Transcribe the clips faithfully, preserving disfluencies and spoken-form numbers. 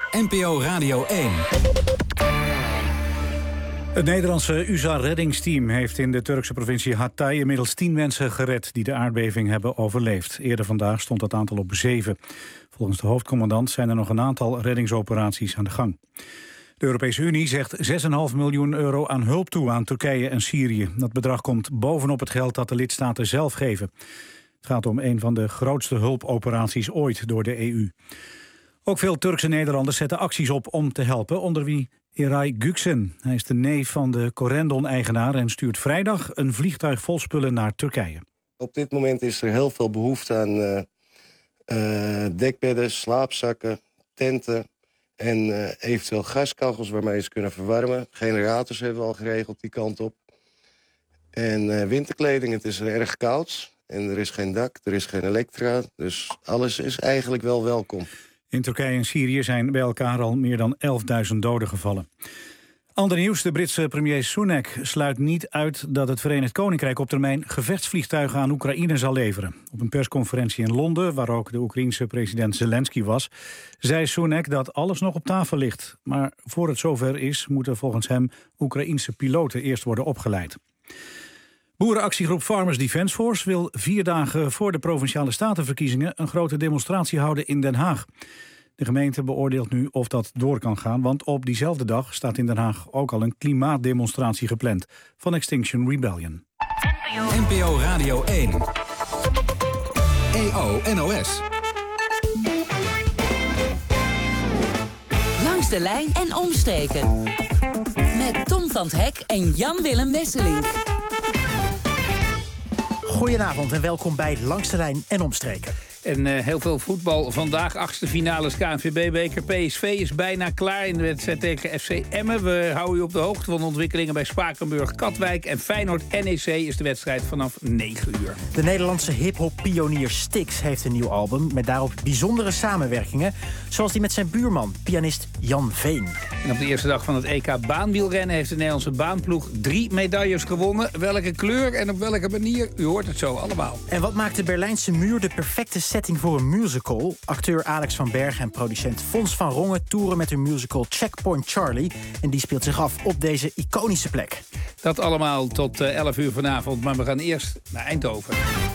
N P O Radio één. Het Nederlandse U S A-reddingsteam heeft in de Turkse provincie Hatay inmiddels tien mensen gered die de aardbeving hebben overleefd. Eerder vandaag stond dat aantal op zeven. Volgens de hoofdcommandant zijn er nog een aantal reddingsoperaties aan de gang. De Europese Unie zegt zes komma vijf miljoen euro aan hulp toe aan Turkije en Syrië. Dat bedrag komt bovenop het geld dat de lidstaten zelf geven. Het gaat om een van de grootste hulpoperaties ooit door de E U. Ook veel Turkse Nederlanders zetten acties op om te helpen, onder wie Eray Güksen. Hij is de neef van de Corendon-eigenaar en stuurt vrijdag een vliegtuig vol spullen naar Turkije. Op dit moment is er heel veel behoefte aan uh, uh, dekbedden, slaapzakken, tenten en uh, eventueel gaskachels waarmee ze kunnen verwarmen. Generators hebben we al geregeld die kant op. En uh, winterkleding, het is er erg koud en er is geen dak, er is geen elektra. Dus alles is eigenlijk wel welkom. In Turkije en Syrië zijn bij elkaar al meer dan elfduizend doden gevallen. Ander nieuws, de Britse premier Sunak sluit niet uit dat het Verenigd Koninkrijk op termijn gevechtsvliegtuigen aan Oekraïne zal leveren. Op een persconferentie in Londen, waar ook de Oekraïense president Zelensky was, zei Sunak dat alles nog op tafel ligt. Maar voor het zover is, moeten volgens hem Oekraïense piloten eerst worden opgeleid. Boerenactiegroep Farmers Defence Force wil vier dagen voor de Provinciale Statenverkiezingen een grote demonstratie houden in Den Haag. De gemeente beoordeelt nu of dat door kan gaan, want op diezelfde dag staat in Den Haag ook al een klimaatdemonstratie gepland van Extinction Rebellion. N P O Radio één. E O N O S. Langs de lijn en omstreken. Met Tom van 't Hek en Jan-Willem Wesseling. Goedenavond en welkom bij Langs de Lijn en Omstreken. En uh, heel veel voetbal. Vandaag achtste finales K N V B-beker. P S V is bijna klaar in de wedstrijd tegen F C Emmen. We houden u op de hoogte van de ontwikkelingen bij Spakenburg-Katwijk. En Feyenoord-N E C is de wedstrijd vanaf negen uur. De Nederlandse hiphop-pionier Styx heeft een nieuw album met daarop bijzondere samenwerkingen. Zoals die met zijn buurman, pianist Jan Veen. En op de eerste dag van het E K baanwielrennen heeft de Nederlandse baanploeg drie medailles gewonnen. Welke kleur en op welke manier? U hoort het zo allemaal. En wat maakt de Berlijnse muur de perfecte setting voor een musical? Acteur Alex van Berg en producent Fons van Rongen toeren met hun musical Checkpoint Charlie. En die speelt zich af op deze iconische plek. Dat allemaal tot elf uur vanavond, maar we gaan eerst naar Eindhoven.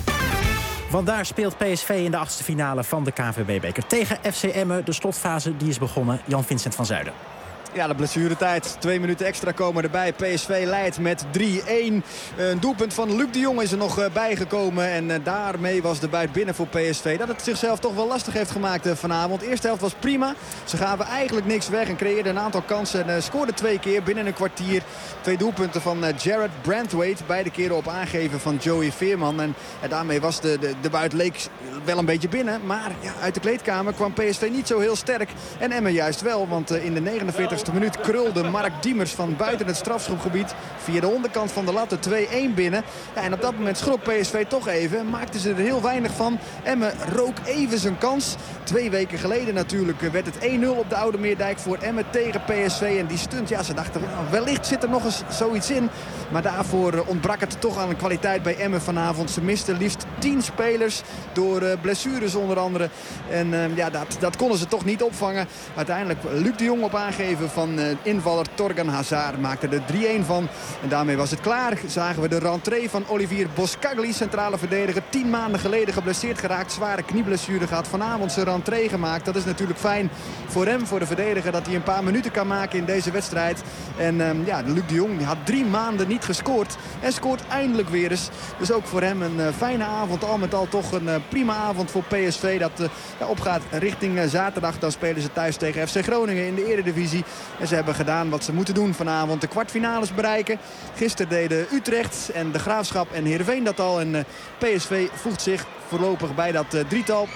Want daar speelt P S V in de achtste finale van de K N V B-beker tegen F C Emmen. De slotfase die is begonnen. Jan-Vincent van Zuiden. Ja, de blessuretijd. Twee minuten extra komen erbij. P S V leidt met drie-één. Een doelpunt van Luc de Jong is er nog bijgekomen. En daarmee was de buit binnen voor P S V. Dat het zichzelf toch wel lastig heeft gemaakt vanavond. De eerste helft was prima. Ze gaven eigenlijk niks weg en creëerden een aantal kansen. En scoorden twee keer binnen een kwartier. Twee doelpunten van Jared Brandwaite. Beide keren op aangeven van Joey Veerman. En ja, daarmee was de, de, de buit leek wel een beetje binnen. Maar ja, uit de kleedkamer kwam P S V niet zo heel sterk. En Emmen juist wel. Want in de negenenveertigste minuut krulde Mark Diemers van buiten het strafschopgebied via de onderkant van de lat de twee-één binnen. Ja, en op dat moment schrok P S V toch even. Maakten ze er heel weinig van. Emmen rook even zijn kans. Twee weken geleden natuurlijk werd het één nul op de Oude Meerdijk voor Emmen tegen P S V. En die stunt, ja, ze dachten nou, wellicht zit er nog eens zoiets in. Maar daarvoor ontbrak het toch aan de kwaliteit bij Emmen vanavond. Ze misten liefst tien spelers door uh, blessures onder andere. En uh, ja, dat, dat konden ze toch niet opvangen. Uiteindelijk Luc de Jong op aangeven van uh, invaller Torgan Hazard maakte er drie-één van. En daarmee was het klaar. Zagen we de rentree van Olivier Boskagli, centrale verdediger. Tien maanden geleden geblesseerd geraakt. Zware knieblessure gehad. Vanavond zijn rentree gemaakt. Dat is natuurlijk fijn voor hem, voor de verdediger, dat hij een paar minuten kan maken in deze wedstrijd. En um, ja, Luc de Jong die had drie maanden niet gescoord. En scoort eindelijk weer eens. Dus ook voor hem een uh, fijne avond. Al met al toch een uh, prima avond voor P S V. Dat uh, ja, opgaat richting uh, zaterdag. Dan spelen ze thuis tegen F C Groningen in de Eredivisie. En ze hebben gedaan wat ze moeten doen vanavond. De kwartfinales bereiken. Gisteren deden Utrecht en de Graafschap en Heerenveen dat al. En uh, P S V voegt zich voorlopig bij dat uh, drietal.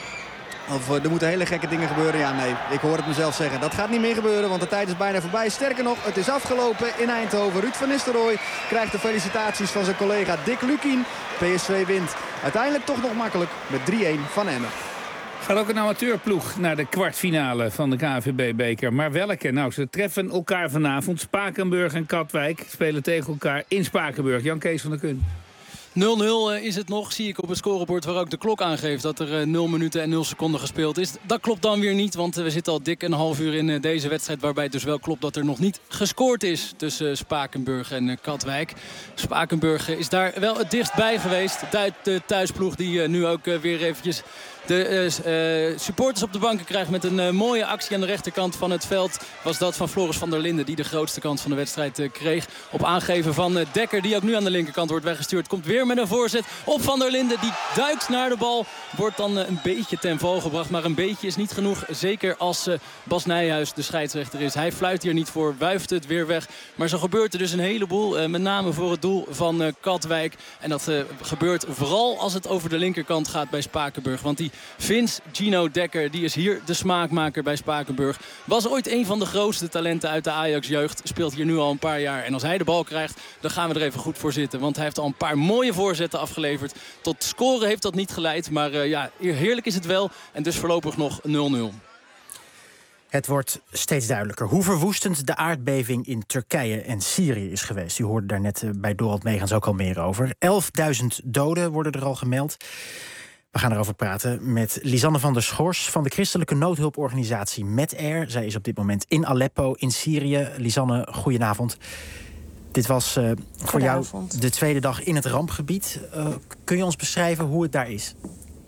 Of uh, er moeten hele gekke dingen gebeuren. Ja, nee, ik hoor het mezelf zeggen. Dat gaat niet meer gebeuren, want de tijd is bijna voorbij. Sterker nog, het is afgelopen in Eindhoven. Ruud van Nistelrooy krijgt de felicitaties van zijn collega Dick Lukien. P S V wint uiteindelijk toch nog makkelijk met drie-één van Emmen. Gaat ook een amateurploeg naar de kwartfinale van de K N V B-beker. Maar welke? Nou, ze treffen elkaar vanavond. Spakenburg en Katwijk spelen tegen elkaar in Spakenburg. Jan Kees van der Kun. nul nul is het nog, zie ik op het scorebord waar ook de klok aangeeft dat er nul minuten en nul seconden gespeeld is. Dat klopt dan weer niet, want we zitten al dik een half uur in deze wedstrijd, waarbij het dus wel klopt dat er nog niet gescoord is tussen Spakenburg en Katwijk. Spakenburg is daar wel het dichtst bij geweest. De thuisploeg die nu ook weer eventjes de uh, uh, supporters op de banken krijgt met een uh, mooie actie aan de rechterkant van het veld. Was dat van Floris van der Linden, die de grootste kans van de wedstrijd uh, kreeg. Op aangeven van uh, Dekker, die ook nu aan de linkerkant wordt weggestuurd. Komt weer met een voorzet op Van der Linden. Die duikt naar de bal. Wordt dan uh, een beetje ten val gebracht. Maar een beetje is niet genoeg. Zeker als uh, Bas Nijhuis de scheidsrechter is. Hij fluit hier niet voor, wuift het weer weg. Maar zo gebeurt er dus een heleboel. Uh, met name voor het doel van uh, Katwijk. En dat uh, gebeurt vooral als het over de linkerkant gaat bij Spakenburg. Want die Vince Gino Dekker, die is hier de smaakmaker bij Spakenburg. Was ooit een van de grootste talenten uit de Ajax-jeugd. Speelt hier nu al een paar jaar. En als hij de bal krijgt, dan gaan we er even goed voor zitten. Want hij heeft al een paar mooie voorzetten afgeleverd. Tot scoren heeft dat niet geleid. Maar uh, ja, heerlijk is het wel. En dus voorlopig nog nul nul. Het wordt steeds duidelijker hoe verwoestend de aardbeving in Turkije en Syrië is geweest. U hoorde daar net bij Dorald Megens ook al meer over. elfduizend doden worden er al gemeld. We gaan erover praten met Lisanne van der Schors van de christelijke noodhulporganisatie Med-Air. Zij is op dit moment in Aleppo in Syrië. Lisanne, goedenavond. Dit was uh, voor jou de tweede dag in het rampgebied. Uh, kun je ons beschrijven hoe het daar is?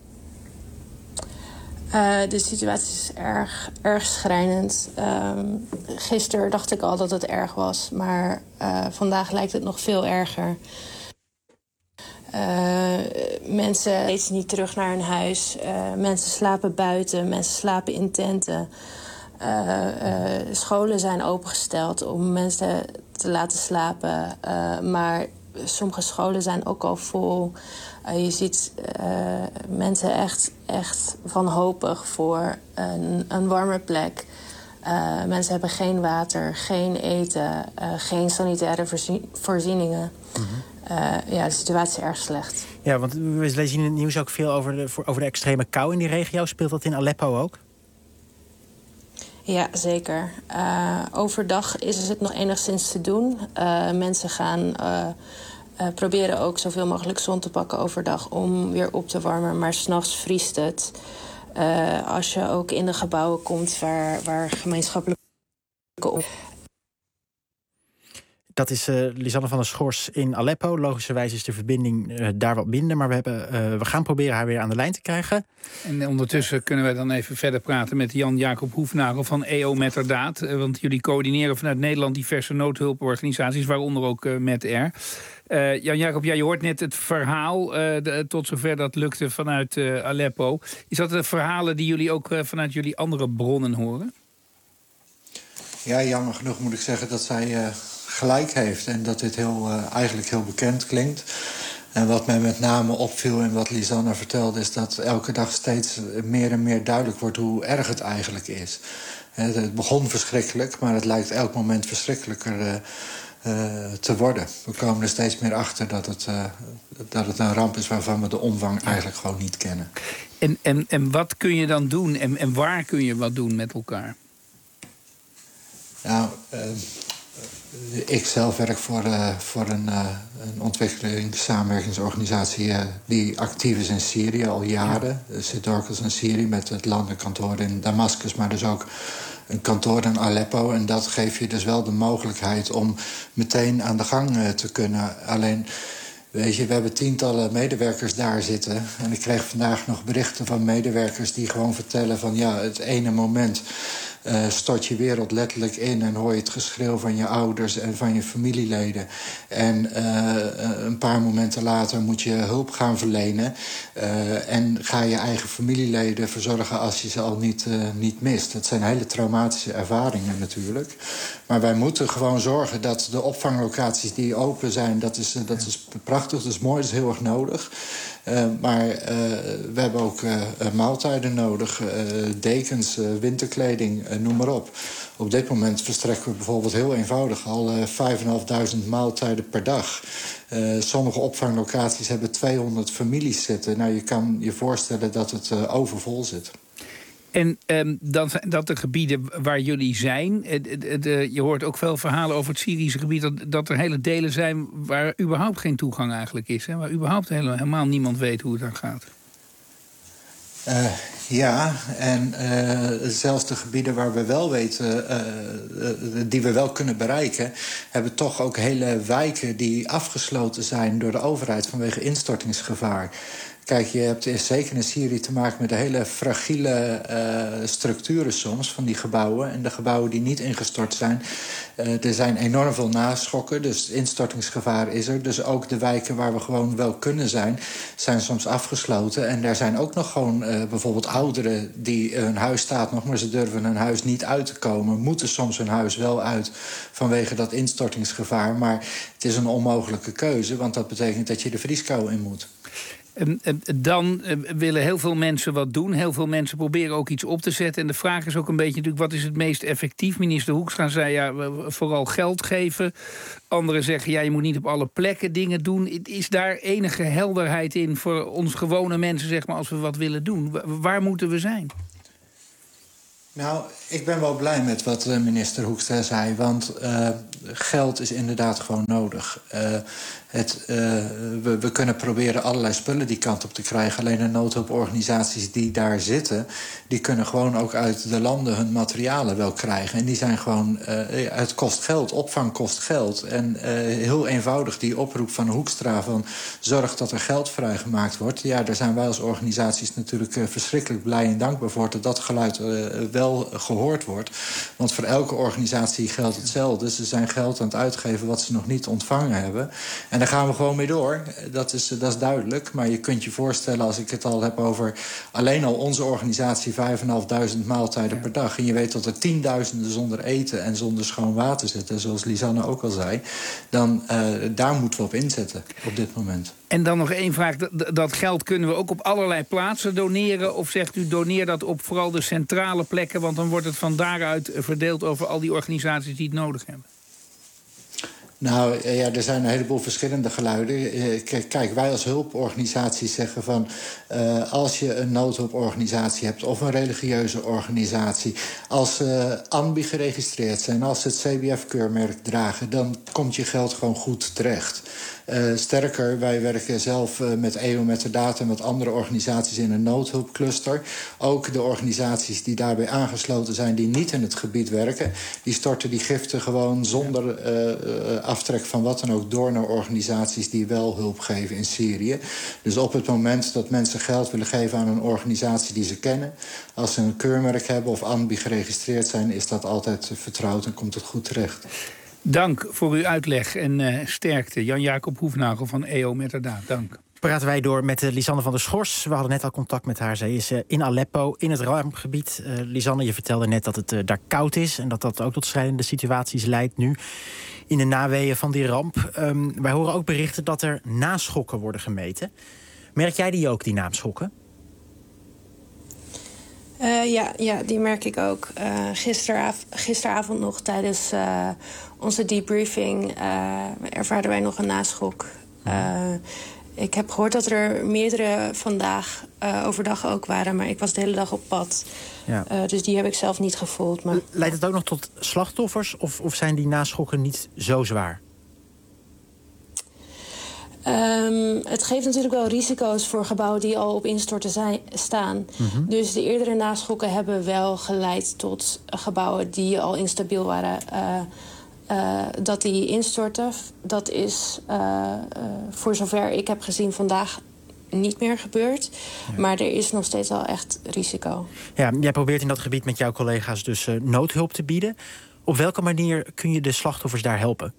Uh, de situatie is erg, erg schrijnend. Uh, gisteren dacht ik al dat het erg was, maar uh, vandaag lijkt het nog veel erger. Uh, mensen steeds niet terug naar hun huis. Uh, mensen slapen buiten, mensen slapen in tenten. Uh, uh, scholen zijn opengesteld om mensen te laten slapen. Uh, maar sommige scholen zijn ook al vol. Uh, je ziet uh, mensen echt, echt wanhopig voor een, een warme plek. Uh, mensen hebben geen water, geen eten, uh, geen sanitaire voorzie- voorzieningen. Mm-hmm. Uh, ja, de situatie is erg slecht. Ja, want we lezen in het nieuws ook veel over de, over de extreme kou in die regio. Speelt dat in Aleppo ook? Ja, zeker. Uh, overdag is het nog enigszins te doen. Uh, mensen gaan uh, uh, proberen ook zoveel mogelijk zon te pakken overdag om weer op te warmen. Maar 's nachts vriest het. Uh, als je ook in de gebouwen komt waar, waar gemeenschappelijke... Dat is uh, Lisanne van der Schors in Aleppo. Logischerwijs is de verbinding uh, daar wat minder. Maar we, hebben, uh, we gaan proberen haar weer aan de lijn te krijgen. En ondertussen kunnen we dan even verder praten met Jan-Jacob Hoefnagel van E O Metterdaad. Uh, want jullie coördineren vanuit Nederland diverse noodhulporganisaties, waaronder ook uh, Med-Air. Uh, Jan-Jacob, ja, je hoort net het verhaal, uh, de, tot zover dat lukte vanuit uh, Aleppo. Is dat de verhalen die jullie ook uh, vanuit jullie andere bronnen horen? Ja, jammer genoeg moet ik zeggen dat zij uh, gelijk heeft. En dat dit heel, uh, eigenlijk heel bekend klinkt. En wat mij met name opviel en wat Lisanne vertelde, is dat elke dag steeds meer en meer duidelijk wordt hoe erg het eigenlijk is. Het begon verschrikkelijk, maar het lijkt elk moment verschrikkelijker uh, uh, te worden. We komen er steeds meer achter dat het, uh, dat het een ramp is waarvan we de omvang eigenlijk gewoon niet kennen. En, en, en wat kun je dan doen en, en waar kun je wat doen met elkaar? Nou, uh, ik zelf werk voor, uh, voor een, uh, een ontwikkelingssamenwerkingsorganisatie uh, die actief is in Syrië al jaren. Ja. Sidorcus in Syrië met het landenkantoor in Damascus, maar dus ook een kantoor in Aleppo. En dat geeft je dus wel de mogelijkheid om meteen aan de gang uh, te kunnen. Alleen, weet je, we hebben tientallen medewerkers daar zitten. En ik kreeg vandaag nog berichten van medewerkers die gewoon vertellen van ja, het ene moment Uh, stort je wereld letterlijk in en hoor je het geschreeuw van je ouders en van je familieleden. En uh, een paar momenten later moet je hulp gaan verlenen. Uh, en ga je eigen familieleden verzorgen als je ze al niet, uh, niet mist. Dat zijn hele traumatische ervaringen natuurlijk. Maar wij moeten gewoon zorgen dat de opvanglocaties die open zijn, dat is, uh, dat is prachtig, dat is mooi, dat is heel erg nodig. Uh, maar uh, we hebben ook uh, maaltijden nodig, uh, dekens, uh, winterkleding, uh, noem maar op. Op dit moment verstrekken we bijvoorbeeld heel eenvoudig al uh, vijfduizend maaltijden per dag. Uh, sommige opvanglocaties hebben tweehonderd families zitten. Nou, je kan je voorstellen dat het uh, overvol zit. En um, dan zijn dat de gebieden waar jullie zijn. De, de, je hoort ook veel verhalen over het Syrische gebied... Dat, dat er hele delen zijn waar überhaupt geen toegang eigenlijk is. Hè? Waar überhaupt helemaal, helemaal niemand weet hoe het dan gaat. Uh, ja, en uh, zelfs de gebieden waar we wel weten, uh, uh, die we wel kunnen bereiken, hebben toch ook hele wijken die afgesloten zijn door de overheid vanwege instortingsgevaar. Kijk, je hebt zeker in Syrië te maken met hele fragiele uh, structuren soms van die gebouwen. En de gebouwen die niet ingestort zijn, uh, er zijn enorm veel naschokken. Dus instortingsgevaar is er. Dus ook de wijken waar we gewoon wel kunnen zijn, zijn soms afgesloten. En daar zijn ook nog gewoon uh, bijvoorbeeld ouderen die hun huis staat nog, maar ze durven hun huis niet uit te komen. Moeten soms hun huis wel uit vanwege dat instortingsgevaar. Maar het is een onmogelijke keuze, want dat betekent dat je de vrieskou in moet. Dan willen heel veel mensen wat doen. Heel veel mensen proberen ook iets op te zetten. En de vraag is ook een beetje natuurlijk, wat is het meest effectief? Minister Hoekstra zei ja, vooral geld geven. Anderen zeggen ja, je moet niet op alle plekken dingen doen. Is daar enige helderheid in voor ons gewone mensen, zeg maar, als we wat willen doen? Waar moeten we zijn? Nou, ik ben wel blij met wat minister Hoekstra zei. Want uh, geld is inderdaad gewoon nodig. Uh, het, uh, we, we kunnen proberen allerlei spullen die kant op te krijgen. Alleen de noodhulporganisaties die daar zitten, die kunnen gewoon ook uit de landen hun materialen wel krijgen. En die zijn gewoon, uh, het kost geld, opvang kost geld. En uh, heel eenvoudig die oproep van Hoekstra van zorg dat er geld vrijgemaakt wordt. Ja, daar zijn wij als organisaties natuurlijk uh, verschrikkelijk blij en dankbaar voor dat dat geluid uh, wel gehoord wordt. Want voor elke organisatie geldt hetzelfde. Ze zijn geld aan het uitgeven wat ze nog niet ontvangen hebben. En daar gaan we gewoon mee door. Dat is, dat is duidelijk. Maar je kunt je voorstellen, als ik het al heb over alleen al onze organisatie, vijfduizend maaltijden ja. per dag. En je weet dat er tienduizenden zonder eten en zonder schoon water zitten, zoals Lisanne ook al zei. Dan uh, daar moeten we op inzetten op dit moment. En dan nog één vraag. Dat geld kunnen we ook op allerlei plaatsen doneren? Of zegt u, doneer dat op vooral de centrale plekken, want dan wordt het van daaruit verdeeld over al die organisaties die het nodig hebben? Nou ja, er zijn een heleboel verschillende geluiden. Kijk, wij als hulporganisatie zeggen van Uh, als je een noodhulporganisatie hebt of een religieuze organisatie, als ze uh, ANBI geregistreerd zijn, als ze het C B F-keurmerk dragen, dan komt je geld gewoon goed terecht. Uh, sterker, wij werken zelf uh, met E O Metadata en met andere organisaties in een noodhulpcluster. Ook de organisaties die daarbij aangesloten zijn die niet in het gebied werken, die storten die giften gewoon zonder uh, uh, aftrek van wat dan ook door naar organisaties die wel hulp geven in Syrië. Dus op het moment dat mensen geld willen geven aan een organisatie die ze kennen, als ze een keurmerk hebben of ANBI geregistreerd zijn, is dat altijd vertrouwd en komt het goed terecht. Dank voor uw uitleg en uh, sterkte. Jan-Jacob Hoefnagel van E O Metadata. Dank. Praten wij door met uh, Lisanne van der Schors. We hadden net al contact met haar. Zij is uh, in Aleppo, in het rampgebied. Uh, Lisanne, je vertelde net dat het uh, daar koud is en dat dat ook tot schrijnende situaties leidt nu in de naweeën van die ramp. Um, wij horen ook berichten dat er naschokken worden gemeten. Merk jij die ook, die naschokken? Uh, ja, ja, die merk ik ook. Uh, gisterav- gisteravond nog tijdens uh, onze debriefing uh, ervaarden wij nog een naschok. Uh, ik heb gehoord dat er meerdere vandaag uh, overdag ook waren, maar ik was de hele dag op pad. Ja. Uh, dus die heb ik zelf niet gevoeld. Maar... Leidt het ook nog tot slachtoffers of, of zijn die naschokken niet zo zwaar? Um, het geeft natuurlijk wel risico's voor gebouwen die al op instorten zijn, staan. Mm-hmm. Dus de eerdere naschokken hebben wel geleid tot gebouwen die al instabiel waren. Uh, uh, dat die instorten, dat is uh, uh, voor zover ik heb gezien vandaag niet meer gebeurd. Ja. Maar er is nog steeds wel echt risico. Ja, jij probeert in dat gebied met jouw collega's dus uh, noodhulp te bieden. Op welke manier kun je de slachtoffers daar helpen?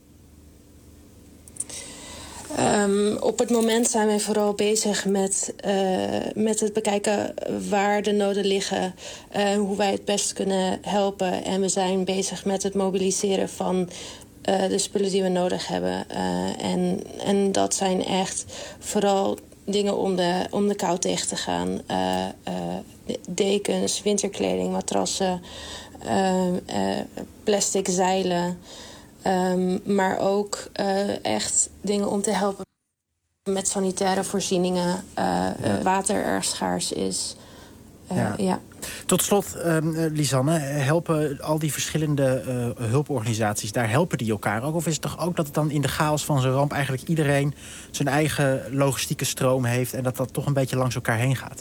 Um, op het moment zijn wij vooral bezig met, uh, met het bekijken waar de noden liggen, uh, hoe wij het best kunnen helpen. En we zijn bezig met het mobiliseren van uh, de spullen die we nodig hebben. Uh, en, en dat zijn echt vooral dingen om de, om de kou tegen te gaan. Uh, uh, dekens, winterkleding, matrassen, uh, uh, plastic zeilen. Um, maar ook uh, echt dingen om te helpen met sanitaire voorzieningen. Uh, ja. Water erg schaars is. Uh, ja. ja. Tot slot, uh, Lisanne, helpen al die verschillende uh, hulporganisaties, daar helpen die elkaar ook? Of is het toch ook dat het dan in de chaos van zo'n ramp eigenlijk iedereen zijn eigen logistieke stroom heeft en dat dat toch een beetje langs elkaar heen gaat?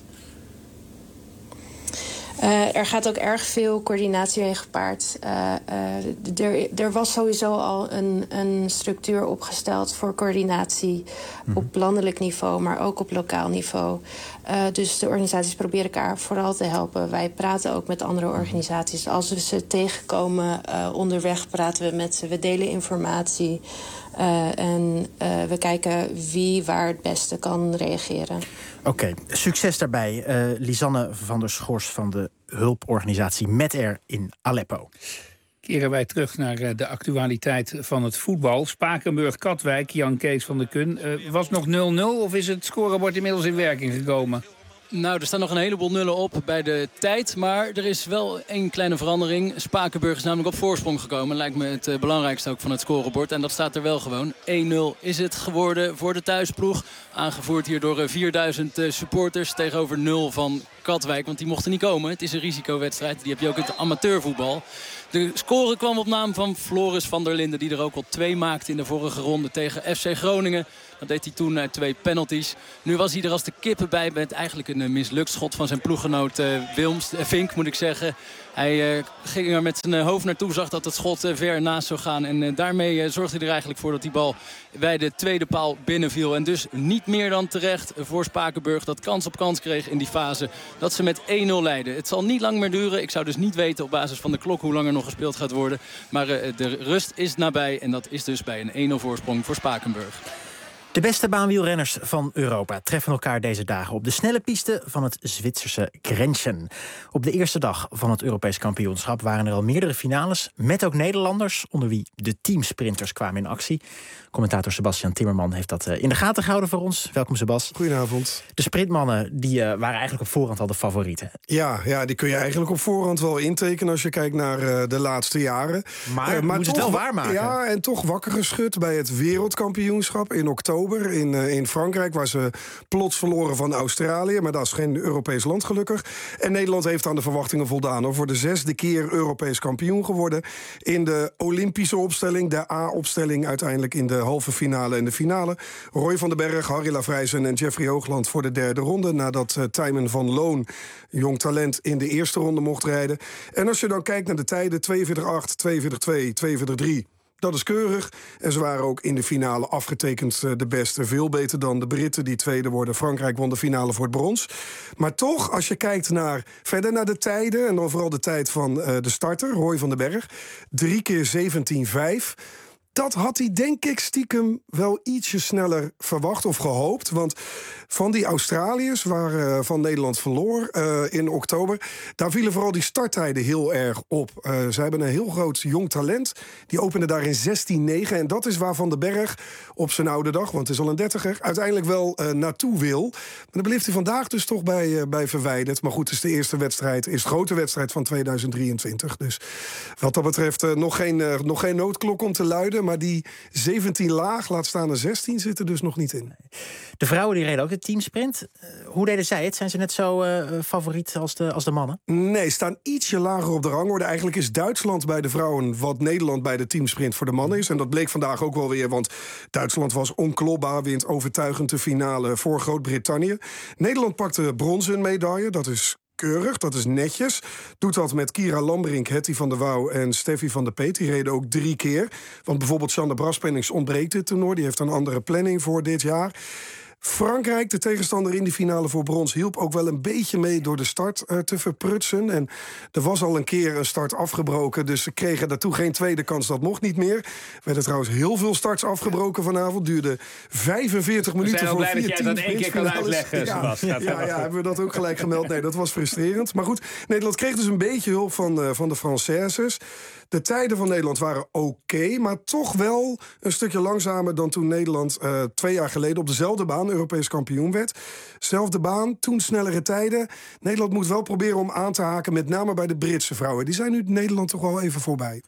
Uh, er gaat ook erg veel coördinatie heen gepaard. Uh, uh, er, er was sowieso al een, een structuur opgesteld voor coördinatie mm-hmm. op landelijk niveau, maar ook op lokaal niveau. Uh, dus de organisaties proberen elkaar vooral te helpen. Wij praten ook met andere organisaties. Als we ze tegenkomen uh, onderweg, praten we met ze. We delen informatie. Uh, en uh, we kijken wie waar het beste kan reageren. Oké, okay, succes daarbij. Uh, Lisanne van der Schors van de hulporganisatie Med-Air in Aleppo. Keren wij terug naar de actualiteit van het voetbal. Spakenburg-Katwijk, Jan Kees van der Kun. Uh, was nog nul nul of is het scorebord inmiddels in werking gekomen? Nou, er staan nog een heleboel nullen op bij de tijd. Maar er is wel één kleine verandering. Spakenburg is namelijk op voorsprong gekomen. Lijkt me het uh, belangrijkste ook van het scorebord. En dat staat er wel gewoon. één nul is het geworden voor de thuisploeg. Aangevoerd hier door uh, vierduizend uh, supporters tegenover nul van Katwijk. Want die mochten niet komen. Het is een risicowedstrijd. Die heb je ook in het amateurvoetbal. De score kwam op naam van Floris van der Linden, die er ook al twee maakte in de vorige ronde tegen F C Groningen. Dat deed hij toen uit twee penalties. Nu was hij er als de kippen bij met eigenlijk een mislukt schot van zijn ploeggenoot uh, Wilms, uh, Vink moet ik zeggen. Hij uh, ging er met zijn uh, hoofd naartoe, zag dat het schot uh, ver naast zou gaan. En uh, daarmee uh, zorgde hij er eigenlijk voor dat die bal bij de tweede paal binnenviel. En dus niet meer dan terecht voor Spakenburg dat kans op kans kreeg in die fase dat ze met één nul leiden. Het zal niet lang meer duren. Ik zou dus niet weten op basis van de klok hoe lang er nog gespeeld gaat worden. Maar uh, de rust is nabij en dat is dus bij een één nul voorsprong voor Spakenburg. De beste baanwielrenners van Europa treffen elkaar deze dagen op de snelle piste van het Zwitserse Grenchen. Op de eerste dag van het Europees kampioenschap waren er al meerdere finales, met ook Nederlanders, onder wie de teamsprinters kwamen in actie. Commentator Sebastian Timmerman heeft dat in de gaten gehouden voor ons. Welkom, Sebas. Goedenavond. De sprintmannen die, uh, waren eigenlijk op voorhand al de favorieten. Ja, ja, die kun je eigenlijk op voorhand wel intekenen als je kijkt naar uh, de laatste jaren. Maar, uh, maar moet het wel waarmaken. Ja, en toch wakker geschud bij het wereldkampioenschap in oktober in, uh, in Frankrijk, waar ze plots verloren van Australië. Maar dat is geen Europees land gelukkig. En Nederland heeft aan de verwachtingen voldaan. Hoor. Voor de zesde keer Europees kampioen geworden. In de Olympische opstelling, de A-opstelling uiteindelijk in de halve finale en de finale. Roy van den Berg, Harry Lavrijsen en Jeffrey Hoogland voor de derde ronde. Nadat uh, Tijmen van Loon, jong talent, in de eerste ronde mocht rijden. En als je dan kijkt naar de tijden, tweeënveertig acht, tweeënveertig twee, tweeënveertig drie... Dat is keurig. En ze waren ook in de finale afgetekend uh, de beste. Veel beter dan de Britten die tweede worden. Frankrijk won de finale voor het brons. Maar toch, als je kijkt naar, verder naar de tijden, en dan vooral de tijd van uh, de starter, Roy van den Berg. Drie keer zeventien vijf. Dat had hij denk ik stiekem wel ietsje sneller verwacht of gehoopt. Want van die Australiërs waar uh, van Nederland verloor uh, in oktober, daar vielen vooral die starttijden heel erg op. Uh, ze hebben een heel groot jong talent. Die opende daar in zestien negen. En dat is waar Van den Berg op zijn oude dag, want het is al een dertiger, uiteindelijk wel uh, naartoe wil. Maar dan bleef hij vandaag dus toch bij, uh, bij verwijderd. Maar goed, het is de eerste wedstrijd, is de grote wedstrijd van tweeduizend drieëntwintig. Dus wat dat betreft uh, nog, geen, uh, nog geen noodklok om te luiden. Maar die zeventien laag, laat staan de zestien, zit er dus nog niet in. De vrouwen die reden ook de teamsprint. Uh, hoe deden zij het? Zijn ze net zo uh, favoriet als de, als de mannen? Nee, staan ietsje lager op de rangorde. Eigenlijk is Duitsland bij de vrouwen wat Nederland bij de teamsprint voor de mannen is. En dat bleek vandaag ook wel weer, want Duitsland was onklopbaar, wint overtuigend de finale voor Groot-Brittannië. Nederland pakte bronzen medaille, dat is keurig, dat is netjes. Doet dat met Kira Lambrink, Hetty van der Wouw en Steffi van der Peet. Die reden ook drie keer. Want bijvoorbeeld Sander Braspennings ontbreekt dit toernooi. Die heeft een andere planning voor dit jaar. Frankrijk, de tegenstander in de finale voor brons, hielp ook wel een beetje mee door de start uh, te verprutsen. En er was al een keer een start afgebroken, dus ze kregen daartoe geen tweede kans. Dat mocht niet meer. Er werden trouwens heel veel starts afgebroken vanavond. Duurde vijfenveertig minuten voor vier teams. We zijn blij dat jij dat één keer kan uitleggen, ja, Sebastian. Ja, ja, ja, hebben we dat ook gelijk gemeld? Nee, dat was frustrerend. Maar goed, Nederland kreeg dus een beetje hulp van, uh, van de Françaises. De tijden van Nederland waren oké, okay, maar toch wel een stukje langzamer dan toen Nederland uh, twee jaar geleden op dezelfde baan Europees kampioen werd. Zelfde baan, toen snellere tijden. Nederland moet wel proberen om aan te haken, met name bij de Britse vrouwen. Die zijn nu Nederland toch wel even voorbij.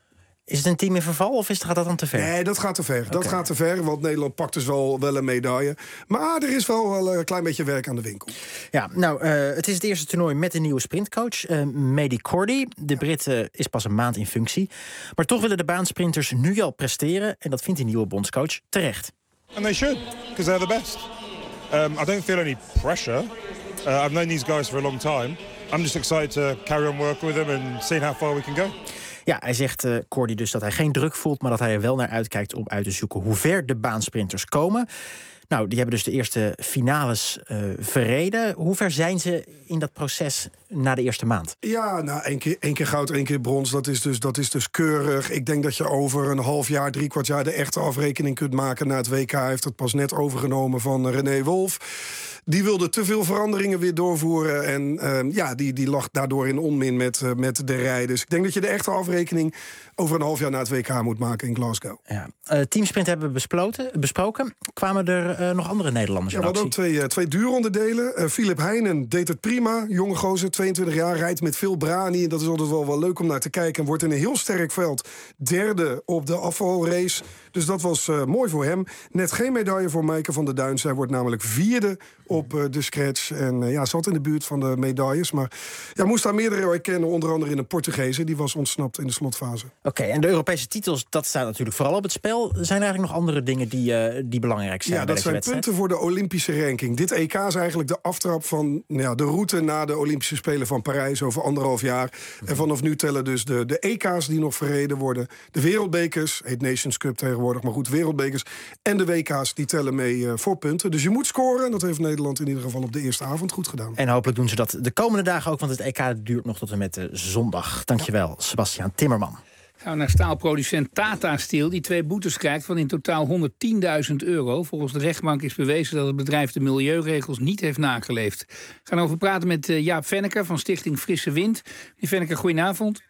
Is het een team in verval of is, gaat dat dan te ver? Nee, dat gaat te ver. Okay. Dat gaat te ver, want Nederland pakt dus wel, wel een medaille. Maar er is wel, wel een klein beetje werk aan de winkel. Ja, nou, uh, het is het eerste toernooi met een nieuwe sprintcoach, uh, Mehdi Cordy. De Brit uh, is pas een maand in functie. Maar toch willen de baansprinters nu al presteren. En dat vindt die nieuwe bondscoach terecht. And they should, because they're the best. Um, I don't feel any pressure. Uh, I've known these guys for a long time. I'm just excited to carry on working with them and seeing how far we can go. Ja, hij zegt, uh, Cordy, dus dat hij geen druk voelt, maar dat hij er wel naar uitkijkt om uit te zoeken hoe ver de baansprinters komen. Nou, die hebben dus de eerste finales uh, verreden. Hoe ver zijn ze in dat proces na de eerste maand? Ja, nou, één keer, één keer goud, één keer brons. Dat is, dus, dat is dus keurig. Ik denk dat je over een half jaar, drie kwart jaar de echte afrekening kunt maken. Na het W K heeft het pas net overgenomen van René Wolf. Die wilde te veel veranderingen weer doorvoeren. En uh, ja, die, die lag daardoor in onmin met, uh, met de rijders. Ik denk dat je de echte afrekening over een half jaar na het W K moet maken in Glasgow. Ja. Uh, teamsprint hebben we besproken. Kwamen er uh, nog andere Nederlanders ja, in actie? We hadden ook twee, uh, twee duuronderdelen. Uh, Philip Heijnen deed het prima. Jonge gozer, tweeëntwintig jaar, rijdt met veel brani. En dat is altijd wel, wel leuk om naar te kijken. En wordt in een heel sterk veld derde op de afvalrace. Dus dat was uh, mooi voor hem. Net geen medaille voor Meike van der Duin. Zij wordt namelijk vierde op uh, de scratch. En uh, ja, zat in de buurt van de medailles. Maar ja, moest daar meerdere herkennen. Onder andere in een Portugese. Die was ontsnapt in de slotfase. Oké, okay, en de Europese titels, dat staat natuurlijk vooral op het spel. Zijn er eigenlijk nog andere dingen die, uh, die belangrijk zijn? Ja, bij dat deze zijn wedstrijd? punten voor de Olympische ranking. Dit E K is eigenlijk de aftrap van ja, de route naar de Olympische Spelen van Parijs over anderhalf jaar. En vanaf nu tellen dus de, de E K's die nog verreden worden. De wereldbekers, heet Nations Cup tegenwoordig, maar goed, wereldbekers. En de W K's, die tellen mee uh, voor punten. Dus je moet scoren. En dat heeft Nederland in ieder geval op de eerste avond goed gedaan. En hopelijk doen ze dat de komende dagen ook, want het E K duurt nog tot en met uh, zondag. Dankjewel, ja. Sebastiaan Timmerman. Gaan we naar staalproducent Tata Steel, die twee boetes krijgt van in totaal honderdtienduizend euro. Volgens de rechtbank is bewezen dat het bedrijf de milieuregels niet heeft nageleefd. We gaan over praten met Jaap Venneker van Stichting Frisse Wind. Meneer Venneker, goedenavond.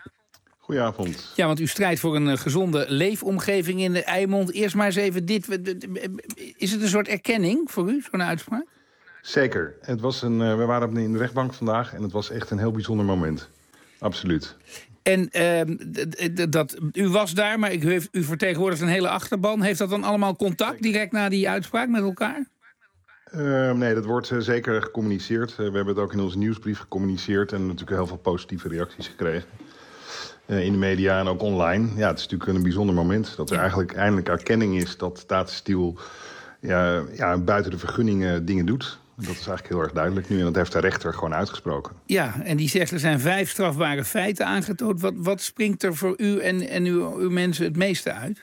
Goedenavond. Ja, want u strijdt voor een gezonde leefomgeving in de Eimond. Eerst maar eens even dit. Is het een soort erkenning voor u, zo'n uitspraak? Zeker. Het was een, we waren in de rechtbank vandaag en het was echt een heel bijzonder moment. Absoluut. En uh, dat, u was daar, maar u, u vertegenwoordigt een hele achterban. Heeft dat dan allemaal contact direct na die uitspraak met elkaar? Uh, nee, dat wordt uh, zeker gecommuniceerd. Uh, we hebben het ook in onze nieuwsbrief gecommuniceerd en natuurlijk heel veel positieve reacties gekregen. Uh, in de media en ook online. Ja, het is natuurlijk een bijzonder moment dat er eigenlijk eindelijk erkenning is dat Tata Steel ja, ja, buiten de vergunningen dingen doet. Dat is eigenlijk heel erg duidelijk nu en dat heeft de rechter gewoon uitgesproken. Ja, en die zegt er zijn vijf strafbare feiten aangetoond. Wat, wat springt er voor u en, en uw, uw mensen het meeste uit?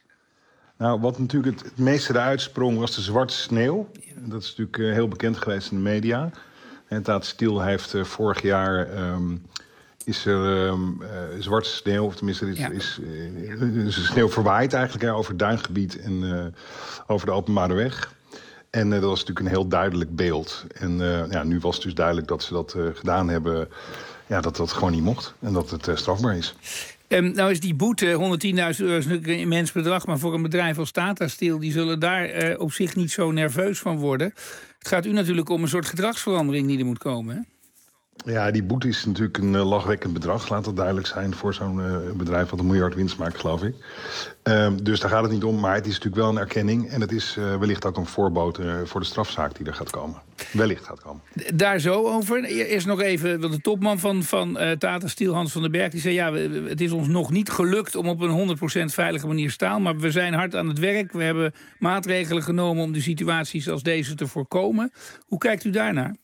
Nou, wat natuurlijk het, het meeste eruit sprong was de zwarte sneeuw. Ja. Dat is natuurlijk uh, heel bekend geweest in de media. En Tata Steel heeft uh, vorig jaar um, is er um, uh, zwarte sneeuw, of tenminste is, ja. is, uh, is sneeuw verwaaid eigenlijk hè, over het duingebied en uh, over de openbare weg. En uh, dat was natuurlijk een heel duidelijk beeld. En uh, ja, nu was het dus duidelijk dat ze dat uh, gedaan hebben, ja, dat dat gewoon niet mocht en dat het uh, strafbaar is. Um, nou is die boete, honderdtienduizend euro, is natuurlijk een immens bedrag, maar voor een bedrijf als Tata Steel, die zullen daar uh, op zich niet zo nerveus van worden. Het gaat u natuurlijk om een soort gedragsverandering die er moet komen, hè? Ja, die boete is natuurlijk een uh, lachwekkend bedrag. Laat dat duidelijk zijn voor zo'n uh, bedrijf wat een miljard winst maakt, geloof ik. Uh, dus daar gaat het niet om, maar het is natuurlijk wel een erkenning. En het is uh, wellicht ook een voorbode uh, voor de strafzaak die er gaat komen. Wellicht gaat komen. Daar zo over. Eerst nog even, de topman van, van uh, Tata Steel, Hans van den Berg, die zei ja, het is ons nog niet gelukt om op een honderd procent veilige manier staal, maar we zijn hard aan het werk. We hebben maatregelen genomen om de situaties als deze te voorkomen. Hoe kijkt u daarnaar?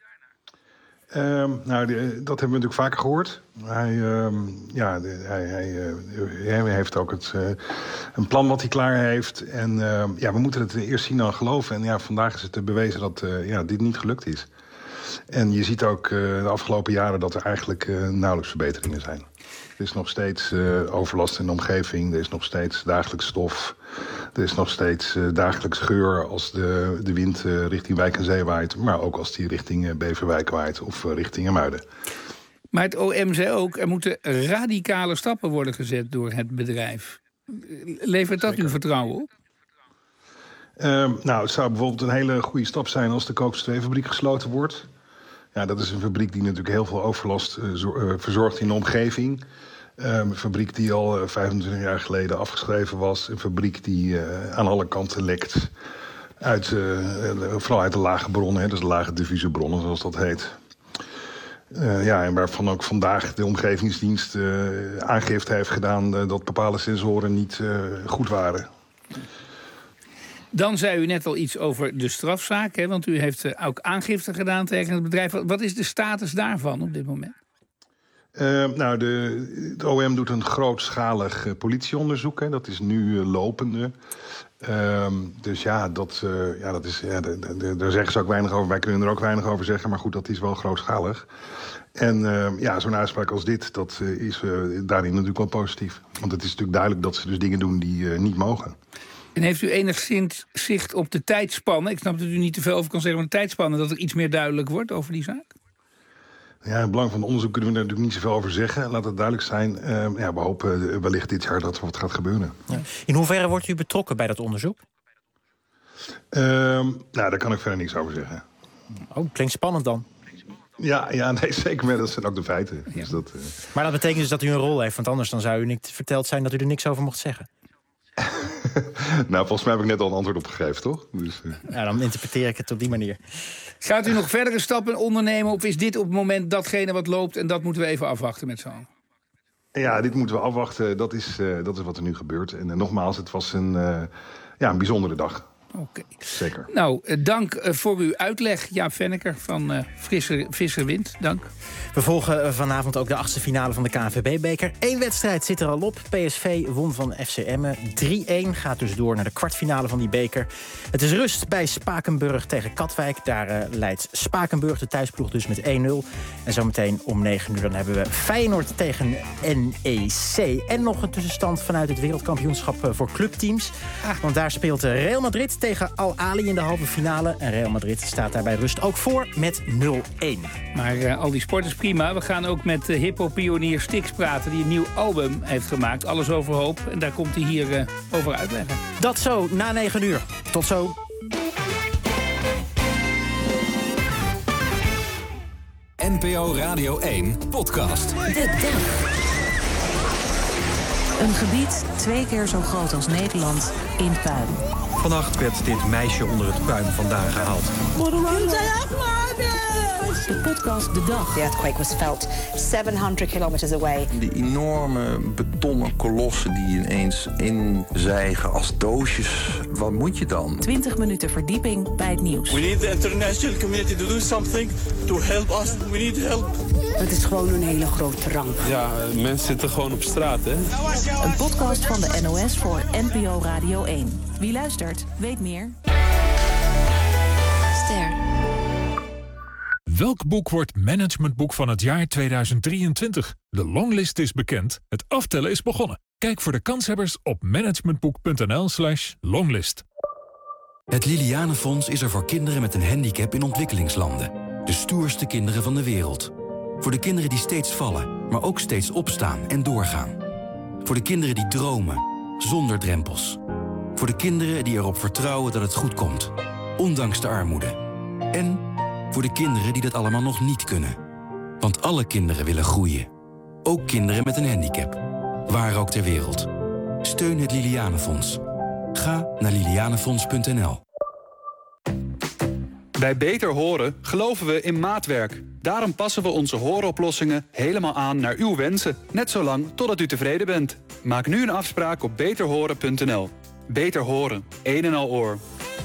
Uh, nou, die, dat hebben we natuurlijk vaker gehoord. Hij, uh, ja, de, hij, hij, uh, hij heeft ook het, uh, een plan wat hij klaar heeft. En uh, ja, we moeten het eerst zien dan geloven. En ja, vandaag is het bewezen dat uh, ja, dit niet gelukt is. En je ziet ook uh, de afgelopen jaren dat er eigenlijk uh, nauwelijks verbeteringen zijn. Er is nog steeds uh, overlast in de omgeving. Er is nog steeds dagelijks stof. Er is nog steeds uh, dagelijks geur als de, de wind uh, richting Wijk en Zee waait. Maar ook als die richting uh, Beverwijk waait of uh, richting Muiden. Maar het O M zei ook, er moeten radicale stappen worden gezet door het bedrijf. Levert dat Zeker. uw vertrouwen op? Uh, nou, het zou bijvoorbeeld een hele goede stap zijn als de Kookse twee fabriek gesloten wordt. Ja, dat is een fabriek die natuurlijk heel veel overlast uh, zo, uh, verzorgt in de omgeving. Um, een fabriek die al uh, vijfentwintig jaar geleden afgeschreven was. Een fabriek die uh, aan alle kanten lekt. Uit, uh, vooral uit de lage bronnen, hè, dus de lage diffuse bronnen zoals dat heet. Uh, ja, en waarvan ook vandaag de omgevingsdienst uh, aangifte heeft gedaan uh, dat bepaalde sensoren niet uh, goed waren. Dan zei u net al iets over de strafzaak, hè, want u heeft uh, ook aangifte gedaan tegen het bedrijf. Wat is de status daarvan op dit moment? Uh, nou, de, het O M doet een grootschalig uh, politieonderzoek. Hè. Dat is nu uh, lopende. Uh, dus ja, dat, uh, ja, dat is, ja, de, de, de, daar zeggen ze ook weinig over. Wij kunnen er ook weinig over zeggen, maar goed, dat is wel grootschalig. En uh, ja, zo'n uitspraak als dit, dat uh, is uh, daarin natuurlijk wel positief. Want het is natuurlijk duidelijk dat ze dus dingen doen die uh, niet mogen. En heeft u enigszins zicht op de tijdspannen? Ik snap dat u niet te veel over kan zeggen, maar de tijdspannen, dat er iets meer duidelijk wordt over die zaak? Ja, het belang van het onderzoek kunnen we er natuurlijk niet zoveel over zeggen. Laat het duidelijk zijn. Uh, ja, we hopen wellicht dit jaar dat er wat gaat gebeuren. Ja. In hoeverre wordt u betrokken bij dat onderzoek? Uh, nou, daar kan ik verder niks over zeggen. Oh, klinkt spannend dan. Ja, ja nee, zeker. Maar dat zijn ook de feiten. Ja. Dus dat, uh... Maar dat betekent dus dat u een rol heeft. Want anders dan zou u niet verteld zijn dat u er niks over mocht zeggen. Nou, volgens mij heb ik net al een antwoord op gegeven, toch? Dus, uh... Ja, dan interpreteer ik het op die manier. Gaat u nog verdere stappen ondernemen? Of is dit op het moment datgene wat loopt en dat moeten we even afwachten met z'n allen? Ja, dit moeten we afwachten. Dat is, uh, dat is wat er nu gebeurt. En uh, nogmaals, het was een, uh, ja, een bijzondere dag. Oké. Okay. Zeker. Nou, dank voor uw uitleg, Jaap Venneker van uh, Visserwind. Dank. We volgen vanavond ook de achtste finale van de K N V B-beker. Eén wedstrijd zit er al op. P S V won van F C Emmen drie-een. Gaat dus door naar de kwartfinale van die beker. Het is rust bij Spakenburg tegen Katwijk. Daar uh, leidt Spakenburg, de thuisploeg, dus met één nul. En zometeen om negen uur dan hebben we Feyenoord tegen N E C. En nog een tussenstand vanuit het wereldkampioenschap voor clubteams. Want daar speelt Real Madrid tegen Al Ahly in de halve finale. En Real Madrid staat daar bij rust ook voor met nul-een. Maar uh, al die sport is prima. We gaan ook met uh, hippo-pionier Styx praten, die een nieuw album heeft gemaakt. Alles over hoop. En daar komt hij hier uh, over uitleggen. Dat zo, na negen uur. Tot zo. N P O Radio één podcast. De dag. Een gebied twee keer zo groot als Nederland in puin. Vannacht werd dit meisje onder het puin vandaan gehaald. De podcast De Dag. The earthquake was felt seven hundred kilometers away. Die enorme betonnen kolossen die ineens inzijgen als doosjes. Wat moet je dan? twintig minuten verdieping bij het nieuws. We need the international community to do something to help us. We need help. Het is gewoon een hele grote ramp. Ja, mensen zitten gewoon op straat, hè? Een podcast van de N O S voor N P O Radio één. Wie luistert, weet meer. Ster. Welk boek wordt managementboek van het jaar tweeduizend drieëntwintig? De longlist is bekend, het aftellen is begonnen. Kijk voor de kanshebbers op managementboek.nl slash longlist. Het Lilianenfonds is er voor kinderen met een handicap in ontwikkelingslanden. De stoerste kinderen van de wereld. Voor de kinderen die steeds vallen, maar ook steeds opstaan en doorgaan. Voor de kinderen die dromen, zonder drempels. Voor de kinderen die erop vertrouwen dat het goed komt, ondanks de armoede. En voor de kinderen die dat allemaal nog niet kunnen. Want alle kinderen willen groeien. Ook kinderen met een handicap. Waar ook ter wereld. Steun het Lilianenfonds. Ga naar lilianenfonds punt n l. Bij Beter Horen geloven we in maatwerk. Daarom passen we onze hooroplossingen helemaal aan naar uw wensen. Net zolang totdat u tevreden bent. Maak nu een afspraak op beter horen punt n l. Beter Horen. Een en al oor.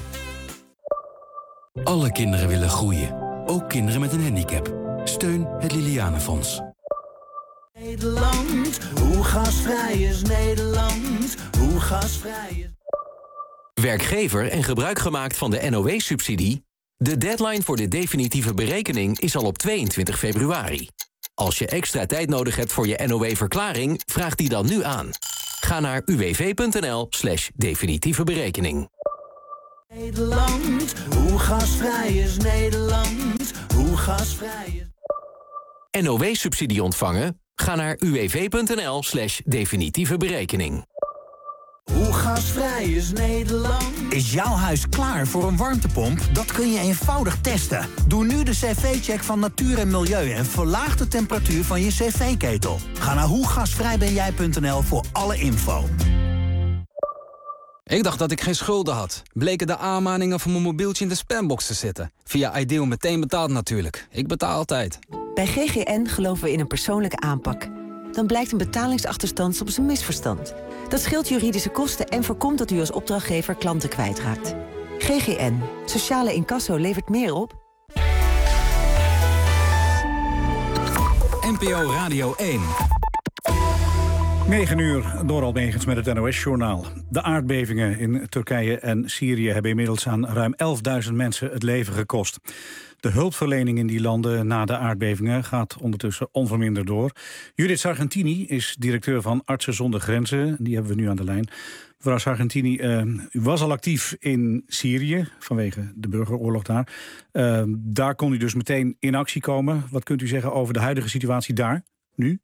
Alle kinderen willen groeien. Ook kinderen met een handicap. Steun het Lilianenfonds. Nederland, hoe gasvrij is Nederland? Hoe gasvrij is... Werkgever en gebruik gemaakt van de N O W-subsidie? De deadline voor de definitieve berekening is al op tweeëntwintig februari. Als je extra tijd nodig hebt voor je N O W-verklaring, vraag die dan nu aan. Ga naar uwv.nl slash definitieve berekening. Nederland, hoe gasvrij is Nederland? Hoe gasvrij is... N O W-subsidie ontvangen? Ga naar uwv.nl slash definitieve berekening. Hoe gasvrij is Nederland? Is jouw huis klaar voor een warmtepomp? Dat kun je eenvoudig testen. Doe nu de cv-check van Natuur en Milieu en verlaag de temperatuur van je cv-ketel. Ga naar hoe gasvrij ben jij punt n l voor alle info. Ik dacht dat ik geen schulden had. Bleken de aanmaningen van mijn mobieltje in de spambox te zitten. Via Ideal meteen betaald natuurlijk. Ik betaal altijd. Bij G G N geloven we in een persoonlijke aanpak. Dan blijkt een betalingsachterstand soms een misverstand. Dat scheelt juridische kosten en voorkomt dat u als opdrachtgever klanten kwijtraakt. G G N. Sociale incasso levert meer op. N P O Radio één. negen uur, Dorald Megens met het N O S-journaal. De aardbevingen in Turkije en Syrië hebben inmiddels aan ruim elfduizend mensen het leven gekost. De hulpverlening in die landen na de aardbevingen gaat ondertussen onverminderd door. Judith Sargentini is directeur van Artsen zonder Grenzen. Die hebben we nu aan de lijn. Mevrouw Sargentini, uh, u was al actief in Syrië vanwege de burgeroorlog daar. Uh, daar kon u dus meteen in actie komen. Wat kunt u zeggen over de huidige situatie daar, nu?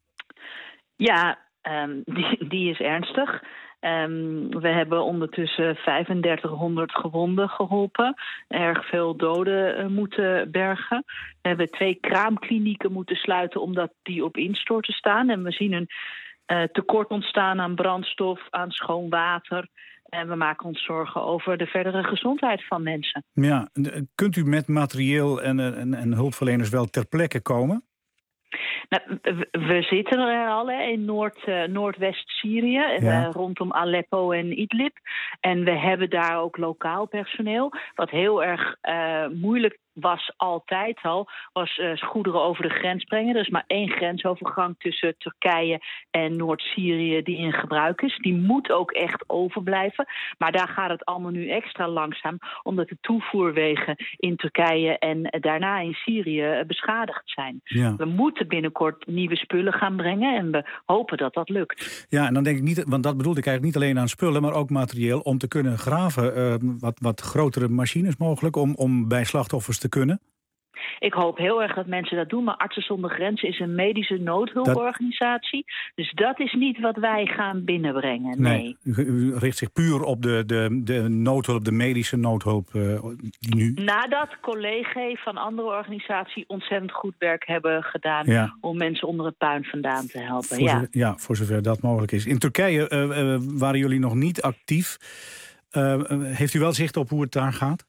Ja, um, die, die is ernstig. Um, we hebben ondertussen vijfendertighonderd gewonden geholpen. Erg veel doden uh, moeten bergen. We hebben twee kraamklinieken moeten sluiten omdat die op instorten staan. En we zien een uh, tekort ontstaan aan brandstof, aan schoon water. En we maken ons zorgen over de verdere gezondheid van mensen. Ja, kunt u met materieel en, en, en hulpverleners wel ter plekke komen? Nou, we zitten er al hè, in Noord, uh, Noordwest-Syrië, ja. uh, rondom Aleppo en Idlib. En we hebben daar ook lokaal personeel. Wat heel erg uh, moeilijk was altijd al, was uh, goederen over de grens brengen. Er is maar één grensovergang tussen Turkije en Noord-Syrië die in gebruik is. Die moet ook echt overblijven. Maar daar gaat het allemaal nu extra langzaam, omdat de toevoerwegen in Turkije en daarna in Syrië beschadigd zijn. Ja. We moeten binnenkort nieuwe spullen gaan brengen en we hopen dat dat lukt. Ja, en dan denk ik niet, want dat bedoelde ik eigenlijk niet alleen aan spullen, maar ook materieel om te kunnen graven. Uh, wat, wat grotere machines mogelijk om, om bij slachtoffers te kunnen? Ik hoop heel erg dat mensen dat doen, maar Artsen zonder Grenzen is een medische noodhulporganisatie. Dat... Dus dat is niet wat wij gaan binnenbrengen, nee. nee. U, u richt zich puur op de, de, de noodhulp, de medische noodhulp uh, die nu... Nadat collega's van andere organisaties ontzettend goed werk hebben gedaan, ja, om mensen onder het puin vandaan te helpen. Voor ja. Zover, ja, voor zover dat mogelijk is. In Turkije uh, uh, waren jullie nog niet actief. Uh, uh, heeft u wel zicht op hoe het daar gaat?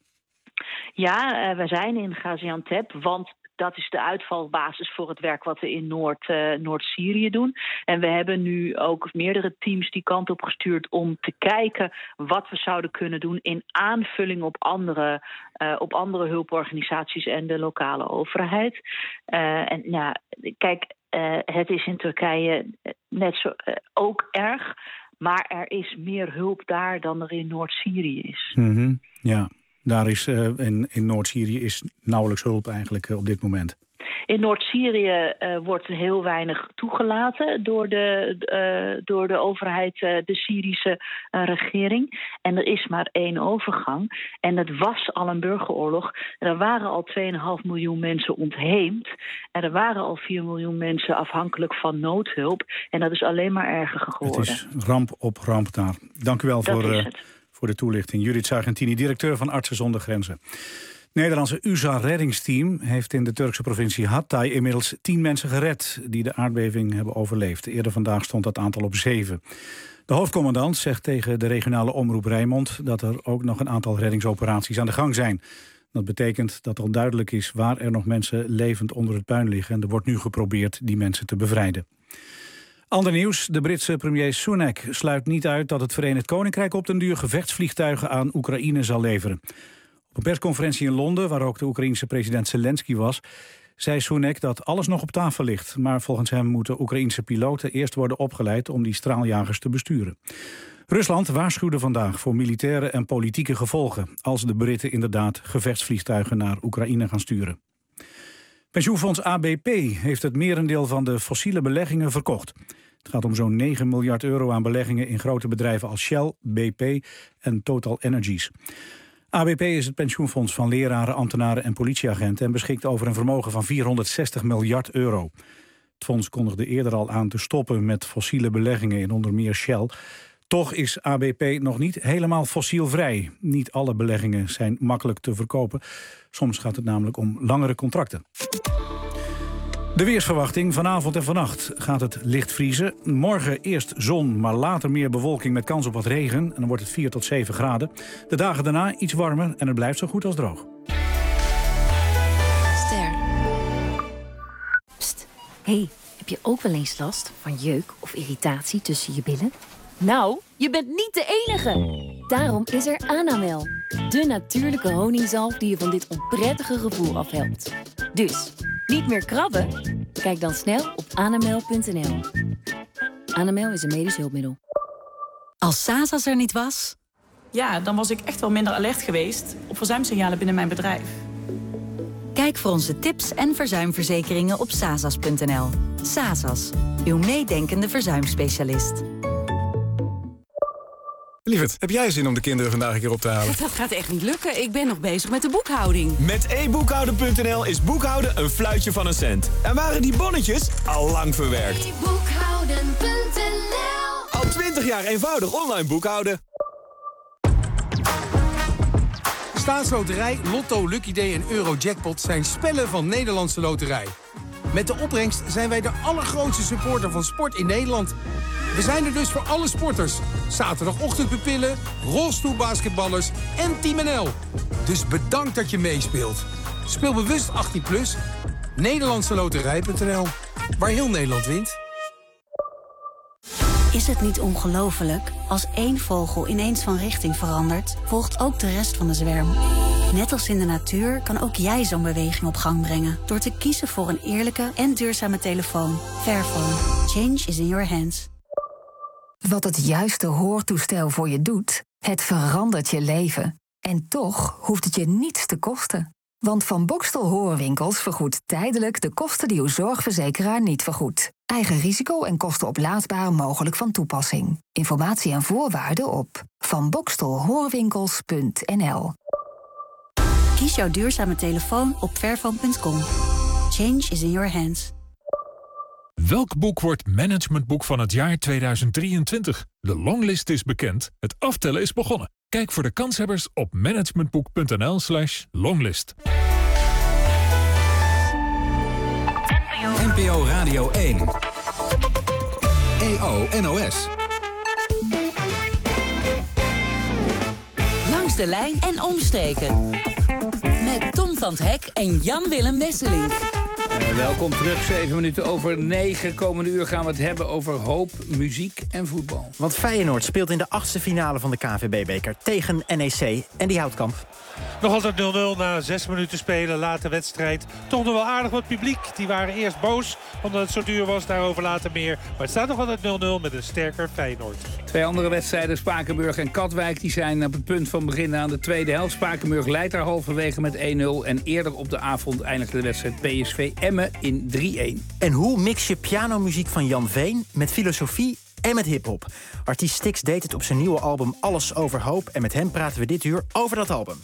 Ja, uh, we zijn in Gaziantep, want dat is de uitvalbasis voor het werk wat we in Noord, uh, Noord-Syrië doen. En we hebben nu ook meerdere teams die kant op gestuurd om te kijken wat we zouden kunnen doen in aanvulling op andere, uh, op andere hulporganisaties en de lokale overheid. Uh, en ja, kijk, uh, het is in Turkije net zo uh, ook erg, maar er is meer hulp daar dan er in Noord-Syrië is. Mm-hmm, ja. Daar is uh, in, in Noord-Syrië is nauwelijks hulp eigenlijk uh, op dit moment. In Noord-Syrië uh, wordt heel weinig toegelaten door de, uh, door de overheid, uh, de Syrische uh, regering. En er is maar één overgang. En het was al een burgeroorlog. En er waren al twee komma vijf miljoen mensen ontheemd. En er waren al vier miljoen mensen afhankelijk van noodhulp. En dat is alleen maar erger geworden. Het is ramp op ramp daar. Dank u wel dat voor... is uh, Voor de toelichting. Judith Sargentini, directeur van Artsen zonder Grenzen. Nederlandse U S A-reddingsteam heeft in de Turkse provincie Hatay inmiddels tien mensen gered die de aardbeving hebben overleefd. Eerder vandaag stond dat aantal op zeven. De hoofdcommandant zegt tegen de regionale omroep Rijnmond dat er ook nog een aantal reddingsoperaties aan de gang zijn. Dat betekent dat al duidelijk is waar er nog mensen levend onder het puin liggen en er wordt nu geprobeerd die mensen te bevrijden. Ander nieuws, de Britse premier Sunak sluit niet uit dat het Verenigd Koninkrijk op den duur gevechtsvliegtuigen aan Oekraïne zal leveren. Op een persconferentie in Londen, waar ook de Oekraïense president Zelensky was, zei Sunak dat alles nog op tafel ligt. Maar volgens hem moeten Oekraïense piloten eerst worden opgeleid om die straaljagers te besturen. Rusland waarschuwde vandaag voor militaire en politieke gevolgen als de Britten inderdaad gevechtsvliegtuigen naar Oekraïne gaan sturen. Pensioenfonds A B P heeft het merendeel van de fossiele beleggingen verkocht. Het gaat om zo'n negen miljard euro aan beleggingen in grote bedrijven als Shell, B P en Total Energies. A B P is het pensioenfonds van leraren, ambtenaren en politieagenten en beschikt over een vermogen van vierhonderdzestig miljard euro. Het fonds kondigde eerder al aan te stoppen met fossiele beleggingen in onder meer Shell. Toch is A B P nog niet helemaal fossielvrij. Niet alle beleggingen zijn makkelijk te verkopen. Soms gaat het namelijk om langere contracten. De weersverwachting. Vanavond en vannacht gaat het licht vriezen. Morgen eerst zon, maar later meer bewolking met kans op wat regen. En dan wordt het vier tot zeven graden. De dagen daarna iets warmer en het blijft zo goed als droog. Ster. Pst, hey, heb je ook wel eens last van jeuk of irritatie tussen je billen? Nou, je bent niet de enige. Daarom is er Anamel. De natuurlijke honingzalf die je van dit onprettige gevoel afhelpt. Dus, niet meer krabben? Kijk dan snel op anamel punt n l. Anamel is een medisch hulpmiddel. Als Sasas er niet was? Ja, dan was ik echt wel minder alert geweest op verzuimsignalen binnen mijn bedrijf. Kijk voor onze tips en verzuimverzekeringen op sasas punt n l. Sasas, uw meedenkende verzuimspecialist. Lieverd, heb jij zin om de kinderen vandaag een keer op te halen? Dat gaat echt niet lukken. Ik ben nog bezig met de boekhouding. Met e boekhouden punt n l is boekhouden een fluitje van een cent. En waren die bonnetjes al lang verwerkt. e boekhouden punt n l. Al twintig jaar eenvoudig online boekhouden. Staatsloterij, Lotto, Lucky Day en Eurojackpot zijn spellen van Nederlandse Loterij. Met de opbrengst zijn wij de allergrootste supporter van sport in Nederland. We zijn er dus voor alle sporters. Zaterdagochtendpupillen, rolstoelbasketballers en Team N L. Dus bedankt dat je meespeelt. Speel bewust achttien plus. Nederlandse Loterij punt n l. Waar heel Nederland wint. Is het niet ongelooflijk? Als één vogel ineens van richting verandert, volgt ook de rest van de zwerm. Net als in de natuur kan ook jij zo'n beweging op gang brengen door te kiezen voor een eerlijke en duurzame telefoon. Fairphone. Change is in your hands. Wat het juiste hoortoestel voor je doet, het verandert je leven. En toch hoeft het je niets te kosten. Want Van Boxtel Hoorwinkels vergoedt tijdelijk de kosten die uw zorgverzekeraar niet vergoedt. Eigen risico en kosten oplaadbaar mogelijk van toepassing. Informatie en voorwaarden op van boxtel hoorwinkels punt n l. Kies jouw duurzame telefoon op fairphone punt com. Change is in your hands. Welk boek wordt managementboek van het jaar tweeduizend drieëntwintig? De longlist is bekend, het aftellen is begonnen. Kijk voor de kanshebbers op managementboek punt n l slash longlist. N P O Radio één. E O N O S. Langs de lijn en omstreken. Met Tom van 't Hek en Jan-Willem Wesseling. Uh, welkom terug, zeven minuten over negen. Komende uur gaan we het hebben over hoop, muziek en voetbal. Want Feyenoord speelt in de achtste finale van de K N V B-beker tegen N E C. En die Houtkamp. Nog altijd nul nul na zes minuten spelen. Late wedstrijd. Toch nog wel aardig wat publiek. Die waren eerst boos omdat het zo duur was. Daarover later meer. Maar het staat nog altijd nul nul met een sterker Feyenoord. Twee andere wedstrijden, Spakenburg en Katwijk, die zijn op het punt van beginnen aan de tweede helft. Spakenburg leidt daar halverwege met één nul. En eerder op de avond eindigde de wedstrijd P S V Emmen in drie één. En hoe mix je pianomuziek van Jan Veen met filosofie en met hiphop? Artiest Styx deed het op zijn nieuwe album Alles over Hoop. En met hem praten we dit uur over dat album.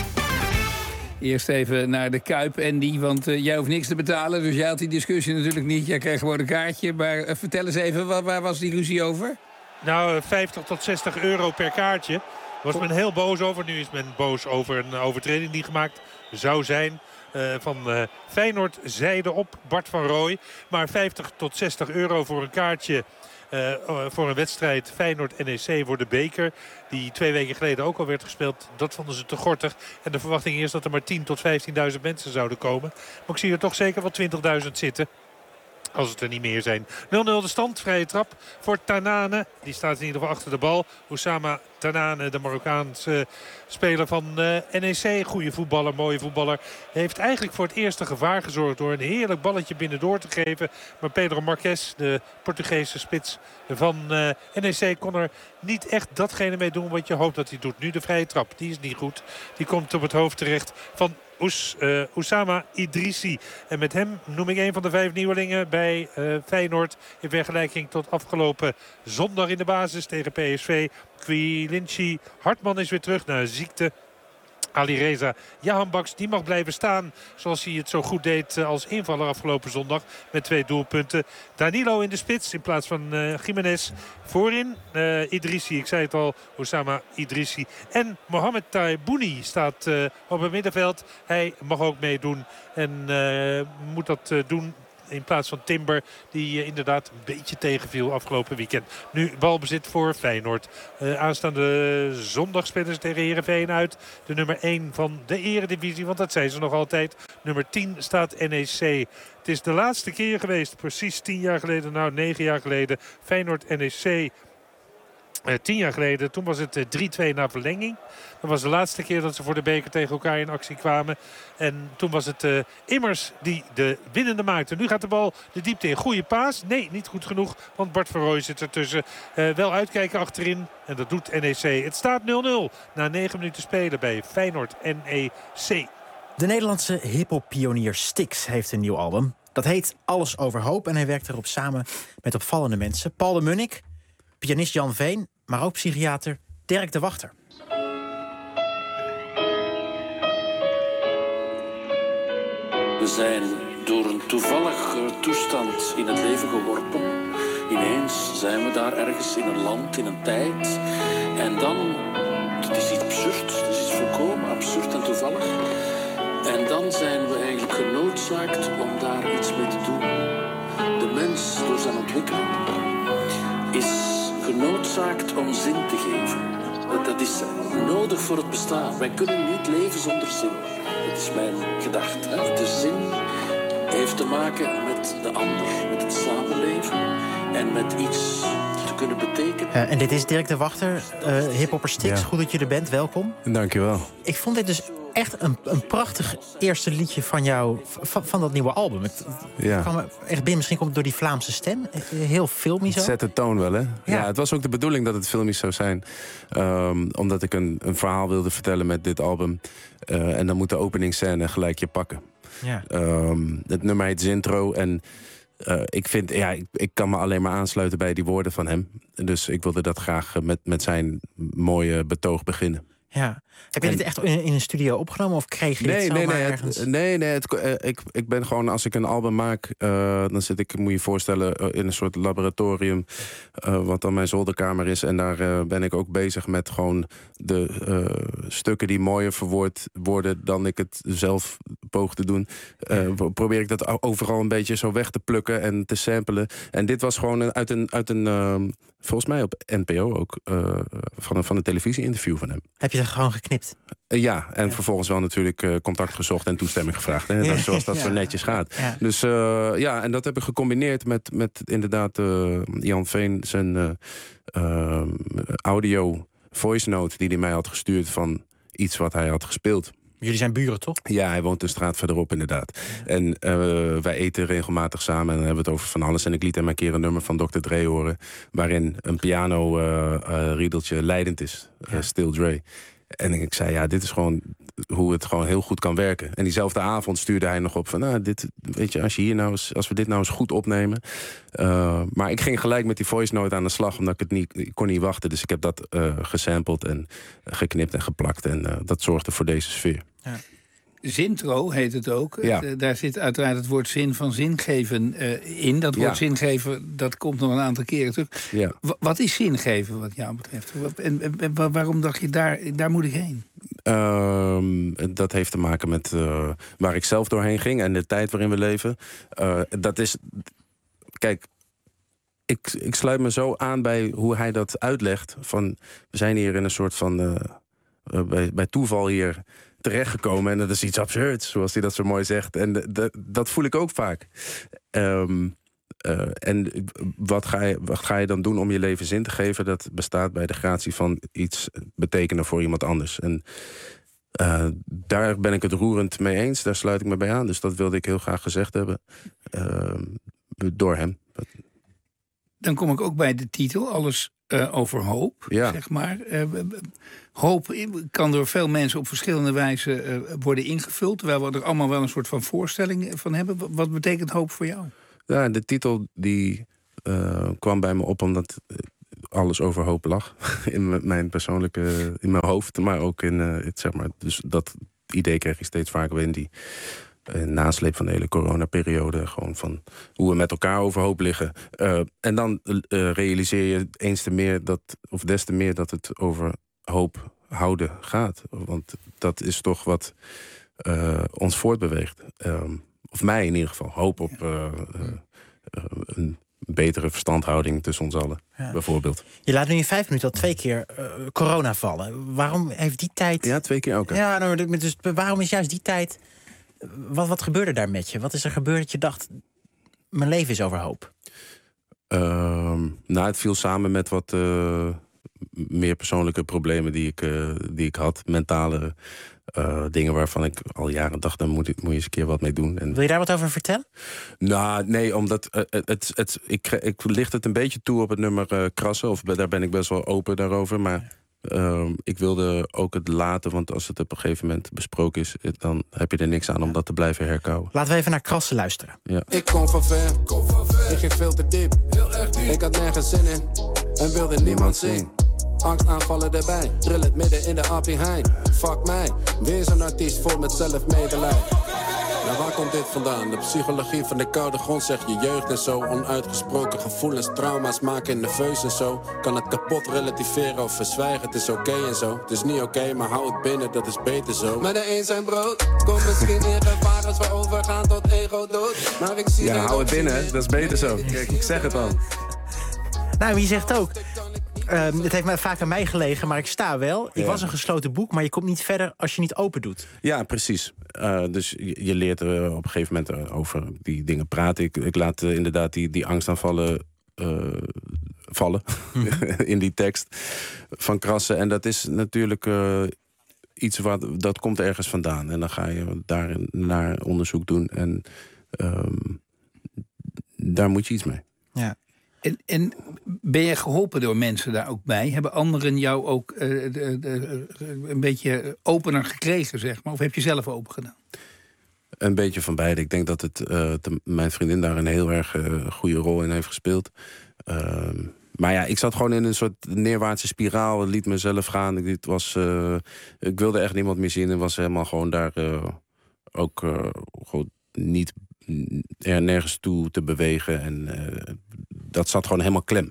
Eerst even naar de Kuip, Andy, want uh, jij hoeft niks te betalen. Dus jij had die discussie natuurlijk niet. Jij kreeg gewoon een kaartje. Maar uh, vertel eens even, waar, waar was die ruzie over? Nou, vijftig tot zestig euro per kaartje. Daar was men heel boos over. Nu is men boos over een overtreding die gemaakt zou zijn. Uh, van uh, Feyenoord zijde op Bart van Rooij. Maar vijftig tot zestig euro voor een kaartje uh, voor een wedstrijd Feyenoord-N E C voor de beker. Die twee weken geleden ook al werd gespeeld. Dat vonden ze te gortig. En de verwachting is dat er maar tien tot vijftienduizend mensen zouden komen. Maar ik zie er toch zeker wel twintigduizend zitten. Als het er niet meer zijn. nul nul de stand. Vrije trap voor Tanane. Die staat in ieder geval achter de bal. Oussama Tanane, de Marokkaanse speler van uh, N E C. Goede voetballer, mooie voetballer. Heeft eigenlijk voor het eerste gevaar gezorgd door een heerlijk balletje binnendoor te geven. Maar Pedro Marques, de Portugese spits van uh, N E C, kon er niet echt datgene mee doen wat je hoopt dat hij doet. Nu de vrije trap. Die is niet goed. Die komt op het hoofd terecht van Ous, uh, Oussama Idrissi. En met hem noem ik een van de vijf nieuwelingen bij uh, Feyenoord. In vergelijking tot afgelopen zondag in de basis tegen P S V. Quilinci Hartman is weer terug na ziekte. Alireza Jahanbaks, die mag blijven staan zoals hij het zo goed deed als invaller afgelopen zondag met twee doelpunten. Danilo in de spits in plaats van uh, Jiménez. Voorin uh, Idrissi, ik zei het al, Osama Idrissi. En Mohamed Taibouni staat uh, op het middenveld. Hij mag ook meedoen en uh, moet dat uh, doen in plaats van Timber, die uh, inderdaad een beetje tegenviel afgelopen weekend. Nu balbezit voor Feyenoord. Uh, aanstaande zondag spelen ze tegen Heerenveen uit. De nummer één van de eredivisie, want dat zijn ze nog altijd. Nummer tien staat N E C. Het is de laatste keer geweest, precies tien jaar geleden, nou negen jaar geleden. Feyenoord N E C. Uh, tien jaar geleden, toen was het uh, drie twee na verlenging. Dat was de laatste keer dat ze voor de beker tegen elkaar in actie kwamen. En toen was het uh, Immers die de winnende maakte. Nu gaat de bal de diepte in. Goede paas. Nee, niet goed genoeg. Want Bart van Rooij zit ertussen. Uh, wel uitkijken achterin. En dat doet N E C. Het staat nul nul na negen minuten spelen bij Feyenoord N E C. De Nederlandse hiphop-pionier Styx heeft een nieuw album. Dat heet Alles over Hoop. En hij werkt erop samen met opvallende mensen. Paul de Munnik, pianist Jan Veen, maar ook psychiater Dirk de Wachter. We zijn door een toevallige toestand in het leven geworpen. Ineens zijn we daar ergens in een land, in een tijd. En dan, het is iets absurd, het is iets volkomen absurd en toevallig. En dan zijn we eigenlijk genoodzaakt om daar iets mee te doen. De mens, door zijn ontwikkeling, is genoodzaakt om zin te geven. Dat, dat is nodig voor het bestaan. Wij kunnen niet leven zonder zin. Dat is mijn gedachte. Hè? De zin heeft te maken met de ander, met het samenleven en met iets te kunnen betekenen. Uh, en dit is Dirk de Wachter, uh, hiphopper Styx. Ja. Goed dat je er bent, welkom. Dank je wel. Ik vond dit dus echt een, een prachtig eerste liedje van jou, van, van dat nieuwe album. Het, Ja. kwam er echt binnen, misschien komt het door die Vlaamse stem. Heel filmisch Het ook. zet de toon wel, hè? Ja. Ja. Het was ook de bedoeling dat het filmisch zou zijn. Um, omdat ik een, een verhaal wilde vertellen met dit album. Uh, en dan moet de openingsscène gelijk je pakken. Ja. Um, het nummer heet Zintro. En uh, ik vind, ja, ik, ik kan me alleen maar aansluiten bij die woorden van hem. Dus ik wilde dat graag met, met zijn mooie betoog beginnen. Ja. Heb je En- dit echt in, in een studio opgenomen of kreeg je Nee, dit nee, zomaar nee, ergens? het, nee, nee. Het, eh, ik, ik ben gewoon, als ik een album maak, uh, dan zit ik, moet je je voorstellen, uh, in een soort laboratorium, uh, wat dan mijn zolderkamer is. En daar uh, ben ik ook bezig met gewoon de uh, stukken die mooier verwoord worden dan ik het zelf poog te doen. Uh, probeer ik dat overal een beetje zo weg te plukken en te samplen. En dit was gewoon een, uit een, uit een uh, volgens mij op N P O ook, uh, van een, van een televisie-interview van hem. Heb je er gewoon geknipt? Uh, ja, en ja. vervolgens wel natuurlijk uh, contact gezocht en toestemming gevraagd. Hè? Dat, zoals dat ja. zo netjes gaat. Ja. Dus uh, ja, en dat heb ik gecombineerd met, met inderdaad uh, Jan Veen zijn uh, uh, audio voice note die hij mij had gestuurd van iets wat hij had gespeeld. Jullie zijn buren, toch? Ja, hij woont een straat verderop inderdaad. En uh, wij eten regelmatig samen en dan hebben we het over van alles. En ik liet hem een keer een nummer van dokter Dre horen, waarin een piano uh, uh, riedeltje leidend is. Uh, Still Dre. En ik zei, ja, dit is gewoon hoe het gewoon heel goed kan werken. En diezelfde avond stuurde hij nog op van, nou, dit, weet je, als je hier nou eens, als we dit nou eens goed opnemen. Uh, maar ik ging gelijk met die voice note aan de slag, omdat ik het niet, ik kon niet wachten. Dus ik heb dat uh, gesampled en geknipt en geplakt. En uh, dat zorgde voor deze sfeer. Ja. Zintro heet het ook. Ja. Het, uh, daar zit uiteraard het woord zin van zingeven uh, in. Dat woord Ja. zingeven, dat komt nog een aantal keren terug. Ja. W- wat is zingeven wat jou betreft? En, en, en waarom dacht je, daar, daar moet ik heen? Um, dat heeft te maken met uh, waar ik zelf doorheen ging en de tijd waarin we leven. Uh, dat is, kijk, ik, ik sluit me zo aan bij hoe hij dat uitlegt. Van, we zijn hier in een soort van, uh, uh, bij, bij toeval hier terechtgekomen en dat is iets absurds, zoals hij dat zo mooi zegt. En de, de, dat voel ik ook vaak. Um, Uh, en wat ga, je, wat ga je dan doen om je leven zin te geven? Dat bestaat bij de gratie van iets betekenen voor iemand anders. En uh, daar ben ik het roerend mee eens. Daar sluit ik me bij aan. Dus dat wilde ik heel graag gezegd hebben. Uh, door hem. Dan kom ik ook bij de titel. Alles uh, over hoop, ja. zeg maar. Uh, hoop kan door veel mensen op verschillende wijzen uh, worden ingevuld. Terwijl we er allemaal wel een soort van voorstelling van hebben. Wat betekent hoop voor jou? Ja, de titel die uh, kwam bij me op omdat alles overhoop lag. In mijn persoonlijke, in mijn hoofd, maar ook in, uh, het, zeg maar, dus dat idee kreeg ik steeds vaker in die uh, nasleep van de hele coronaperiode. Gewoon van hoe we met elkaar overhoop liggen. Uh, en dan uh, realiseer je eens te meer dat, of des te meer dat het over hoop houden gaat. Want dat is toch wat uh, ons voortbeweegt. Um, of mij in ieder geval. Hoop op uh, uh, uh, een betere verstandhouding tussen ons allen, ja. bijvoorbeeld. Je laat nu in vijf minuten al twee keer uh, corona vallen. Waarom heeft die tijd... Ja, twee keer ook. Hè? Ja, nou, dus waarom is juist die tijd... Wat, wat gebeurde daar met je? Wat is er gebeurd dat je dacht... mijn leven is overhoop? Uh, nou, het viel samen met wat uh, meer persoonlijke problemen die ik, uh, die ik had. Mentale uh, dingen waarvan ik al jaren dacht... daar moet, moet je eens een keer wat mee doen. En... Wil je daar wat over vertellen? Nou, nee, omdat uh, het, het, het, ik, ik licht het een beetje toe op het nummer uh, krassen. Of daar ben ik best wel open daarover. Maar uh, ik wilde ook het laten. Want als het op een gegeven moment besproken is... dan heb je er niks aan om dat te blijven herkauwen. Laten we even naar krassen luisteren. Ja. Ik kom van ver, kom van ver. Ik ging veel te diep. Heel erg diep. Ik had nergens zin in en wilde niemand zien. Angstaanvallen erbij, drill het midden in de Appie Heijn. Fuck mij, weer zo'n artiest vol met zelfmedelijden. Nou, waar komt dit vandaan? De psychologie van de koude grond zegt je jeugd en zo. Onuitgesproken gevoelens, trauma's maken nerveus en zo. Kan het kapot relativeren of verzwijgen, het is oké okay en zo. Het is niet oké, okay, maar hou het binnen, dat is beter zo. Maar de een zijn brood, komt misschien in gevaar als we overgaan tot ego dood. Maar ik zie ja, hou het binnen, dat is beter zo. Kijk, ik zeg het al. Nou, wie zegt ook... Um, het heeft mij vaak aan mij gelegen, maar ik sta wel. Ik ja. was een gesloten boek, maar je komt niet verder als je niet open doet. Ja, precies. Uh, dus je, je leert uh, op een gegeven moment uh, over die dingen praten. Ik, ik laat uh, inderdaad die, die angstaanvallen uh, vallen in die tekst van krassen. En dat is natuurlijk uh, iets wat dat komt ergens vandaan. En dan ga je daar naar onderzoek doen. En um, daar moet je iets mee. Ja. En, en ben je geholpen door mensen daar ook bij? Hebben anderen jou ook uh, de, de, een beetje opener gekregen, zeg maar? Of heb je zelf open gedaan? Een beetje van beide. Ik denk dat het, uh, de, mijn vriendin daar een heel erg uh, goede rol in heeft gespeeld. Uh, maar ja, ik zat gewoon in een soort neerwaartse spiraal. Liet mezelf gaan. Ik, het was, uh, ik wilde echt niemand meer zien. En was helemaal gewoon daar uh, ook uh, gewoon niet er nergens toe te bewegen. En uh, dat zat gewoon helemaal klem.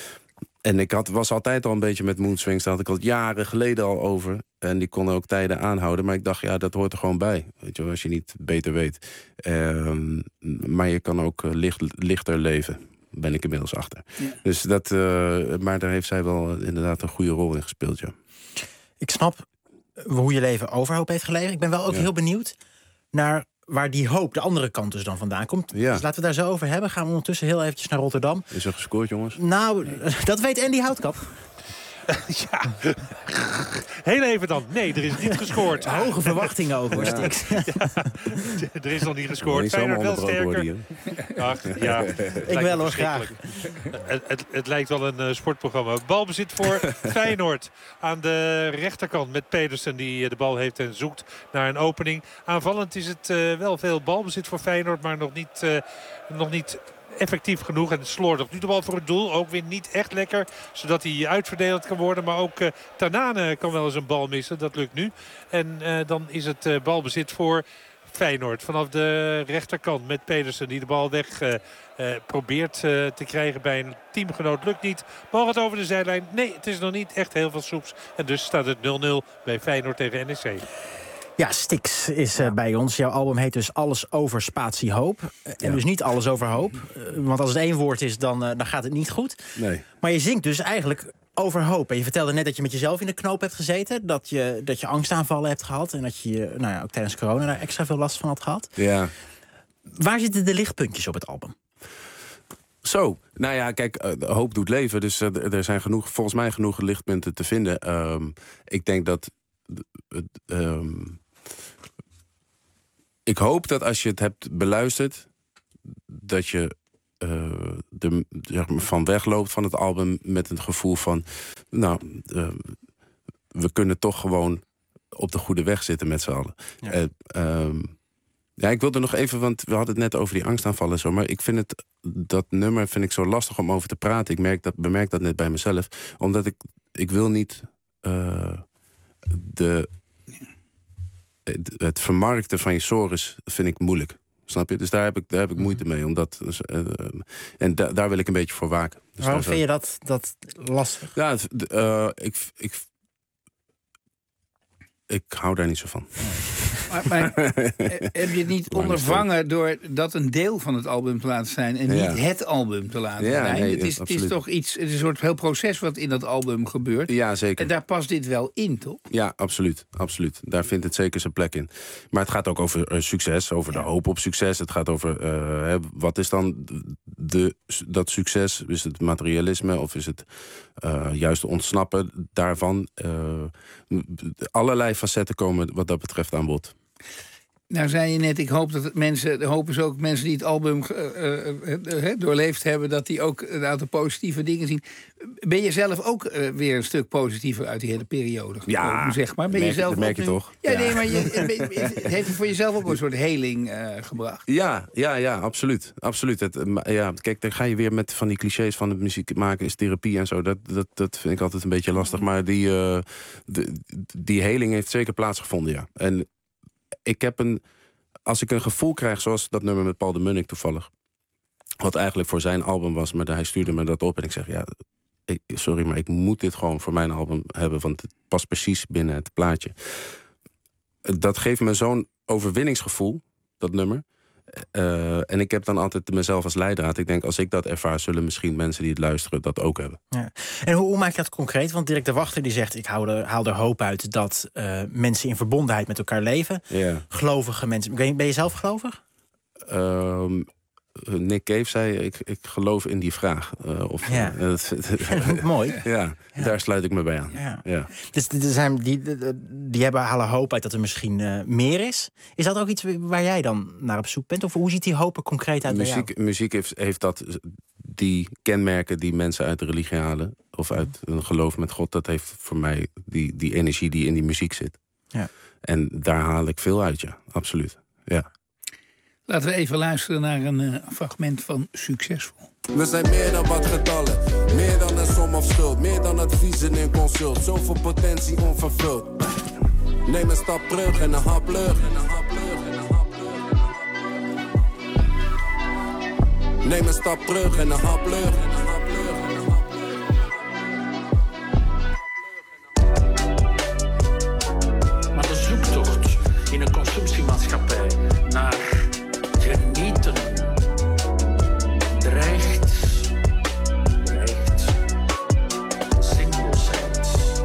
En ik had, was altijd al een beetje met moonswings. Daar had ik al jaren geleden al over. En die konden ook tijden aanhouden. Maar ik dacht, ja, dat hoort er gewoon bij. Weet je, als je niet beter weet. Uh, maar je kan ook licht, lichter leven. Ben ik inmiddels achter. Ja. Dus dat, uh, maar daar heeft zij wel inderdaad een goede rol in gespeeld, ja. Ik snap hoe je leven overhoop heeft gelegen. Ik ben wel ook ja. heel benieuwd naar waar die hoop, de andere kant dus dan vandaan komt. Ja. Dus laten we daar zo over hebben. Gaan we ondertussen heel eventjes naar Rotterdam. Is er gescoord, jongens? Nou, dat weet Andy Houtkamp. Ja, heel even dan. Nee, er is niet gescoord. Hoge verwachtingen ook, hoor, Stix. Ja. Ja. Er is nog niet gescoord. Feyenoord wel sterker. Ach, ja. Ik wel hoor, graag. Het, het, het lijkt wel een uh, sportprogramma. Balbezit voor Feyenoord. Aan de rechterkant met Pedersen die de bal heeft en zoekt naar een opening. Aanvallend is het uh, wel veel balbezit voor Feyenoord, maar nog niet... Uh, nog niet effectief genoeg en slordig. Nu de bal voor het doel. Ook weer niet echt lekker. Zodat hij uitverdeeld kan worden. Maar ook uh, Tanane kan wel eens een bal missen. Dat lukt nu. En uh, dan is het uh, balbezit voor Feyenoord. Vanaf de rechterkant met Pedersen die de bal weg uh, uh, probeert uh, te krijgen bij een teamgenoot. Lukt niet. Bal gaat over de zijlijn. Nee, het is nog niet echt heel veel soeps. En dus staat het nul nul bij Feyenoord tegen N E C. Ja, Stix is uh, bij ons. Jouw album heet dus Alles over Spatie Hoop. En ja. dus niet Alles over Hoop. Uh, want als het één woord is, dan, uh, dan gaat het niet goed. Nee. Maar je zingt dus eigenlijk over hoop. En je vertelde net dat je met jezelf in de knoop hebt gezeten. Dat je, dat je angstaanvallen hebt gehad. En dat je nou ja, ook tijdens corona daar extra veel last van had gehad. Ja. Waar zitten de lichtpuntjes op het album? Zo, nou ja, kijk, uh, hoop doet leven. Dus uh, er zijn genoeg, volgens mij genoeg lichtpunten te vinden. Um, ik denk dat... Uh, um, Ik hoop dat als je het hebt beluisterd, dat je uh, er zeg maar, van wegloopt van het album met een gevoel van, nou, uh, we kunnen toch gewoon op de goede weg zitten met z'n allen. Ja. Uh, um, Ja, ik wilde nog even, want we hadden het net over die angstaanvallen en zo. Maar ik vind het, dat nummer vind ik zo lastig om over te praten. Ik merk dat, bemerk dat net bij mezelf. Omdat ik, ik wil niet uh, de, het vermarkten van je sores vind ik moeilijk. Snap je? Dus daar heb ik, daar heb ik moeite mee. Omdat, uh, en da, daar wil ik een beetje voor waken. Dus waarom vind je dat, dat lastig? Ja, het, uh, ik, ik, ik hou daar niet zo van. Maar, maar heb je het niet ondervangen door dat een deel van het album te laten zijn en niet Ja. het album te laten Ja, zijn? nee, het, is, het is absoluut. toch iets, het is een soort heel proces wat in dat album gebeurt. Ja, zeker. En daar past dit wel in, toch? Ja, absoluut, absoluut. Daar vindt het zeker zijn plek in. Maar het gaat ook over uh, succes, over de hoop op succes. Het gaat over, uh, hè, wat is dan de, dat succes? Is het materialisme of is het uh, juist ontsnappen daarvan? Uh, allerlei facetten komen wat dat betreft aan bod. Nou zei je net, ik hoop dat het mensen, de hoop is ook mensen die het album uh, uh, uh, doorleefd hebben, dat die ook een aantal positieve dingen zien. Ben je zelf ook uh, weer een stuk positiever uit die hele periode gekomen, Ja, zeg maar? Ben merk, je zelf dat merk je nu... toch? Ja, Ja. nee, maar je, het heeft het voor jezelf ook een soort heling uh, gebracht. Ja, ja, ja, absoluut. absoluut. Het, ja, kijk, dan ga je weer met van die clichés van het muziek maken is therapie en zo. Dat, dat, dat vind ik altijd een beetje lastig. Maar die, uh, de, die heling heeft zeker plaatsgevonden, ja. En ik heb een, als ik een gevoel krijg, zoals dat nummer met Paul de Munnik toevallig, wat eigenlijk voor zijn album was, maar hij stuurde me dat op en ik zeg, ja, ik, sorry, maar ik moet dit gewoon voor mijn album hebben, want het past precies binnen het plaatje. Dat geeft me zo'n overwinningsgevoel, dat nummer. Uh, en ik heb dan altijd mezelf als leidraad. Ik denk, als ik dat ervaar, zullen misschien mensen die het luisteren dat ook hebben. Ja. En hoe, hoe maak je dat concreet? Want Dirk de Wachter die zegt, ik haal er, haal er hoop uit dat uh, mensen in verbondenheid met elkaar leven. Ja. Gelovige mensen. Ben je, ben je zelf gelovig? Um, Nick Cave zei, ik, ik geloof in die vraag. Uh, of, ja. uh, dat, Mooi. Ja, ja, daar sluit ik me bij aan. Ja. Ja. Dus er zijn, die, die hebben halen hoop uit dat er misschien uh, meer is. Is dat ook iets waar jij dan naar op zoek bent? Of hoe ziet die hoop er concreet uit muziek, bij jou? Muziek heeft, heeft dat, die kenmerken die mensen uit de religie halen, of uit een geloof met God, dat heeft voor mij die, die energie die in die muziek zit. Ja. En daar haal ik veel uit, ja. Absoluut. Ja. Laten we even luisteren naar een uh, fragment van Succesvol. We zijn meer dan wat getallen, meer dan een som of schuld, meer dan adviezen in consult, zoveel potentie onvervuld. Neem een stap terug en een hap lucht. Neem een stap terug en een hap lucht. Maar de zoektocht in een consumptiemaatschappij naar genieten dreigt, dreigt zinloosheid.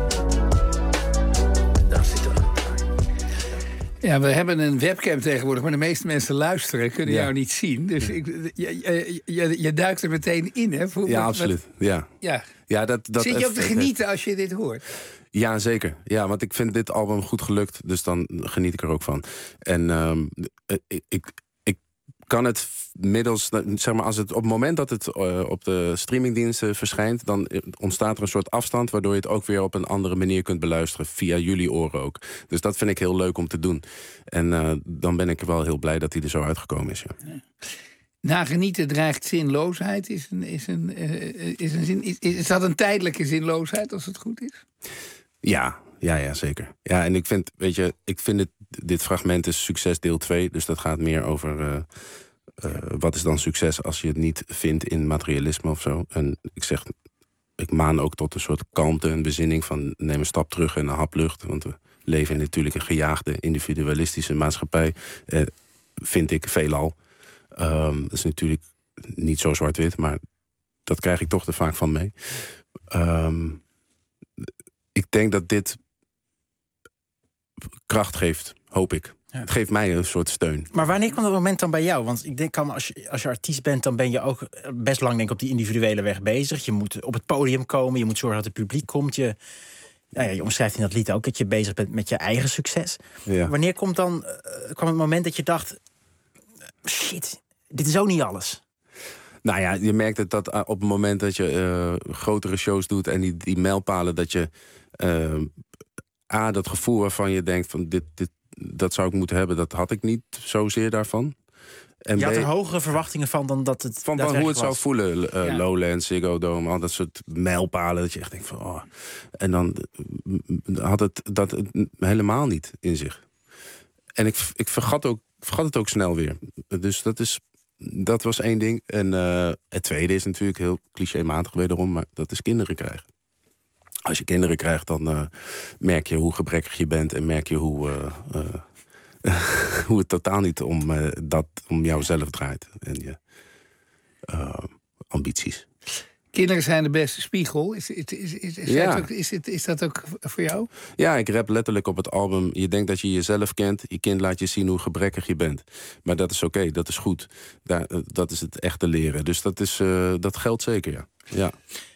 Daar zit er een draai. Ja, we hebben een webcam tegenwoordig, maar de meeste mensen luisteren, kunnen Ja. jou niet zien. Dus ik, je, je, je, je duikt er meteen in, hè? Voor, Ja, wat- absoluut. Ja. Ja. Ja, dat, dat Zit je ook te het- genieten als je dit hoort? Ja, zeker. Ja, want ik vind dit album goed gelukt, dus dan geniet ik er ook van. En um, ik, ik, ik kan het middels, zeg maar, als het op het moment dat het uh, op de streamingdiensten verschijnt, dan ontstaat er een soort afstand, waardoor je het ook weer op een andere manier kunt beluisteren, via jullie oren ook. Dus dat vind ik heel leuk om te doen. En uh, dan ben ik wel heel blij dat hij er zo uitgekomen is. Ja. Ja. Na genieten dreigt zinloosheid. Is, een, is, een, uh, is, een zin, is, is dat een tijdelijke zinloosheid, als het goed is? Ja, ja, ja, zeker. Ja, en ik vind, weet je, ik vind het, dit fragment is succes deel twee. Dus dat gaat meer over uh, uh, wat is dan succes als je het niet vindt in materialisme of zo. En ik zeg, ik maan ook tot een soort kalmte en bezinning van neem een stap terug en een hap lucht. Want we leven in natuurlijk een gejaagde, individualistische maatschappij. Uh, vind ik veelal. Um, dat is natuurlijk niet zo zwart-wit, maar dat krijg ik toch er vaak van mee. Um, ik denk dat dit kracht geeft, hoop ik. Ja. Het geeft mij een soort steun. Maar wanneer kwam dat moment dan bij jou? Want ik denk, als je, als je artiest bent, dan ben je ook best lang denk ik, op die individuele weg bezig. Je moet op het podium komen, je moet zorgen dat het publiek komt. Je, nou ja, je omschrijft in dat lied ook dat je bezig bent met je eigen succes. Ja. Wanneer komt dan, uh, kwam het moment dat je dacht, shit, dit is ook niet alles? Nou ja, je merkt het dat op het moment dat je uh, grotere shows doet en die, die mijlpalen, dat je uh, A, dat gevoel waarvan je denkt van dit, dit, dat zou ik moeten hebben. Dat had ik niet zozeer daarvan. En je had B, er hogere verwachtingen van dan dat het van, van hoe het zou was. voelen. Uh, Ja. Lowlands, Ziggo Dome, al dat soort mijlpalen. Dat je echt denkt van... Oh. En dan had het dat het helemaal niet in zich. En ik, ik vergat, ook, vergat het ook snel weer. Dus dat, is, dat was één ding. En uh, het tweede is natuurlijk heel clichématig wederom... maar dat is kinderen krijgen. Als je kinderen krijgt, dan uh, merk je hoe gebrekkig je bent... en merk je hoe... Uh, uh, hoe het totaal niet om, uh, dat, om jouzelf draait. En je uh, ambities. Kinderen zijn de beste spiegel. Is, is, is, is, is, Ja. dat ook, is, het, is dat ook voor jou? Ja, ik rap letterlijk op het album. Je denkt dat je jezelf kent. Je kind laat je zien hoe gebrekkig je bent. Maar dat is oké, okay, dat is goed. Daar, dat is het echte leren. Dus dat, is, uh, dat geldt zeker, ja. ja.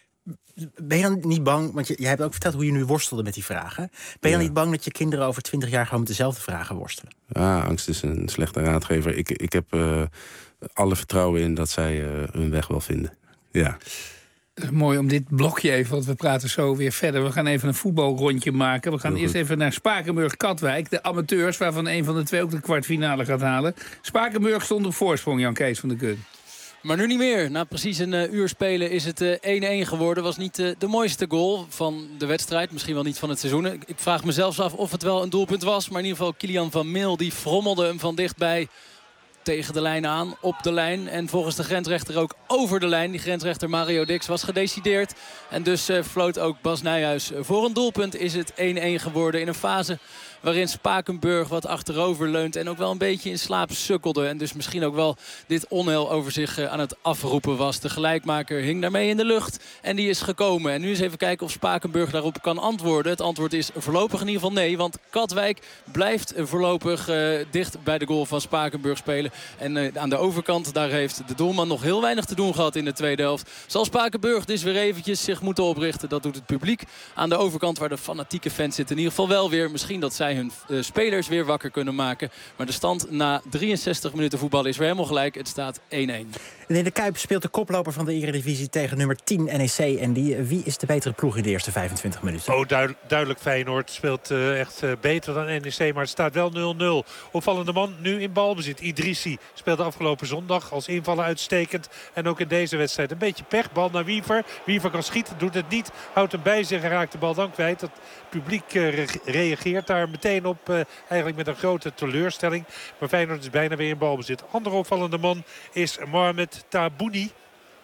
Ben je dan niet bang, want je, je hebt ook verteld hoe je nu worstelde met die vragen. Ben je Ja. dan niet bang dat je kinderen over twintig jaar gewoon met dezelfde vragen worstelen? Ah, angst is een slechte raadgever. Ik, ik heb uh, alle vertrouwen in dat zij uh, hun weg wel vinden. Ja. Het is mooi om dit blokje even, want we praten zo weer verder. We gaan even een voetbalrondje maken. We gaan Heel eerst goed. even naar Spakenburg-Katwijk. De amateurs, waarvan een van de twee ook de kwartfinale gaat halen. Spakenburg stond op voorsprong, Jan Kees van de Kun. Maar nu niet meer. Na precies een uh, uur spelen is het uh, één-één geworden. Was niet uh, de mooiste goal van de wedstrijd. Misschien wel niet van het seizoen. Ik, ik vraag me zelfs af of het wel een doelpunt was. Maar in ieder geval Kilian van Meel die frommelde hem van dichtbij tegen de lijn aan, op de lijn. En volgens de grensrechter ook over de lijn. Die grensrechter Mario Dix was gedecideerd. En dus uh, floot ook Bas Nijhuis. Voor een doelpunt is het één-één geworden in een fase waarin Spakenburg wat achterover leunt en ook wel een beetje in slaap sukkelde. En dus misschien ook wel dit onheil over zich uh, aan het afroepen was. De gelijkmaker hing daarmee in de lucht en die is gekomen. En nu eens even kijken of Spakenburg daarop kan antwoorden. Het antwoord is voorlopig in ieder geval nee. Want Katwijk blijft voorlopig uh, dicht bij de goal van Spakenburg spelen. En uh, aan de overkant, daar heeft de doelman nog heel weinig te doen gehad in de tweede helft. Zal Spakenburg dus weer eventjes zich moeten oprichten. Dat doet het publiek. Aan de overkant waar de fanatieke fans zitten in ieder geval wel weer. Misschien dat zij hun uh, spelers weer wakker kunnen maken. Maar de stand na drieënzestig minuten voetbal is weer helemaal gelijk. Het staat één-één. En in de Kuip speelt de koploper van de Eredivisie tegen nummer tien N E C. En die, wie is de betere ploeg in de eerste vijfentwintig minuten? Oh, duid, duidelijk Feyenoord speelt uh, echt uh, beter dan N E C. Maar het staat wel nul nul. Opvallende man nu in balbezit. Idrissi speelde afgelopen zondag als invaller uitstekend. En ook in deze wedstrijd een beetje pech. Bal naar Wiever. Wiever kan schieten, doet het niet. Houdt hem bij zich en raakt de bal dan kwijt. Het publiek uh, re reageert daar meteen op. Uh, eigenlijk met een grote teleurstelling. Maar Feyenoord is bijna weer in balbezit. Andere opvallende man is Mohamed Tabouni.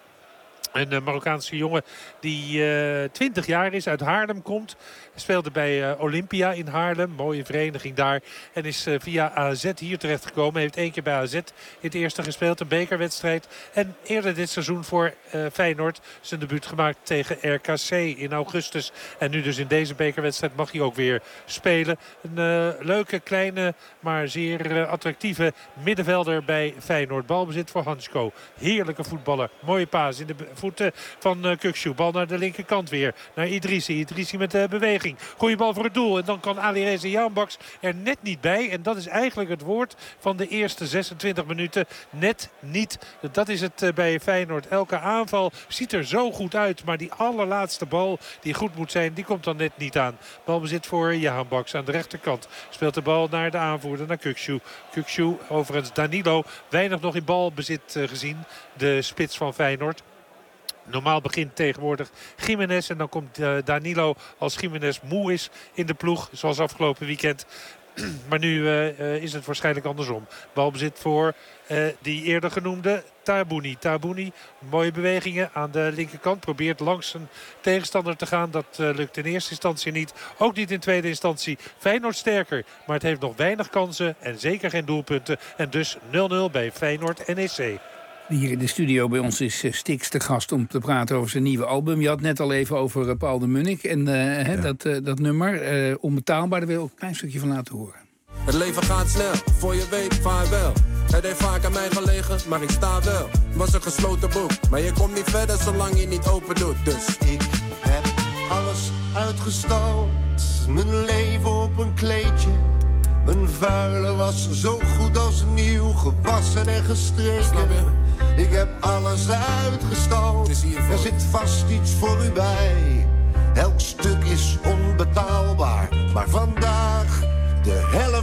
Een uh, Marokkaanse jongen die uh, twintig jaar is, uit Haarlem komt. Speelde bij uh, Olympia in Haarlem, mooie vereniging daar. En is uh, via A Z hier terechtgekomen. Heeft één keer bij A Z in het eerste gespeeld, een bekerwedstrijd. En eerder dit seizoen voor uh, Feyenoord zijn debuut gemaakt tegen R K C in augustus. En nu dus in deze bekerwedstrijd mag hij ook weer spelen. Een uh, leuke, kleine, maar zeer uh, attractieve middenvelder bij Feyenoord. Balbezit voor Hansko. Heerlijke voetballer. Mooie paas in de voeten van uh, Kukçu. Bal naar de linkerkant weer. Naar Idrissi. Idrissi met de beweging. Goeie bal voor het doel. En dan kan Alireza Jaanbaks er net niet bij. En dat is eigenlijk het woord van de eerste zesentwintig minuten. Net niet. Dat is het uh, bij Feyenoord. Elke aanval ziet er zo goed uit. Maar die allerlaatste bal die goed moet zijn, die komt dan net niet aan. Balbezit voor Jaanbaks aan de rechterkant. Speelt de bal naar de aanvoerder, naar Kukçu. Kukçu, overigens Danilo. Weinig nog in balbezit uh, gezien. De spits van Feyenoord. Normaal begint tegenwoordig Gimenez. En dan komt uh, Danilo als Gimenez moe is in de ploeg. Zoals afgelopen weekend. Maar nu uh, uh, is het waarschijnlijk andersom. Balbezit voor uh, die eerder genoemde Tabouni. Tabouni, mooie bewegingen aan de linkerkant. Probeert langs zijn tegenstander te gaan. Dat uh, lukt in eerste instantie niet. Ook niet in tweede instantie. Feyenoord sterker. Maar het heeft nog weinig kansen. En zeker geen doelpunten. En dus nul nul bij Feyenoord N E C. Hier in de studio bij ons is uh, Stix te gast om te praten over zijn nieuwe album. Je had net al even over uh, Paul de Munnik en uh, ja. hè, dat, uh, dat nummer. Uh, onbetaalbaar, daar wil ik ook een klein stukje van laten horen. Het leven gaat snel, voor je weet, vaarwel. Het heeft vaak aan mij gelegen, maar ik sta wel. Het was een gesloten boek, maar je komt niet verder zolang je niet open doet. Dus ik heb alles uitgestald. Mijn leven op een kleedje. Mijn vuile was zo goed als nieuw, gewassen en gestreken. Ik heb alles uitgestald, er zit vast iets voor u bij. Elk stuk is onbetaalbaar, maar vandaag de helft van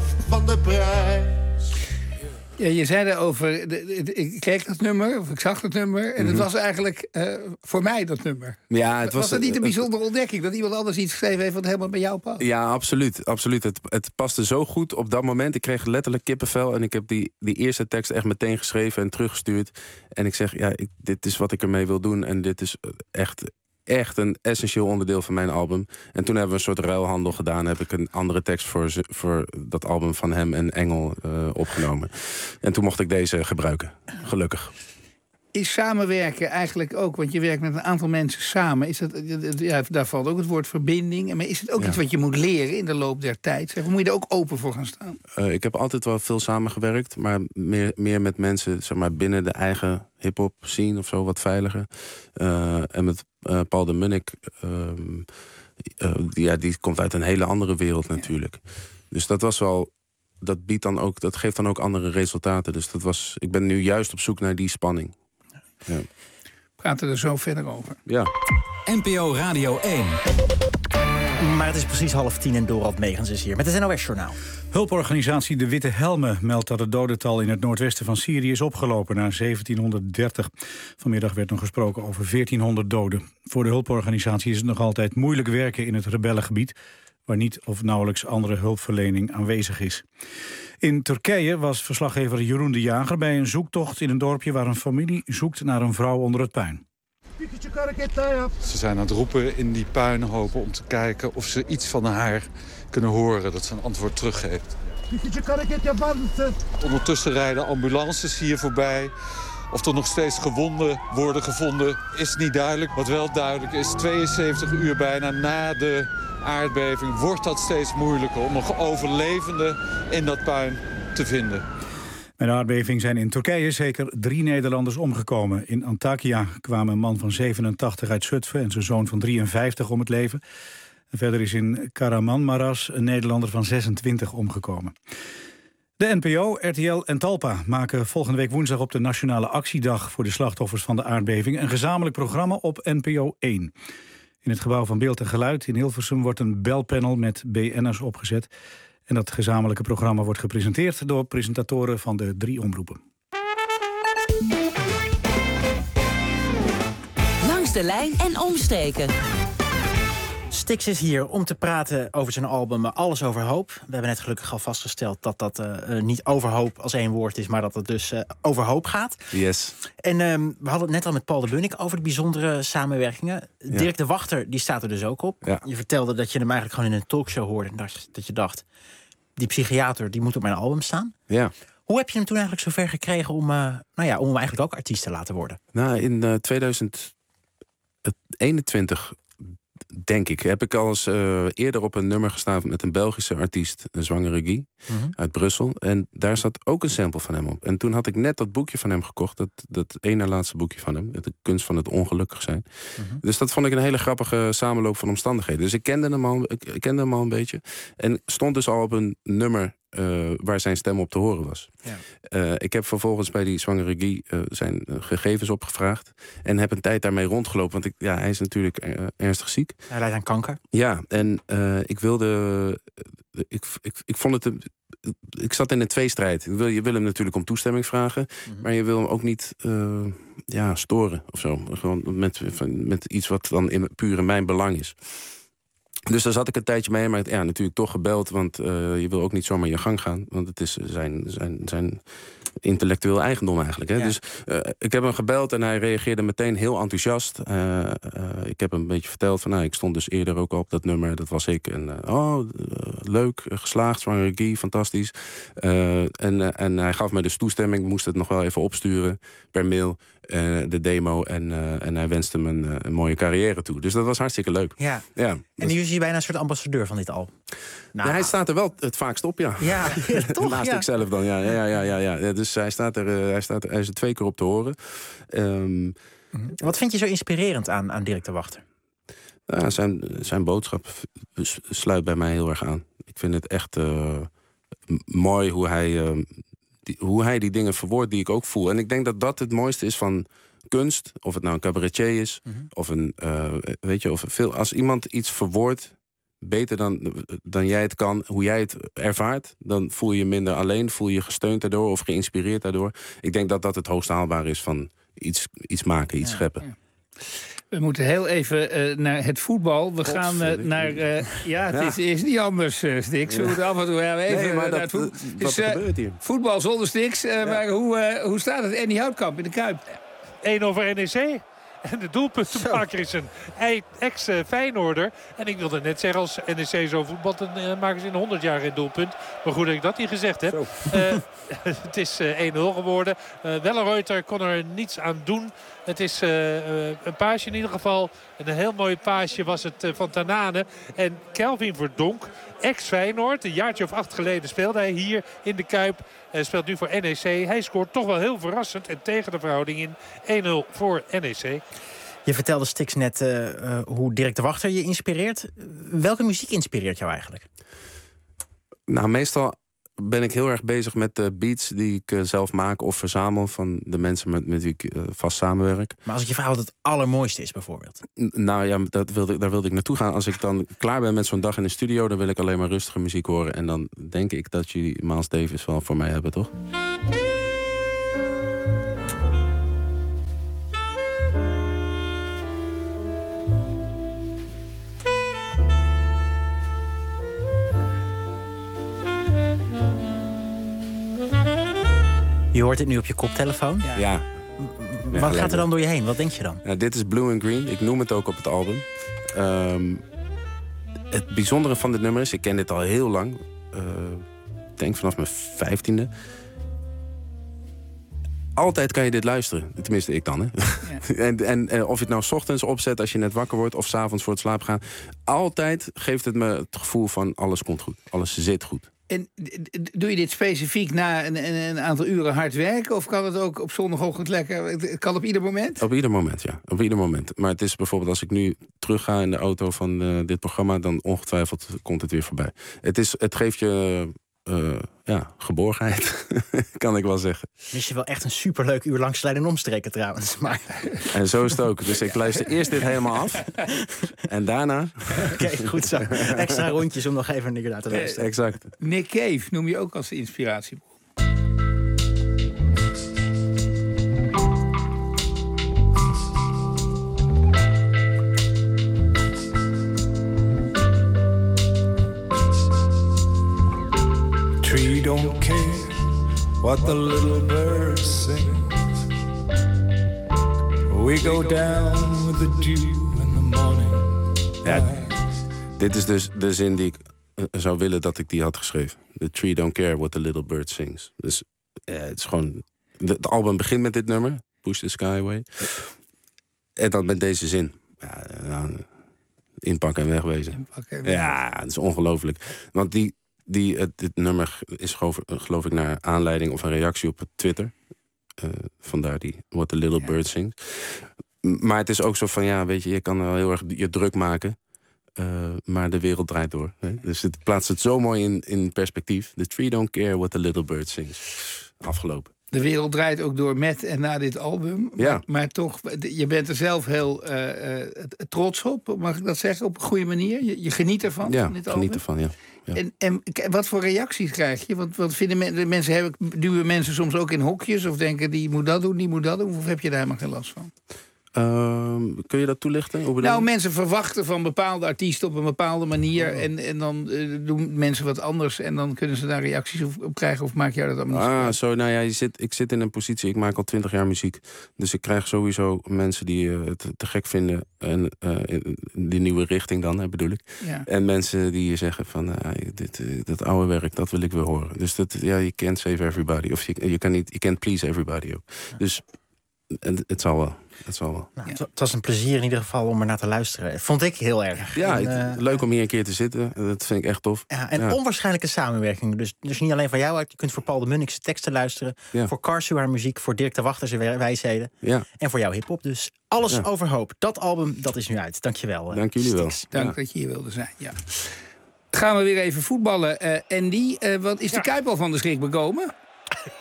van de prijs. Ja, je zei erover, de, de, de, ik kreeg dat nummer, of ik zag dat nummer... en Mm-hmm. het was eigenlijk uh, voor mij dat nummer. Ja, het was, was dat niet een bijzondere ontdekking? Dat iemand anders iets geschreven heeft wat helemaal bij jou past? Ja, absoluut. absoluut. Het, het paste zo goed op dat moment. Ik kreeg letterlijk kippenvel en ik heb die, die eerste tekst echt meteen geschreven en teruggestuurd. En ik zeg, ja, ik, dit is wat ik ermee wil doen en dit is echt... echt een essentieel onderdeel van mijn album. En toen hebben we een soort ruilhandel gedaan. Heb ik een andere tekst voor, ze, voor dat album van hem en Engel uh, opgenomen. En toen mocht ik deze gebruiken. Gelukkig. Is samenwerken eigenlijk ook, want je werkt met een aantal mensen samen. Is dat, ja, daar valt ook het woord verbinding. Maar is het ook Ja. iets wat je moet leren in de loop der tijd? Zeg, moet je er ook open voor gaan staan? Uh, ik heb altijd wel veel samengewerkt. Maar meer, meer met mensen zeg maar, binnen de eigen hip-hop scene of zo, wat veiliger. Uh, en met uh, Paul de Munnik. Uh, uh, ja, die komt uit een hele andere wereld natuurlijk. Dus dat was wel. Dat biedt dan ook, dat geeft dan ook andere resultaten. Dus dat was. Ik ben nu juist op zoek naar die spanning. Ja. We praten er zo verder over. Ja. N P O Radio één. Maar het is precies half tien en Dorald Megens is hier met het N O S-journaal. Hulporganisatie De Witte Helmen meldt dat het dodental in het noordwesten van Syrië is opgelopen naar zeventienhonderddertig. Vanmiddag werd nog gesproken over veertienhonderd doden. Voor de hulporganisatie is het nog altijd moeilijk werken in het rebellengebied, waar niet of nauwelijks andere hulpverlening aanwezig is. In Turkije was verslaggever Jeroen de Jager bij een zoektocht in een dorpje waar een familie zoekt naar een vrouw onder het puin. Ze zijn aan het roepen in die puinhopen om te kijken of ze iets van haar kunnen horen, dat ze een antwoord teruggeeft. Ondertussen rijden ambulances hier voorbij. Of er nog steeds gewonden worden gevonden is niet duidelijk. Wat wel duidelijk is, tweeënzeventig uur bijna na de aardbeving wordt dat steeds moeilijker om nog overlevenden in dat puin te vinden. Bij de aardbeving zijn in Turkije zeker drie Nederlanders omgekomen. In Antakya kwamen een man van zevenentachtig uit Zutphen en zijn zoon van drieënvijftig om het leven. En verder is in Kahramanmaras een Nederlander van zesentwintig omgekomen. De N P O, R T L en Talpa maken volgende week woensdag op de Nationale Actiedag voor de slachtoffers van de aardbeving een gezamenlijk programma op N P O één. In het gebouw van Beeld en Geluid in Hilversum wordt een belpanel met B N'ers opgezet. En dat gezamenlijke programma wordt gepresenteerd door presentatoren van de drie omroepen. Langs de lijn en omstreken. Styx is hier om te praten over zijn album Alles Overhoop. We hebben net gelukkig al vastgesteld dat dat uh, niet overhoop als één woord is, maar dat het dus uh, overhoop gaat. Yes. En um, we hadden het net al met Paul de Munnik over de bijzondere samenwerkingen. Ja. Dirk de Wachter, die staat er dus ook op. Ja. Je vertelde dat je hem eigenlijk gewoon in een talkshow hoorde en dat, dat je dacht, die psychiater die moet op mijn album staan. Ja. Hoe heb je hem toen eigenlijk zover gekregen om, uh, nou ja, om hem eigenlijk ook artiest te laten worden? Nou, in uh, tweeduizend eenentwintig... denk ik, heb ik al eens uh, eerder op een nummer gestaan met een Belgische artiest, een zwangere Guy, mm-hmm. uit Brussel. En daar zat ook een sample van hem op. En toen had ik net dat boekje van hem gekocht, dat, dat ene laatste boekje van hem, De Kunst van het Ongelukkig zijn. Mm-hmm. Dus dat vond ik een hele grappige samenloop van omstandigheden. Dus ik kende hem al, ik, ik kende hem al een beetje. En stond dus al op een nummer Uh, waar zijn stem op te horen was. Ja. Uh, ik heb vervolgens bij die zwangere Guy uh, zijn uh, gegevens opgevraagd en heb een tijd daarmee rondgelopen, want ik, ja, hij is natuurlijk uh, ernstig ziek. Hij lijdt aan kanker. Ja, en uh, ik wilde... Uh, ik, ik, ik vond het... Uh, ik zat in een tweestrijd. Je wil, je wil hem natuurlijk om toestemming vragen, mm-hmm. maar je wil hem ook niet uh, ja, storen of zo. Gewoon met, met iets wat dan in, puur in mijn belang is. Dus daar zat ik een tijdje mee, maar ja, natuurlijk toch gebeld, want uh, je wil ook niet zomaar je gang gaan, want het is zijn, zijn, zijn intellectueel eigendom eigenlijk. Hè? Ja. Dus uh, ik heb hem gebeld en hij reageerde meteen heel enthousiast. Uh, uh, ik heb hem een beetje verteld van, nou, ik stond dus eerder ook al op dat nummer, dat was ik. En uh, oh, uh, leuk, uh, geslaagd, zwangere Guy, fantastisch. Uh, en, uh, en hij gaf me dus toestemming, ik moest het nog wel even opsturen per mail, uh, de demo. En, uh, en hij wenste me een, een mooie carrière toe. Dus dat was hartstikke leuk. Ja. Ja, en nu is hij bijna een soort ambassadeur van dit al. Nou, ja, hij staat er wel het vaakst op, ja. Ja, ja toch? Naast ja. ikzelf dan, ja. ja, ja, ja, ja. Dus hij staat er, uh, hij staat er, hij is er twee keer op te horen. Um, Wat vind je zo inspirerend aan, aan Dirk de Wachter? Nou, zijn, zijn boodschap sluit bij mij heel erg aan. Ik vind het echt uh, mooi hoe hij, uh, die, hoe hij die dingen verwoordt die ik ook voel. En ik denk dat dat het mooiste is van kunst. Of het nou een cabaretier is, mm-hmm. of een, uh, weet je, of veel. Als iemand iets verwoordt beter dan, dan jij het kan, hoe jij het ervaart, dan voel je je minder alleen, voel je je gesteund daardoor of geïnspireerd daardoor. Ik denk dat dat het hoogst haalbaar is van iets, iets maken, iets ja, scheppen. Ja. We moeten heel even uh, naar het voetbal. We God, gaan uh, naar... Uh, ja, het ja. Is, is niet anders, uh, Stix. We ja. moeten af en toe even nee, maar naar het voetbal. Dus, uh, gebeurt hier? Voetbal zonder Stix. Uh, ja. Maar hoe, uh, hoe staat het? Andy Houtkamp in de Kuip. één over N E C. En de doelpuntenmaker is een ex-Feyenoorder. En ik wilde net zeggen, als N E C zo voetbalt, dan uh, maken ze in honderd jaar geen doelpunt. Maar goed dat ik dat niet gezegd heb. Uh, het is uh, één nul geworden. Uh, Wellenreuter kon er niets aan doen. Het is uh, uh, een paasje in ieder geval. En een heel mooi paasje was het uh, van Tanane. En Kelvin Verdonk, ex-Feyenoord. Een jaartje of acht geleden speelde hij hier in de Kuip. Hij speelt nu voor N E C. Hij scoort toch wel heel verrassend. En tegen de verhouding in één nul voor N E C. Je vertelde, Stix, net uh, uh, hoe Dirk de Wachter je inspireert. Welke muziek inspireert jou eigenlijk? Nou, meestal ben ik heel erg bezig met de beats die ik uh, zelf maak of verzamel van de mensen met, met wie ik uh, vast samenwerk. Maar als ik je vraag wat het allermooiste is bijvoorbeeld? N- nou ja, dat wilde, daar wilde ik naartoe gaan. Als ik dan klaar ben met zo'n dag in de studio, dan wil ik alleen maar rustige muziek horen. En dan denk ik dat jullie Miles Davis wel voor mij hebben, toch? Je hoort het nu op je koptelefoon? Ja. ja. Wat ja, gaat er dan door je heen? Wat denk je dan? Ja, dit is Blue and Green. Ik noem het ook op het album. Um, het bijzondere van dit nummer is, ik ken dit al heel lang. Uh, ik denk vanaf mijn vijftiende. Altijd kan je dit luisteren. Tenminste, ik dan. Hè? Ja. en, en, en of je het nou 's ochtends opzet als je net wakker wordt, of 's avonds voor het slapen gaan. Altijd geeft het me het gevoel van alles komt goed. Alles zit goed. En doe je dit specifiek na een, een aantal uren hard werken? Of kan het ook op zondagochtend lekker? Het kan op ieder moment? Op ieder moment, ja. Op ieder moment. Maar het is bijvoorbeeld als ik nu terug ga in de auto van uh, dit programma, dan ongetwijfeld komt het weer voorbij. Het, is, het geeft je uh, ja, geborgenheid, kan ik wel zeggen. Mis je wel echt een superleuk uur lang Slijden en Omstreken trouwens. Maar... En zo is het ook. Dus ik luister eerst dit helemaal af. En daarna... Oké, okay, goed zo. Extra rondjes om nog even een naar te luisteren. Eh, exact. Nick Cave noem je ook als de inspiratiebron. Tree don't care what the little bird sings. We go down with the dew in the morning. Ja, dit is dus de zin die ik uh, zou willen dat ik die had geschreven. The tree don't care what the little bird sings. Dus uh, het is gewoon... Het album begint met dit nummer, Push the Sky Away. En dan met deze zin. Ja, uh, inpakken en wegwezen. Inpakken en wegwezen. Ja, het is ongelooflijk. Want die... Die, het, dit nummer is geloof, geloof ik naar aanleiding of een reactie op Twitter. Uh, vandaar die What the Little ja. Bird Sings. Maar het is ook zo van, ja, weet je, je kan wel heel erg je druk maken. Uh, maar de wereld draait door. Hè? Dus het plaatst het zo mooi in, in perspectief. The tree don't care what the little bird sings. Afgelopen. De wereld draait ook door met en na dit album. Ja. Maar, maar toch, je bent er zelf heel uh, uh, trots op. Mag ik dat zeggen? Op een goede manier? Je, je geniet ervan? Ja, van dit geniet album? ervan, ja. Ja. En, en wat voor reacties krijg je? Want, want vinden men, mensen hebben, duwen mensen soms ook in hokjes? Of denken, die moet dat doen, die moet dat doen? Of heb je daar helemaal geen last van? Uh, kun je dat toelichten? Hoe nou, mensen verwachten van bepaalde artiesten op een bepaalde manier. Oh. En, en dan uh, doen mensen wat anders. En dan kunnen ze daar reacties op, op krijgen. Of maak jij dat allemaal niet? Ah, zo, nou ja, je zit, ik zit in een positie. Ik maak al twintig jaar muziek. Dus ik krijg sowieso mensen die uh, het te gek vinden. En uh, die nieuwe richting dan, hè, bedoel ik. Ja. En mensen die zeggen van, uh, dit, uh, dat oude werk, dat wil ik weer horen. Dus dat, ja, je can't save everybody. Of je, je kan niet, je can't please everybody ook. Ja. Dus het, het zal wel. Het, zal wel. Nou, het was een plezier in ieder geval om er naar te luisteren. Vond ik heel erg. Ja, en, het, uh, leuk om hier een keer te zitten. Dat vind ik echt tof. Ja, en ja. onwaarschijnlijke samenwerking. Dus, dus niet alleen van jou uit. Je kunt voor Paul de Munnik's teksten luisteren. Ja. Voor Karsu haar muziek. Voor Dirk de Wachter zijn wijsheden. Ja. En voor jouw hiphop. Dus alles ja. overhoop. Dat album, dat is nu uit. Dank je wel. Dank jullie wel. Dank ja. dat je hier wilde zijn. Ja. Gaan we weer even voetballen. Uh, Andy, uh, wat is de ja. Kuip al van de schrik bekomen?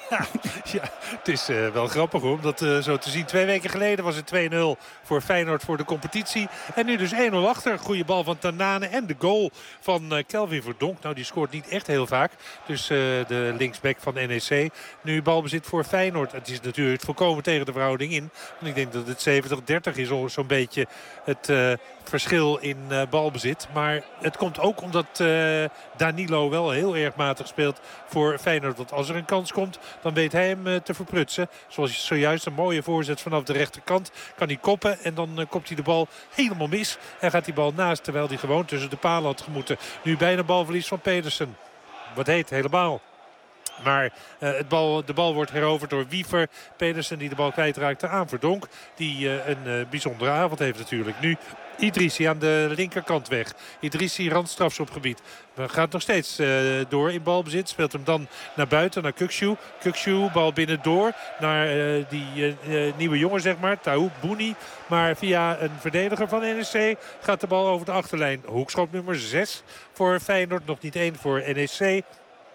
Ja, het is uh, wel grappig hoor, om dat uh, zo te zien. Twee weken geleden was het twee nul voor Feyenoord voor de competitie. En nu dus één nul achter. Goede bal van Tanane en de goal van uh, Kelvin Verdonk. Nou, die scoort niet echt heel vaak. Dus uh, de linksback van N E C. Nu balbezit voor Feyenoord. Het is natuurlijk volkomen tegen de verhouding in. Want ik denk dat het zeventig dertig is zo'n beetje het uh, verschil in uh, balbezit. Maar het komt ook omdat uh, Danilo wel heel erg matig speelt voor Feyenoord. Want als er een kans komt, dan weet hij hem uh, te verprutsen. Zoals zojuist een mooie voorzet vanaf de rechterkant. Kan hij koppen en dan uh, kopt hij de bal helemaal mis. En gaat die bal naast, terwijl hij gewoon tussen de palen had gemoeten. Nu bijna balverlies van Pedersen. Wat heet helemaal. Maar uh, het bal, de bal wordt heroverd door Wiever. Pedersen die de bal kwijtraakte aan Verdonk. Die uh, een uh, bijzondere avond heeft natuurlijk. Nu Idrissi aan de linkerkant weg. Idrissi randstrafschopgebied. Gaat nog steeds uh, door in balbezit. Speelt hem dan naar buiten, naar Kukçu. Kukçu, bal binnendoor naar uh, die uh, uh, nieuwe jongen, zeg maar. Taouk Bouni. Maar via een verdediger van N E C gaat de bal over de achterlijn. Hoekschop nummer zes voor Feyenoord. Nog niet één voor N E C.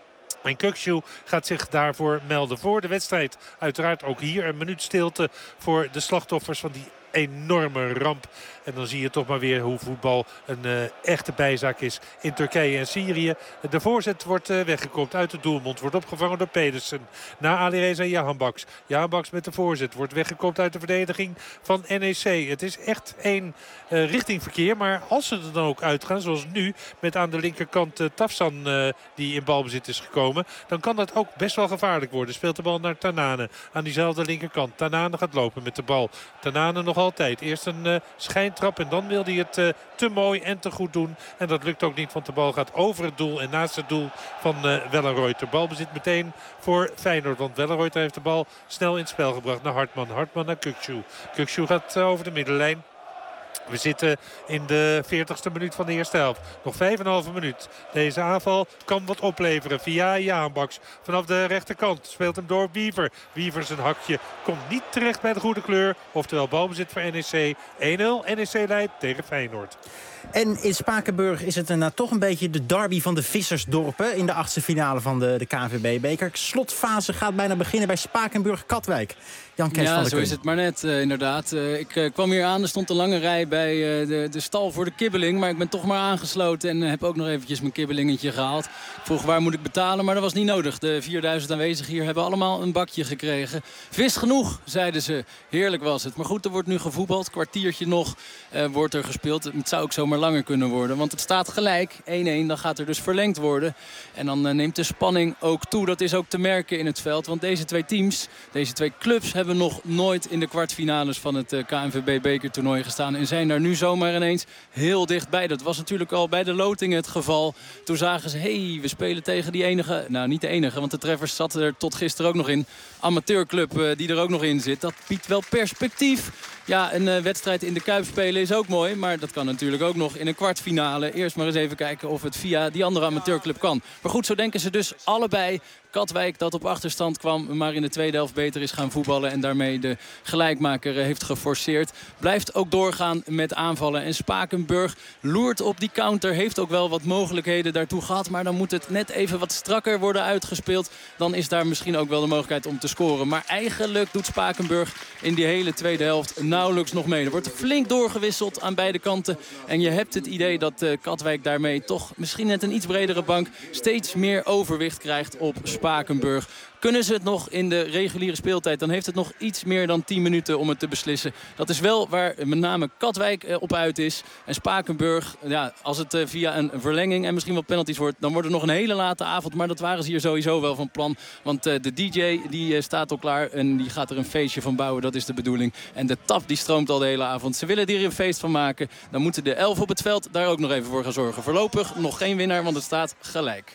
En Kukçu gaat zich daarvoor melden voor de wedstrijd. Uiteraard ook hier een minuut stilte voor de slachtoffers van die enorme ramp. En dan zie je toch maar weer hoe voetbal een uh, echte bijzaak is in Turkije en Syrië. De voorzet wordt uh, weggekopt uit de doelmond. Wordt opgevangen door Pedersen. Na Alireza Jahanbaks. Jahanbaks met de voorzet. Wordt weggekopt uit de verdediging van N E C. Het is echt één uh, richtingverkeer. Maar als ze er dan ook uitgaan, zoals nu, met aan de linkerkant uh, Tafsan uh, die in balbezit is gekomen, dan kan dat ook best wel gevaarlijk worden. Speelt de bal naar Tanane aan diezelfde linkerkant. Tanane gaat lopen met de bal. Tanane nog altijd. Eerst een uh, schijntrap en dan wil hij het uh, te mooi en te goed doen. En dat lukt ook niet, want de bal gaat over het doel en naast het doel van uh, Wellenreuter. Bal bezit meteen voor Feyenoord, want Wellenreuter heeft de bal snel in het spel gebracht naar Hartman. Hartman naar Kukçu. Kukçu gaat uh, over de middenlijn. We zitten in de veertigste minuut van de eerste helft. Nog vijf en een halve minuut. Deze aanval kan wat opleveren via Jahanbaks. Vanaf de rechterkant speelt hem door Wiever. Wiever zijn hakje komt niet terecht bij de goede kleur. Oftewel balbezit voor N E C. één nul. N E C leidt tegen Feyenoord. En in Spakenburg is het nou toch een beetje de derby van de vissersdorpen in de achtste finale van de, de K N V B-beker. Slotfase gaat bijna beginnen bij Spakenburg-Katwijk. Jan Kees ja, van der zo Kun. is het maar net uh, inderdaad. Uh, ik uh, kwam hier aan, er stond een lange rij bij uh, de, de stal voor de kibbeling. Maar ik ben toch maar aangesloten en uh, heb ook nog eventjes mijn kibbelingetje gehaald. Ik vroeg waar moet ik betalen, maar dat was niet nodig. De vierduizend aanwezigen hier hebben allemaal een bakje gekregen. Vis genoeg, zeiden ze. Heerlijk was het. Maar goed, er wordt nu gevoetbald. Kwartiertje nog uh, wordt er gespeeld. Het zou ook zomaar langer kunnen worden, want het staat gelijk. één één, dan gaat er dus verlengd worden. En dan uh, neemt de spanning ook toe. Dat is ook te merken in het veld, want deze twee teams, deze twee clubs hebben nog nooit in de kwartfinales van het uh, K N V B-bekertoernooi gestaan. En zijn daar nu zomaar ineens heel dichtbij. Dat was natuurlijk al bij de loting het geval. Toen zagen ze, hé, hey, we spelen tegen die enige, nou niet de enige, want de treffers zaten er tot gisteren ook nog in. Amateurclub uh, die er ook nog in zit. Dat biedt wel perspectief. Ja, een uh, wedstrijd in de Kuip spelen is ook mooi. Maar dat kan natuurlijk ook nog in een kwartfinale. Eerst maar eens even kijken of het via die andere amateurclub kan. Maar goed, zo denken ze dus allebei. Katwijk dat op achterstand kwam, maar in de tweede helft beter is gaan voetballen. En daarmee de gelijkmaker heeft geforceerd. Blijft ook doorgaan met aanvallen. En Spakenburg loert op die counter. Heeft ook wel wat mogelijkheden daartoe gehad. Maar dan moet het net even wat strakker worden uitgespeeld. Dan is daar misschien ook wel de mogelijkheid om te scoren. Maar eigenlijk doet Spakenburg in die hele tweede helft nauwelijks nog mee. Er wordt flink doorgewisseld aan beide kanten. En je hebt het idee dat uh, Katwijk daarmee toch misschien net een iets bredere bank steeds meer overwicht krijgt op Spakenburg. Kunnen ze het nog in de reguliere speeltijd, dan heeft het nog iets meer dan tien minuten om het te beslissen. Dat is wel waar met name Katwijk op uit is. En Spakenburg, ja, als het via een verlenging en misschien wel penalties wordt, dan wordt het nog een hele late avond. Maar dat waren ze hier sowieso wel van plan. Want de D J die staat al klaar en die gaat er een feestje van bouwen. Dat is de bedoeling. En de tap die stroomt al de hele avond. Ze willen er een feest van maken. Dan moeten de elf op het veld daar ook nog even voor gaan zorgen. Voorlopig nog geen winnaar, want het staat gelijk.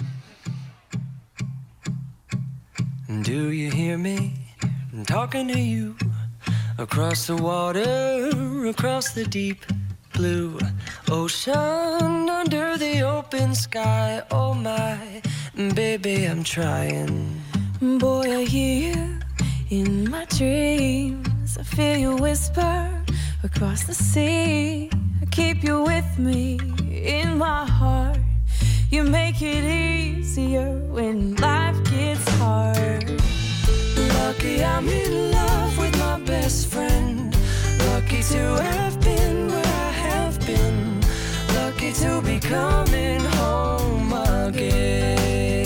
Do you hear me talking to you? Across the water, across the deep blue ocean, under the open sky. Oh my, baby, I'm trying. Boy, I hear you in my dreams. I feel you whisper across the sea. I keep you with me in my heart. You make it easier when life gets hard. I'm in love with my best friend. Lucky to have been where I have been. Lucky to be coming home again.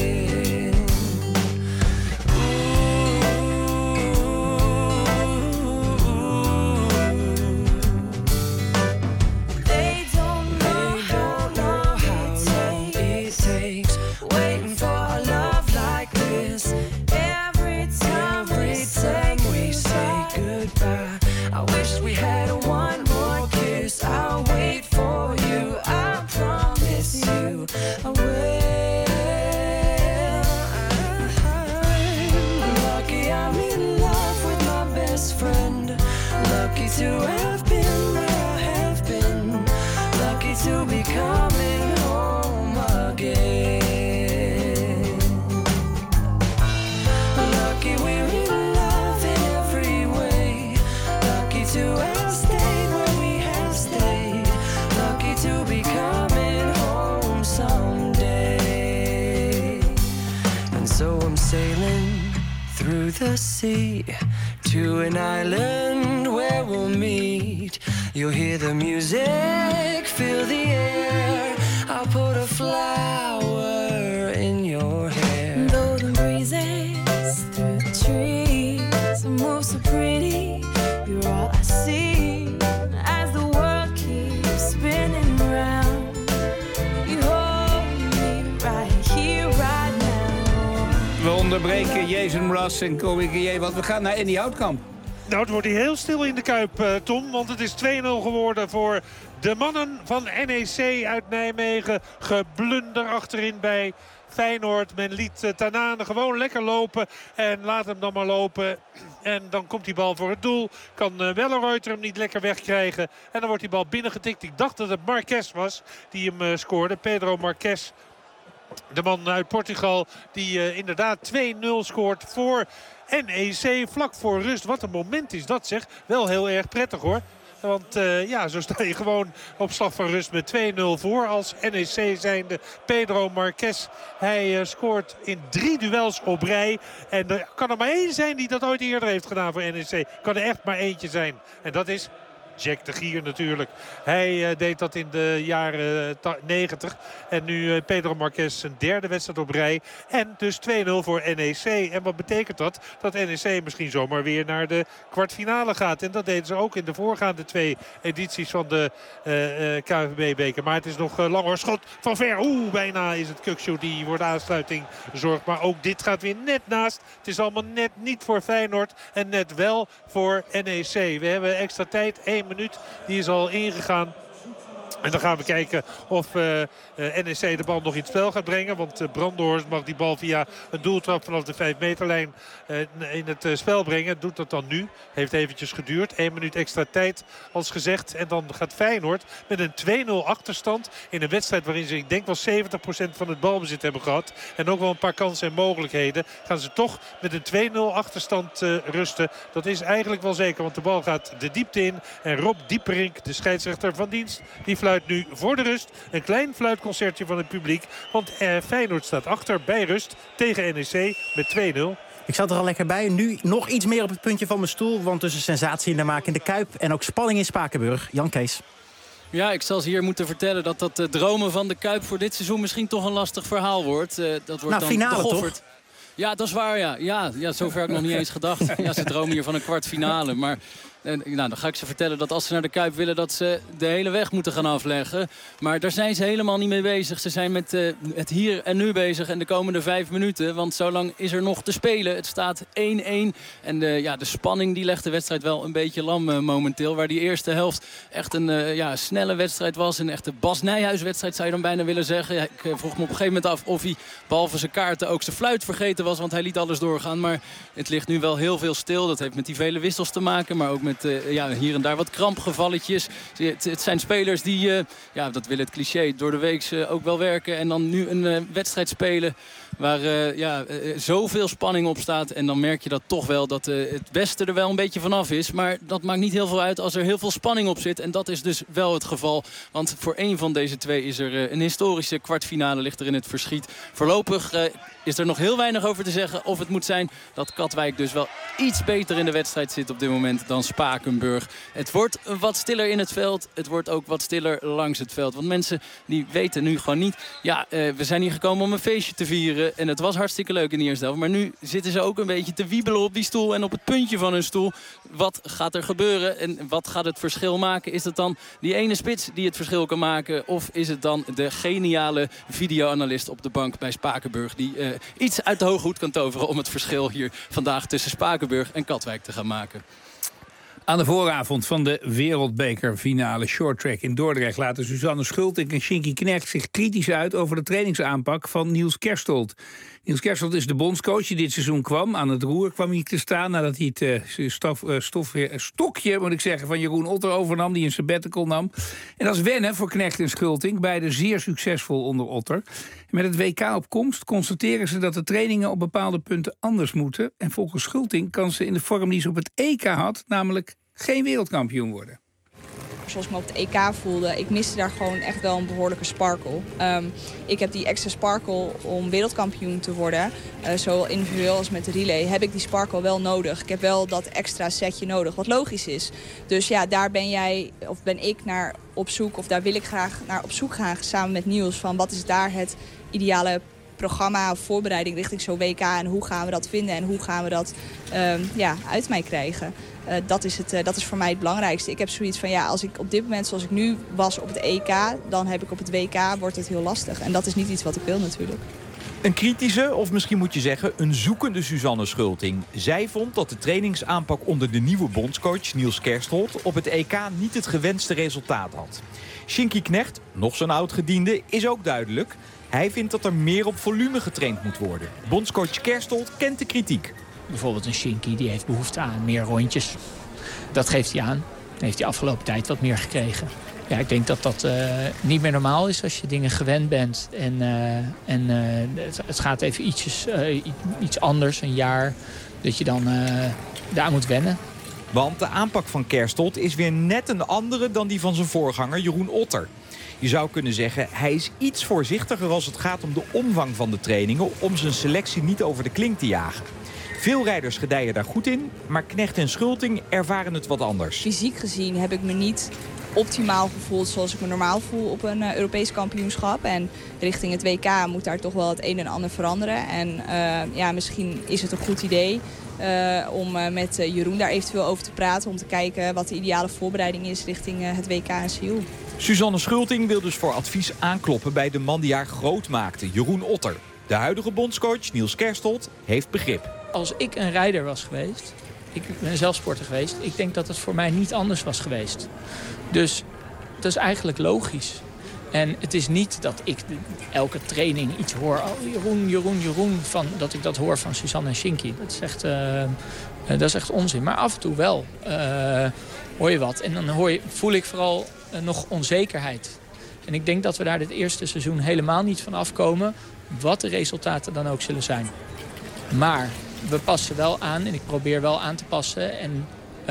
To have been where I have been. Lucky to be coming home again. Lucky we're in love in every way. Lucky to have stayed where we have stayed. Lucky to be coming home someday. And so I'm sailing through the sea to an island where we'll meet. You'll hear the music, feel the air. I'll put a flower in your hair. Though the breezes through the trees move so pretty, you're all I see as the world keeps spinning round. You hold me right here, right now. We onderbreken Jason Mraz en Kobe Guillet, want we gaan naar Andy Houtkamp. Nou, het wordt hier heel stil in de Kuip, uh, Tom. Want het is twee nul geworden voor de mannen van N E C uit Nijmegen. Geblunder achterin bij Feyenoord. Men liet uh, Tanane gewoon lekker lopen. En laat hem dan maar lopen. En dan komt die bal voor het doel. Kan uh, Wellenreuter hem niet lekker wegkrijgen. En dan wordt die bal binnengetikt. Ik dacht dat het Marques was die hem uh, scoorde. Pedro Marques. De man uit Portugal die uh, inderdaad twee nul scoort voor N E C vlak voor rust. Wat een moment is dat, zeg. Wel heel erg prettig, hoor. Want uh, ja, zo sta je gewoon op slag van rust met twee nul voor als N E C zijnde Pedro Marques. Hij uh, scoort in drie duels op rij. En er kan er maar één zijn die dat ooit eerder heeft gedaan voor N E C. Kan er echt maar eentje zijn. En dat is Jack de Gier natuurlijk. Hij uh, deed dat in de jaren negentig. En nu uh, Pedro Marques zijn derde wedstrijd op rij. En dus twee nul voor N E C. En wat betekent dat? Dat N E C misschien zomaar weer naar de kwartfinale gaat. En dat deden ze ook in de voorgaande twee edities van de uh, uh, K N V B-beker. Maar het is nog uh, langer schot van ver. Oeh, bijna is het Kukshoe die voor de aansluiting zorgt. Maar ook dit gaat weer net naast. Het is allemaal net niet voor Feyenoord. En net wel voor N E C. We hebben extra tijd. één minuut. Die is al ingegaan. En dan gaan we kijken of uh, uh, N E C de bal nog in het spel gaat brengen. Want uh, Brandhorst mag die bal via een doeltrap vanaf de vijf meterlijn uh, in het uh, spel brengen. Doet dat dan nu. Heeft eventjes geduurd. Eén minuut extra tijd als gezegd. En dan gaat Feyenoord met een twee nul achterstand. In een wedstrijd waarin ze, ik denk wel zeventig procent van het balbezit hebben gehad. En ook wel een paar kansen en mogelijkheden. Gaan ze toch met een twee nul achterstand uh, rusten. Dat is eigenlijk wel zeker. Want de bal gaat de diepte in. En Rob Dieperink, de scheidsrechter van dienst, die fluit nu voor de rust. Een klein fluitconcertje van het publiek. Want eh, Feyenoord staat achter bij rust tegen N E C met twee nul. Ik zat er al lekker bij. Nu nog iets meer op het puntje van mijn stoel. Want tussen sensatie in de maak in de Kuip en ook spanning in Spakenburg. Jan Kees. Ja, ik zal ze hier moeten vertellen dat dat uh, dromen van de Kuip voor dit seizoen misschien toch een lastig verhaal wordt. Uh, dat wordt nou, dan finale de toch? Ja, dat is waar, ja. Ja, ja zover heb ik nog niet eens gedacht. Ja, ze dromen hier van een kwartfinale. Maar En, nou, dan ga ik ze vertellen dat als ze naar de Kuip willen, dat ze de hele weg moeten gaan afleggen. Maar daar zijn ze helemaal niet mee bezig. Ze zijn met uh, het hier en nu bezig en de komende vijf minuten. Want zo lang is er nog te spelen. Het staat één-één. En de, ja, de spanning die legt de wedstrijd wel een beetje lam uh, momenteel. Waar die eerste helft echt een uh, ja, snelle wedstrijd was. Een echte Bas Nijhuis wedstrijd zou je dan bijna willen zeggen. Ja, ik uh, vroeg me op een gegeven moment af of hij behalve zijn kaarten ook zijn fluit vergeten was. Want hij liet alles doorgaan. Maar het ligt nu wel heel veel stil. Dat heeft met die vele wissels te maken. Maar ook met uh, ja, hier en daar wat krampgevalletjes. Het, het zijn spelers die, uh, ja, dat wil het cliché, door de week uh, ook wel werken. En dan nu een uh, wedstrijd spelen Waar uh, ja, uh, zoveel spanning op staat. En dan merk je dat toch wel dat uh, het beste er wel een beetje vanaf is. Maar dat maakt niet heel veel uit als er heel veel spanning op zit. En dat is dus wel het geval. Want voor één van deze twee is er uh, een historische kwartfinale, ligt er in het verschiet. Voorlopig uh, is er nog heel weinig over te zeggen. Of het moet zijn dat Katwijk dus wel iets beter in de wedstrijd zit op dit moment dan Spakenburg. Het wordt wat stiller in het veld. Het wordt ook wat stiller langs het veld. Want mensen die weten nu gewoon niet... Ja, uh, we zijn hier gekomen om een feestje te vieren. En het was hartstikke leuk in de eerste helft. Maar nu zitten ze ook een beetje te wiebelen op die stoel en op het puntje van hun stoel. Wat gaat er gebeuren en wat gaat het verschil maken? Is het dan die ene spits die het verschil kan maken? Of is het dan de geniale videoanalist op de bank bij Spakenburg... die uh, iets uit de hooghoed kan toveren om het verschil hier vandaag tussen Spakenburg en Katwijk te gaan maken? Aan de vooravond van de wereldbekerfinale shorttrack in Dordrecht laten Suzanne Schulting en Shinky Knecht zich kritisch uit over de trainingsaanpak van Niels Kerstelt. Niels Kerstelt is de bondscoach die dit seizoen kwam. Aan het roer kwam hij te staan nadat hij het uh, stof, uh, stof, uh, stokje moet ik zeggen, van Jeroen Otter overnam, die een sabbatical nam. En dat is wennen voor Knecht en Schulting, beide zeer succesvol onder Otter. Met het W K op komst constateren ze dat de trainingen op bepaalde punten anders moeten. En volgens Schulting kan ze in de vorm die ze op het E K had, namelijk geen wereldkampioen worden. Zoals ik me op het E K voelde, ik miste daar gewoon echt wel een behoorlijke sparkle. Um, ik heb die extra sparkle om wereldkampioen te worden, uh, zowel individueel als met de relay, heb ik die sparkle wel nodig. Ik heb wel dat extra setje nodig, wat logisch is. Dus ja, daar ben jij, of ben ik naar op zoek, of daar wil ik graag naar op zoek gaan, samen met Niels, van wat is daar het ideale programma of voorbereiding richting zo'n W K en hoe gaan we dat vinden en hoe gaan we dat um, ja, uit mij krijgen. Uh, dat, is het, uh, dat is voor mij het belangrijkste. Ik heb zoiets van, ja, als ik op dit moment zoals ik nu was op het E K, dan heb ik op het W K, wordt het heel lastig. En dat is niet iets wat ik wil natuurlijk. Een kritische, of misschien moet je zeggen een zoekende Suzanne Schulting. Zij vond dat de trainingsaanpak onder de nieuwe bondscoach Niels Kerstelt op het E K niet het gewenste resultaat had. Shinky Knecht, nog zo'n oud-gediende, is ook duidelijk. Hij vindt dat er meer op volume getraind moet worden. Bondscoach Kerstelt kent de kritiek. Bijvoorbeeld een Shinky die heeft behoefte aan meer rondjes. Dat geeft hij aan. Dan heeft hij afgelopen tijd wat meer gekregen. Ja, ik denk dat dat uh, niet meer normaal is als je dingen gewend bent. En, uh, en uh, het, het gaat even ietsjes, uh, iets anders, een jaar. Dat je dan uh, daar moet wennen. Want de aanpak van Kerstelt is weer net een andere dan die van zijn voorganger Jeroen Otter. Je zou kunnen zeggen, hij is iets voorzichtiger als het gaat om de omvang van de trainingen, om zijn selectie niet over de klink te jagen. Veel rijders gedijen daar goed in, maar Knecht en Schulting ervaren het wat anders. Fysiek gezien heb ik me niet optimaal gevoeld zoals ik me normaal voel op een uh, Europees kampioenschap. En richting het W K moet daar toch wel het een en ander veranderen. En uh, ja, misschien is het een goed idee uh, om uh, met uh, Jeroen daar eventueel over te praten, om te kijken wat de ideale voorbereiding is richting uh, het W K in Seoul. Suzanne Schulting wil dus voor advies aankloppen bij de man die haar groot maakte, Jeroen Otter. De huidige bondscoach, Niels Kerstelt, heeft begrip. Als ik een rijder was geweest, ik ben zelf sporter geweest, ik denk dat het voor mij niet anders was geweest. Dus dat is eigenlijk logisch. En het is niet dat ik elke training iets hoor, oh Jeroen, Jeroen, Jeroen, van, dat ik dat hoor van Suzanne en Shinky. Dat is echt, uh, dat is echt onzin. Maar af en toe wel uh, hoor je wat. En dan hoor je, voel ik vooral uh, nog onzekerheid. En ik denk dat we daar dit eerste seizoen helemaal niet van afkomen, wat de resultaten dan ook zullen zijn. Maar we passen wel aan en ik probeer wel aan te passen en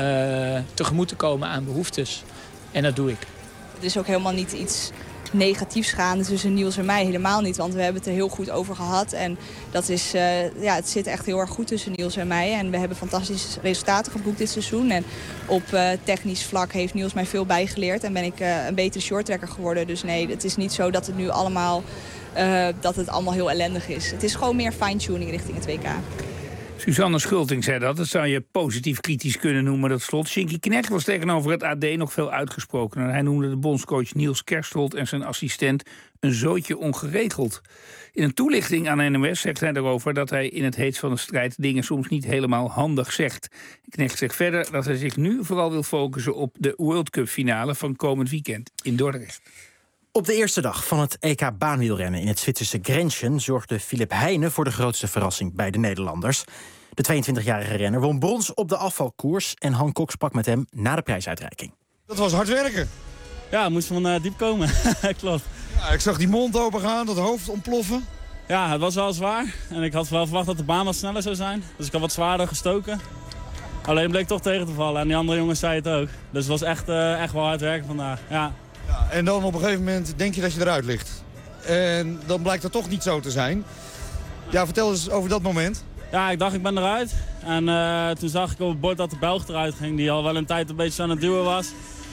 uh, tegemoet te komen aan behoeftes. En dat doe ik. Het is ook helemaal niet iets negatiefs gaande tussen Niels en mij, helemaal niet. Want we hebben het er heel goed over gehad. En dat is, uh, ja, het zit echt heel erg goed tussen Niels en mij. En we hebben fantastische resultaten geboekt dit seizoen. En op uh, technisch vlak heeft Niels mij veel bijgeleerd. En ben ik uh, een betere shorttrekker geworden. Dus nee, het is niet zo dat het nu allemaal, uh, dat het allemaal heel ellendig is. Het is gewoon meer fine-tuning richting het W K. Suzanne Schulting zei dat. Dat zou je positief kritisch kunnen noemen, dat slot. Shinky Knecht was tegenover het A D nog veel uitgesprokener. Hij noemde de bondscoach Niels Kerstelt en zijn assistent een zootje ongeregeld. In een toelichting aan N O S zegt hij erover dat hij in het heet van de strijd dingen soms niet helemaal handig zegt. Knecht zegt verder dat hij zich nu vooral wil focussen op de World Cup finale van komend weekend in Dordrecht. Op de eerste dag van het E K baanwielrennen in het Zwitserse Grenchen zorgde Philipp Heijnen voor de grootste verrassing bij de Nederlanders. De tweeëntwintigjarige renner won brons op de afvalkoers en Han Kok sprak met hem na de prijsuitreiking. Dat was hard werken. Ja, moest van uh, diep komen. Klopt. Ja, ik zag die mond open gaan, dat hoofd ontploffen. Ja, het was wel zwaar. En ik had wel verwacht dat de baan wat sneller zou zijn. Dus ik had wat zwaarder gestoken. Alleen bleek toch tegen te vallen. En die andere jongens zeiden het ook. Dus het was echt, uh, echt wel hard werken vandaag. Ja. Ja, en dan op een gegeven moment denk je dat je eruit ligt. En dan blijkt dat toch niet zo te zijn. Ja, vertel eens over dat moment. Ja, ik dacht ik ben eruit. En uh, toen zag ik op het bord dat de Belg eruit ging. Die al wel een tijd een beetje aan het duwen was.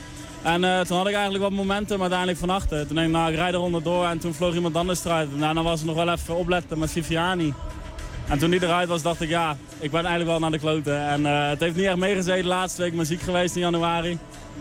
En uh, toen had ik eigenlijk wat momentum uiteindelijk van achter. Toen denk ik, nou ik rijd er onderdoor en toen vloog iemand anders eruit. En daarna was er nog wel even opletten met Viviani. En toen die eruit was dacht ik, ja, ik ben eigenlijk wel naar de kloten. En uh, het heeft niet echt meegezeten de laatste week, maar ziek geweest in januari.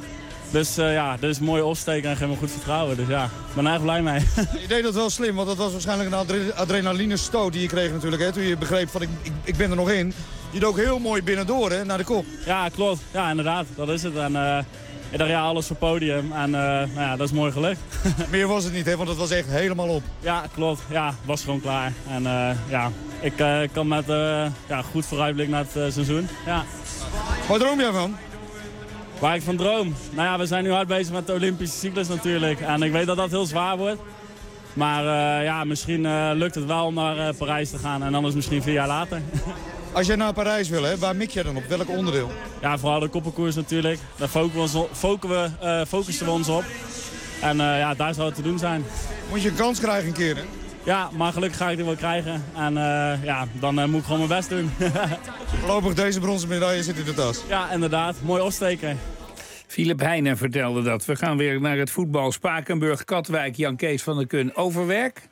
Dus uh, ja, dit is een mooie opsteken en geeft me goed vertrouwen. Dus ja, ik ben er erg blij mee. Je deed dat wel slim, want dat was waarschijnlijk een adre adrenaline stoot die je kreeg natuurlijk. Hè, toen je begreep van ik, ik, ik ben er nog in. Je dook heel mooi binnendoor hè, naar de kop. Ja, klopt. Ja, inderdaad. Dat is het. En, uh, ik dacht, ja, alles voor podium. En uh, nou ja, dat is mooi gelukt. Meer was het niet, hè, want het was echt helemaal op. Ja, klopt. Ja, het was gewoon klaar. En uh, ja, ik uh, kan met uh, ja, goed vooruitblik naar het uh, seizoen. Ja. Waar droom jij van? Waar ik van droom? Nou ja, we zijn nu hard bezig met de Olympische cyclus natuurlijk. En ik weet dat dat heel zwaar wordt. Maar uh, ja, misschien uh, lukt het wel om naar uh, Parijs te gaan. En anders misschien vier jaar later. Als jij naar Parijs wil, hè, waar mik je dan op? Welk onderdeel? Ja, vooral de koppenkoers natuurlijk. Daar focussen we, focussen we, uh, focussen we ons op. En uh, ja, daar zou het te doen zijn. Moet je een kans krijgen een keer, hè? Ja, maar gelukkig ga ik die wel krijgen. En uh, ja, dan uh, moet ik gewoon mijn best doen. Voorlopig deze bronzen medaille zit in de tas. Ja, inderdaad. Mooi opsteken. Philip Heijnen vertelde dat. We gaan weer naar het voetbal. Spakenburg, Katwijk, Jan Kees van der Kun. Overwerk?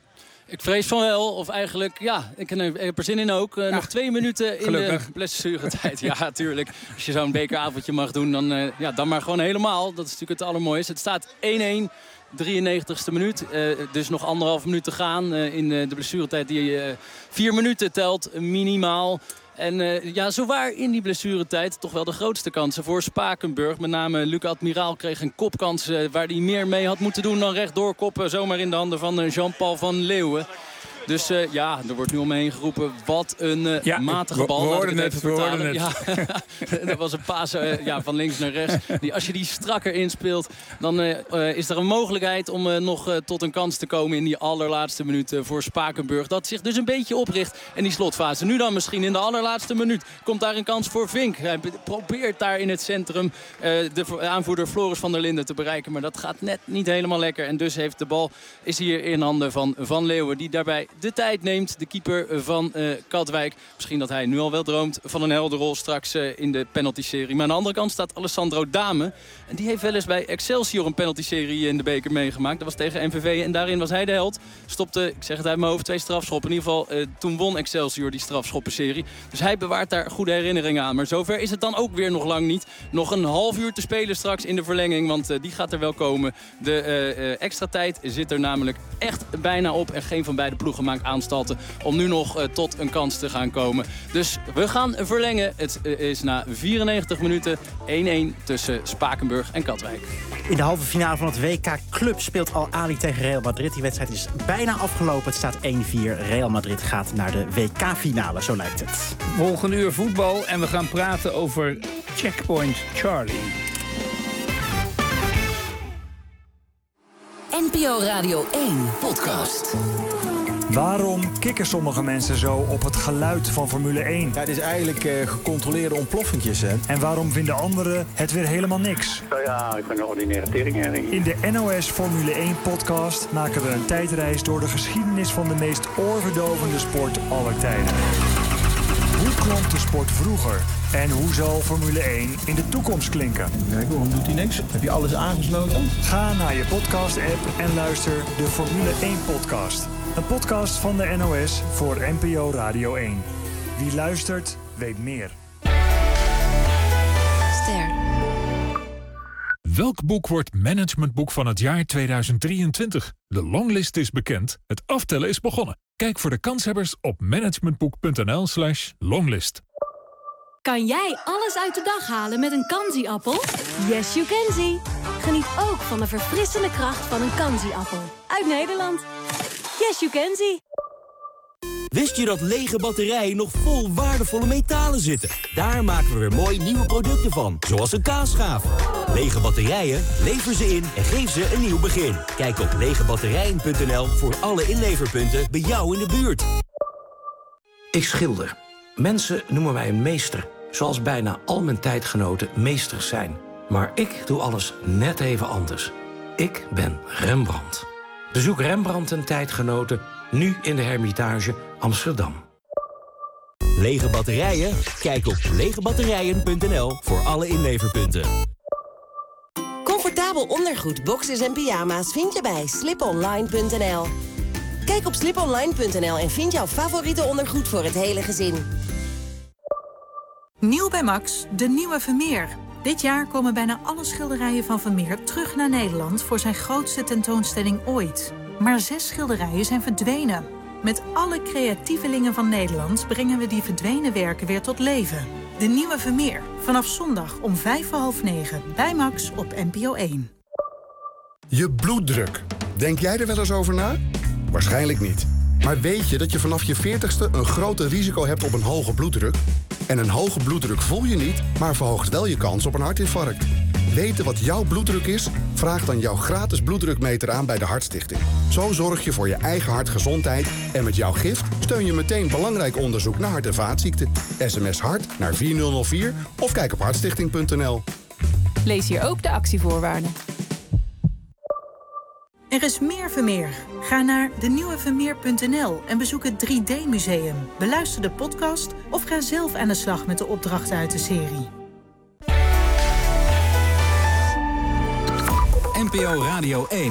Ik vrees van wel, of eigenlijk, ja, ik heb er zin in ook. Uh, ja, nog twee minuten in gelukkig. de blessuretijd. Ja, tuurlijk. Als je zo'n bekeravondje mag doen, dan, uh, ja, dan maar gewoon helemaal. Dat is natuurlijk het allermooiste. Het staat één-één, drieënnegentigste minuut. Uh, dus nog anderhalf minuut te gaan uh, in uh, de blessuretijd die uh, vier minuten telt, minimaal. En uh, ja, zowaar in die blessuretijd toch wel de grootste kansen voor Spakenburg. Met name Luc Admiraal kreeg een kopkans uh, waar hij meer mee had moeten doen dan rechtdoor koppen. Zomaar in de handen van uh, Jean-Paul van Leeuwen. Dus uh, ja, er wordt nu om me heen geroepen. Wat een uh, ja, matige bal. We, we hoorden het, het, we hoorden het. Ja, dat was een paas uh, ja, van links naar rechts. Die, als je die strakker inspeelt, dan uh, uh, is er een mogelijkheid om uh, nog uh, tot een kans te komen in die allerlaatste minuut uh, voor Spakenburg. Dat zich dus een beetje opricht in die slotfase. Nu dan misschien in de allerlaatste minuut komt daar een kans voor Vink. Hij probeert daar in het centrum uh, de aanvoerder Floris van der Linden te bereiken. Maar dat gaat net niet helemaal lekker. En dus heeft de bal, is hier in handen van Van Leeuwen, die daarbij de tijd neemt, de keeper van uh, Katwijk. Misschien dat hij nu al wel droomt van een helder rol straks uh, in de penalty-serie. Maar aan de andere kant staat Alessandro Dame. En die heeft wel eens bij Excelsior een penalty-serie in de beker meegemaakt. Dat was tegen M V V en daarin was hij de held. Stopte, ik zeg het uit mijn hoofd, twee strafschoppen. In ieder geval, uh, toen won Excelsior die strafschoppenserie. Dus hij bewaart daar goede herinneringen aan. Maar zover is het dan ook weer nog lang niet. Nog een half uur te spelen straks in de verlenging, want uh, die gaat er wel komen. De uh, uh, extra tijd zit er namelijk echt bijna op. En geen van beide ploegen maakt aanstalten om nu nog uh, tot een kans te gaan komen. Dus we gaan verlengen. Het uh, is na vierennegentig minuten één-één tussen Spakenburg en Katwijk. In de halve finale van het W K Club speelt Al Ahly tegen Real Madrid. Die wedstrijd is bijna afgelopen. Het staat één vier. Real Madrid gaat naar de W K-finale, zo lijkt het. Volgende uur voetbal en we gaan praten over Checkpoint Charlie. N P O Radio één podcast. Waarom kikken sommige mensen zo op het geluid van Formule één? Ja, het is eigenlijk uh, gecontroleerde ontploffingjes, hè. En waarom vinden anderen het weer helemaal niks? Nou ja, ik ben een ordinaire teringherring. In de N O S Formule één podcast maken we een tijdreis door de geschiedenis van de meest oorverdovende sport aller tijden. Hoe klonk de sport vroeger? En hoe zal Formule één in de toekomst klinken? Kijk, waarom doet hij niks? Heb je alles aangesloten? Ga naar je podcast-app en luister de Formule één podcast. Een podcast van de N O S voor N P O Radio één. Wie luistert, weet meer. Ster. Welk boek wordt managementboek van het jaar tweeduizend drieëntwintig? De longlist is bekend, het aftellen is begonnen. Kijk voor de kanshebbers op managementboek.nl slash longlist. Kan jij alles uit de dag halen met een Kanzi-appel? Yes, you can see. Geniet ook van de verfrissende kracht van een Kanzi-appel. Uit Nederland. Yes, you can see. Wist je dat lege batterijen nog vol waardevolle metalen zitten? Daar maken we weer mooi nieuwe producten van, zoals een kaasschaaf. Lege batterijen, lever ze in en geef ze een nieuw begin. Kijk op legebatterijen punt n l voor alle inleverpunten bij jou in de buurt. Ik schilder. Mensen noemen mij een meester, zoals bijna al mijn tijdgenoten meesters zijn. Maar ik doe alles net even anders. Ik ben Rembrandt. Bezoek Rembrandt en tijdgenoten nu in de Hermitage Amsterdam. Lege batterijen? Kijk op legebatterijen punt n l voor alle inleverpunten. Comfortabel ondergoed, boxers en pyjama's vind je bij slip online punt n l. Kijk op slip online punt n l en vind jouw favoriete ondergoed voor het hele gezin. Nieuw bij Max, de nieuwe Vermeer. Dit jaar komen bijna alle schilderijen van Vermeer terug naar Nederland voor zijn grootste tentoonstelling ooit. Maar zes schilderijen zijn verdwenen. Met alle creatievelingen van Nederland brengen we die verdwenen werken weer tot leven. De nieuwe Vermeer, vanaf zondag om vijf voor half negen bij Max op N P O één. Je bloeddruk. Denk jij er wel eens over na? Waarschijnlijk niet. Maar weet je dat je vanaf je veertigste een groter risico hebt op een hoge bloeddruk? En een hoge bloeddruk voel je niet, maar verhoogt wel je kans op een hartinfarct. Weten wat jouw bloeddruk is? Vraag dan jouw gratis bloeddrukmeter aan bij de Hartstichting. Zo zorg je voor je eigen hartgezondheid en met jouw gift steun je meteen belangrijk onderzoek naar hart- en vaatziekten. S M S hart naar vier nul nul vier of kijk op hartstichting punt n l. Lees hier ook de actievoorwaarden. Er is meer Vermeer. Ga naar de nieuwe vermeer punt n l en bezoek het drie D museum. Beluister de podcast of ga zelf aan de slag met de opdrachten uit de serie. N P O Radio één.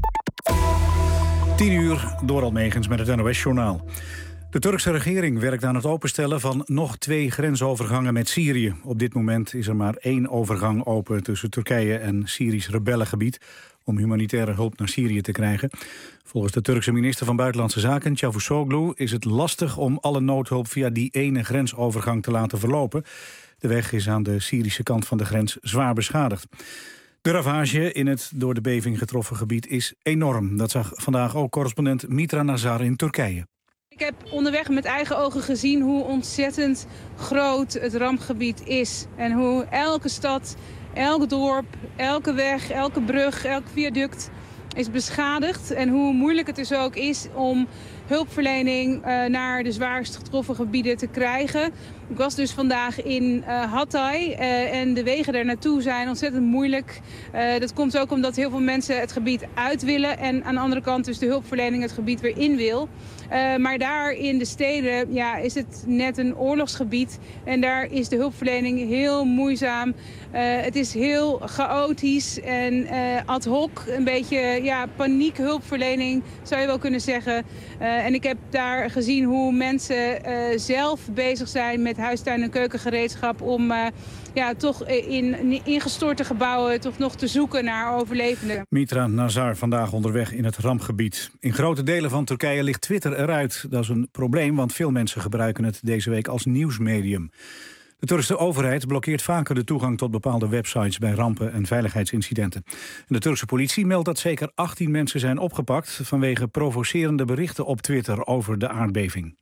tien uur, Dorald Megens met het N O S-journaal. De Turkse regering werkt aan het openstellen van nog twee grensovergangen met Syrië. Op dit moment is er maar één overgang open tussen Turkije en Syrisch rebellengebied om humanitaire hulp naar Syrië te krijgen. Volgens de Turkse minister van Buitenlandse Zaken, Çavuşoğlu, is het lastig om alle noodhulp via die ene grensovergang te laten verlopen. De weg is aan de Syrische kant van de grens zwaar beschadigd. De ravage in het door de beving getroffen gebied is enorm. Dat zag vandaag ook correspondent Mitra Nazar in Turkije. Ik heb onderweg met eigen ogen gezien hoe ontzettend groot het rampgebied is. En hoe elke stad, elk dorp, elke weg, elke brug, elk viaduct is beschadigd. En hoe moeilijk het dus ook is om hulpverlening uh, naar de zwaarst getroffen gebieden te krijgen. Ik was dus vandaag in uh, Hatay uh, en de wegen daar naartoe zijn ontzettend moeilijk. Uh, dat komt ook omdat heel veel mensen het gebied uit willen en aan de andere kant dus de hulpverlening het gebied weer in wil. Uh, maar daar in de steden ja, is het net een oorlogsgebied en daar is de hulpverlening heel moeizaam. Uh, het is heel chaotisch en uh, ad hoc, een beetje ja, paniek hulpverlening zou je wel kunnen zeggen. Uh, en ik heb daar gezien hoe mensen uh, zelf bezig zijn met huistuin- en keukengereedschap om uh, ja, toch in ingestorte gebouwen toch nog te zoeken naar overlevenden. Mitra Nazar vandaag onderweg in het rampgebied. In grote delen van Turkije ligt Twitter eruit. Dat is een probleem, want veel mensen gebruiken het deze week als nieuwsmedium. De Turkse overheid blokkeert vaker de toegang tot bepaalde websites bij rampen en veiligheidsincidenten. En de Turkse politie meldt dat zeker achttien mensen zijn opgepakt vanwege provocerende berichten op Twitter over de aardbeving.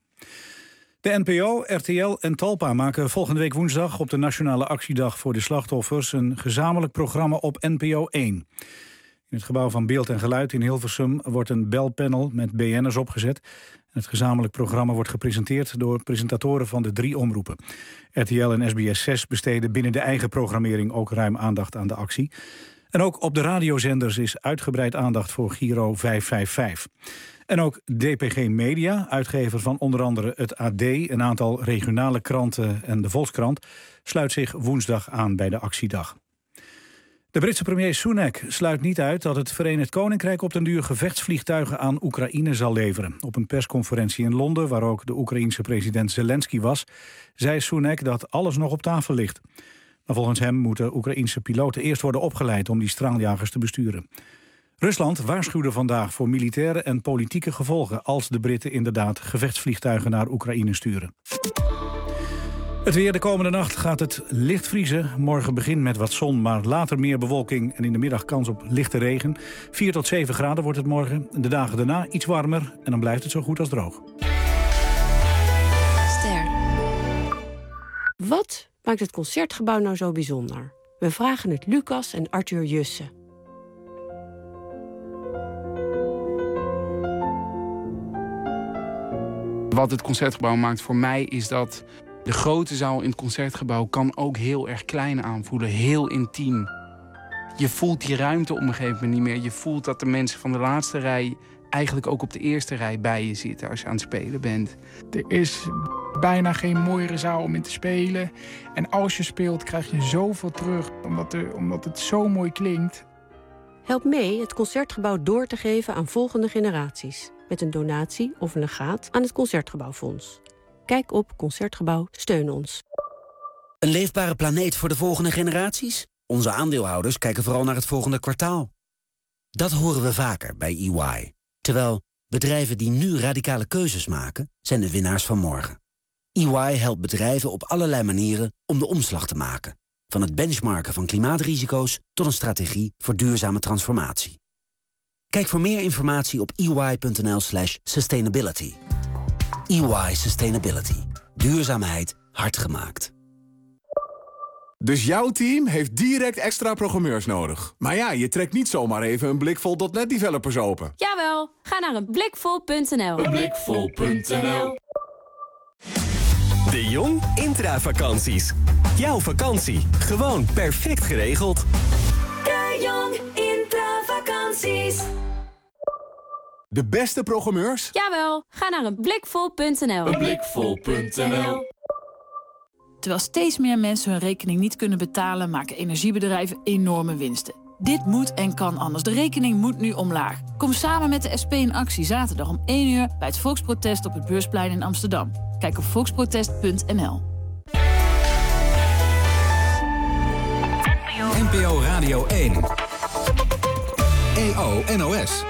De N P O, R T L en Talpa maken volgende week woensdag op de Nationale Actiedag voor de Slachtoffers een gezamenlijk programma op N P O één. In het gebouw van Beeld en Geluid in Hilversum wordt een belpanel met B N'ers opgezet. Het gezamenlijk programma wordt gepresenteerd door presentatoren van de drie omroepen. R T L en S B S zes besteden binnen de eigen programmering ook ruim aandacht aan de actie. En ook op de radiozenders is uitgebreid aandacht voor Giro vijf vijf vijf. En ook D P G Media, uitgever van onder andere het A D, een aantal regionale kranten en de Volkskrant, sluit zich woensdag aan bij de actiedag. De Britse premier Sunak sluit niet uit dat het Verenigd Koninkrijk op den duur gevechtsvliegtuigen aan Oekraïne zal leveren. Op een persconferentie in Londen, waar ook de Oekraïense president Zelensky was, zei Sunak dat alles nog op tafel ligt. Maar volgens hem moeten Oekraïense piloten eerst worden opgeleid om die straaljagers te besturen. Rusland waarschuwde vandaag voor militaire en politieke gevolgen als de Britten inderdaad gevechtsvliegtuigen naar Oekraïne sturen. Het weer de komende nacht gaat het licht vriezen. Morgen begint met wat zon, maar later meer bewolking en in de middag kans op lichte regen. vier tot zeven graden wordt het morgen. De dagen daarna iets warmer en dan blijft het zo goed als droog. Wat maakt het Concertgebouw nou zo bijzonder? We vragen het Lucas en Arthur Jussen. Wat het Concertgebouw maakt voor mij is dat de grote zaal in het Concertgebouw kan ook heel erg klein aanvoelen, heel intiem. Je voelt die ruimte op een gegeven moment niet meer. Je voelt dat de mensen van de laatste rij eigenlijk ook op de eerste rij bij je zitten als je aan het spelen bent. Er is bijna geen mooiere zaal om in te spelen. En als je speelt krijg je zoveel terug, omdat, er, omdat het zo mooi klinkt. Help mee het Concertgebouw door te geven aan volgende generaties. Met een donatie of een legaat aan het Concertgebouwfonds. Kijk op Concertgebouw, steun ons. Een leefbare planeet voor de volgende generaties? Onze aandeelhouders kijken vooral naar het volgende kwartaal. Dat horen we vaker bij E Y. Terwijl bedrijven die nu radicale keuzes maken, zijn de winnaars van morgen. E Y helpt bedrijven op allerlei manieren om de omslag te maken. Van het benchmarken van klimaatrisico's tot een strategie voor duurzame transformatie. Kijk voor meer informatie op e y punt n l slash sustainability. E Y Sustainability. Duurzaamheid hard gemaakt. Dus jouw team heeft direct extra programmeurs nodig. Maar ja, je trekt niet zomaar even een blikvol punt net developers open. Jawel, ga naar een blikvol punt n l. een blikvol punt n l. De Jong intravakanties. Jouw vakantie, gewoon perfect geregeld. De Jong intravakanties. De beste programmeurs? Jawel, ga naar een blikvol punt n l. een blikvol punt n l. Terwijl steeds meer mensen hun rekening niet kunnen betalen, maken energiebedrijven enorme winsten. Dit moet en kan anders. De rekening moet nu omlaag. Kom samen met de S P in actie zaterdag om één uur bij het Volksprotest op het Beursplein in Amsterdam. Kijk op volksprotest punt n l. N P O Radio één. E O N O S.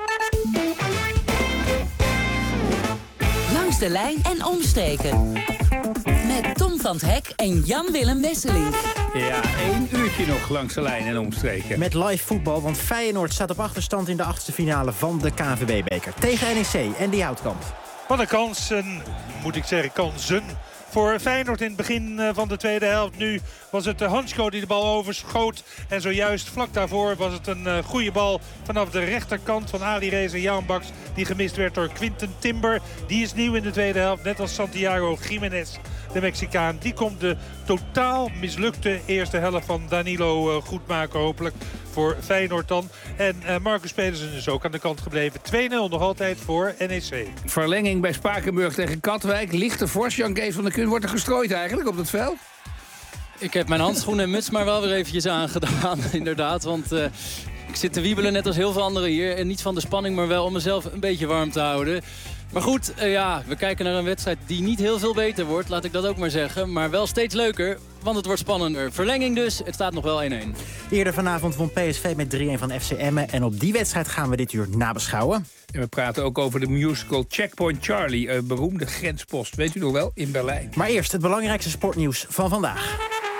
Langs de lijn en omstreken. Met Tom van 't Hek en Jan-Willem Wesseling. Ja, één uurtje nog langs de lijn en omstreken. Met live voetbal, want Feyenoord staat op achterstand in de achtste finale van de K N V B-beker. Tegen N E C en die Houtkamp. Wat een kansen, moet ik zeggen, kansen voor Feyenoord in het begin van de tweede helft. Nu was het Hansko die de bal overschoot. En zojuist vlak daarvoor was het een goede bal vanaf de rechterkant van Ali Reza Jaanbaks. Die gemist werd door Quinten Timber. Die is nieuw in de tweede helft, net als Santiago Jiménez, de Mexicaan. Die komt de totaal mislukte eerste helft van Danilo goed maken, hopelijk voor Feyenoord dan. En uh, Marcus Pedersen is ook aan de kant gebleven. twee nul nog altijd voor N E C. Verlenging bij Spakenburg tegen Katwijk. Lichte fors, Jan Kees van der Kun. Wordt er gestrooid eigenlijk op dat veld? Ik heb mijn handschoenen en muts maar wel weer eventjes aangedaan, inderdaad. Want uh, ik zit te wiebelen net als heel veel anderen hier. En niet van de spanning, maar wel om mezelf een beetje warm te houden. Maar goed, uh, ja, we kijken naar een wedstrijd die niet heel veel beter wordt. Laat ik dat ook maar zeggen. Maar wel steeds leuker, want het wordt spannender. Verlenging dus, het staat nog wel één één. Eerder vanavond won P S V met drie een van F C Emmen. En op die wedstrijd gaan we dit uur nabeschouwen. En we praten ook over de musical Checkpoint Charlie. Een beroemde grenspost, weet u nog wel, in Berlijn. Maar eerst het belangrijkste sportnieuws van vandaag.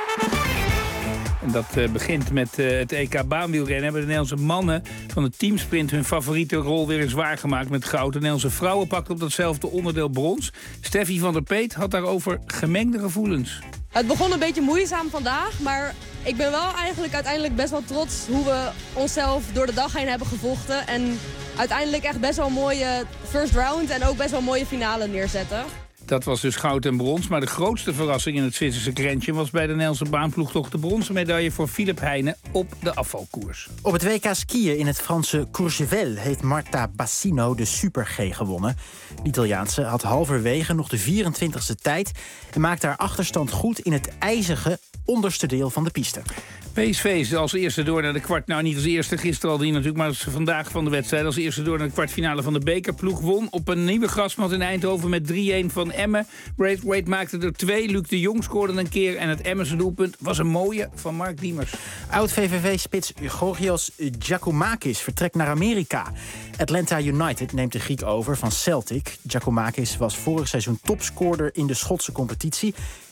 En dat uh, begint met uh, het E K baanwielrennen. Hebben de Nederlandse mannen van de teamsprint hun favoriete rol weer eens waargemaakt met goud. De Nederlandse vrouwen pakten op datzelfde onderdeel brons. Steffi van der Peet had daarover gemengde gevoelens. Het begon een beetje moeizaam vandaag, maar ik ben wel eigenlijk uiteindelijk best wel trots hoe we onszelf door de dag heen hebben gevochten. En uiteindelijk echt best wel een mooie first round en ook best wel een mooie finale neerzetten. Dat was dus goud en brons. Maar de grootste verrassing in het Zwitserse krentje was bij de Nederlandse baanploeg toch de bronzen medaille voor Philippe Heijnen op de afvalkoers. Op het W K skiën in het Franse Courchevel heeft Marta Bassino de Super G gewonnen. De Italiaanse had halverwege nog de vierentwintigste tijd en maakte haar achterstand goed in het ijzige onderste deel van de piste. P S V is als eerste door naar de kwart... Nou, niet als eerste, gisteren al die natuurlijk... maar als vandaag van de wedstrijd als eerste door naar de kwartfinale van de bekerploeg. Won op een nieuwe grasmat in Eindhoven met drie een van Emmen. Braithwaite maakte er twee, Luc de Jong scoorde een keer... en het Emmense doelpunt was een mooie van Mark Diemers. Oud-V V V-spits Georgios Giacomakis vertrekt naar Amerika. Atlanta United neemt de Griek over van Celtic. Giacomakis was vorig seizoen topscorer in de Schotse competitie...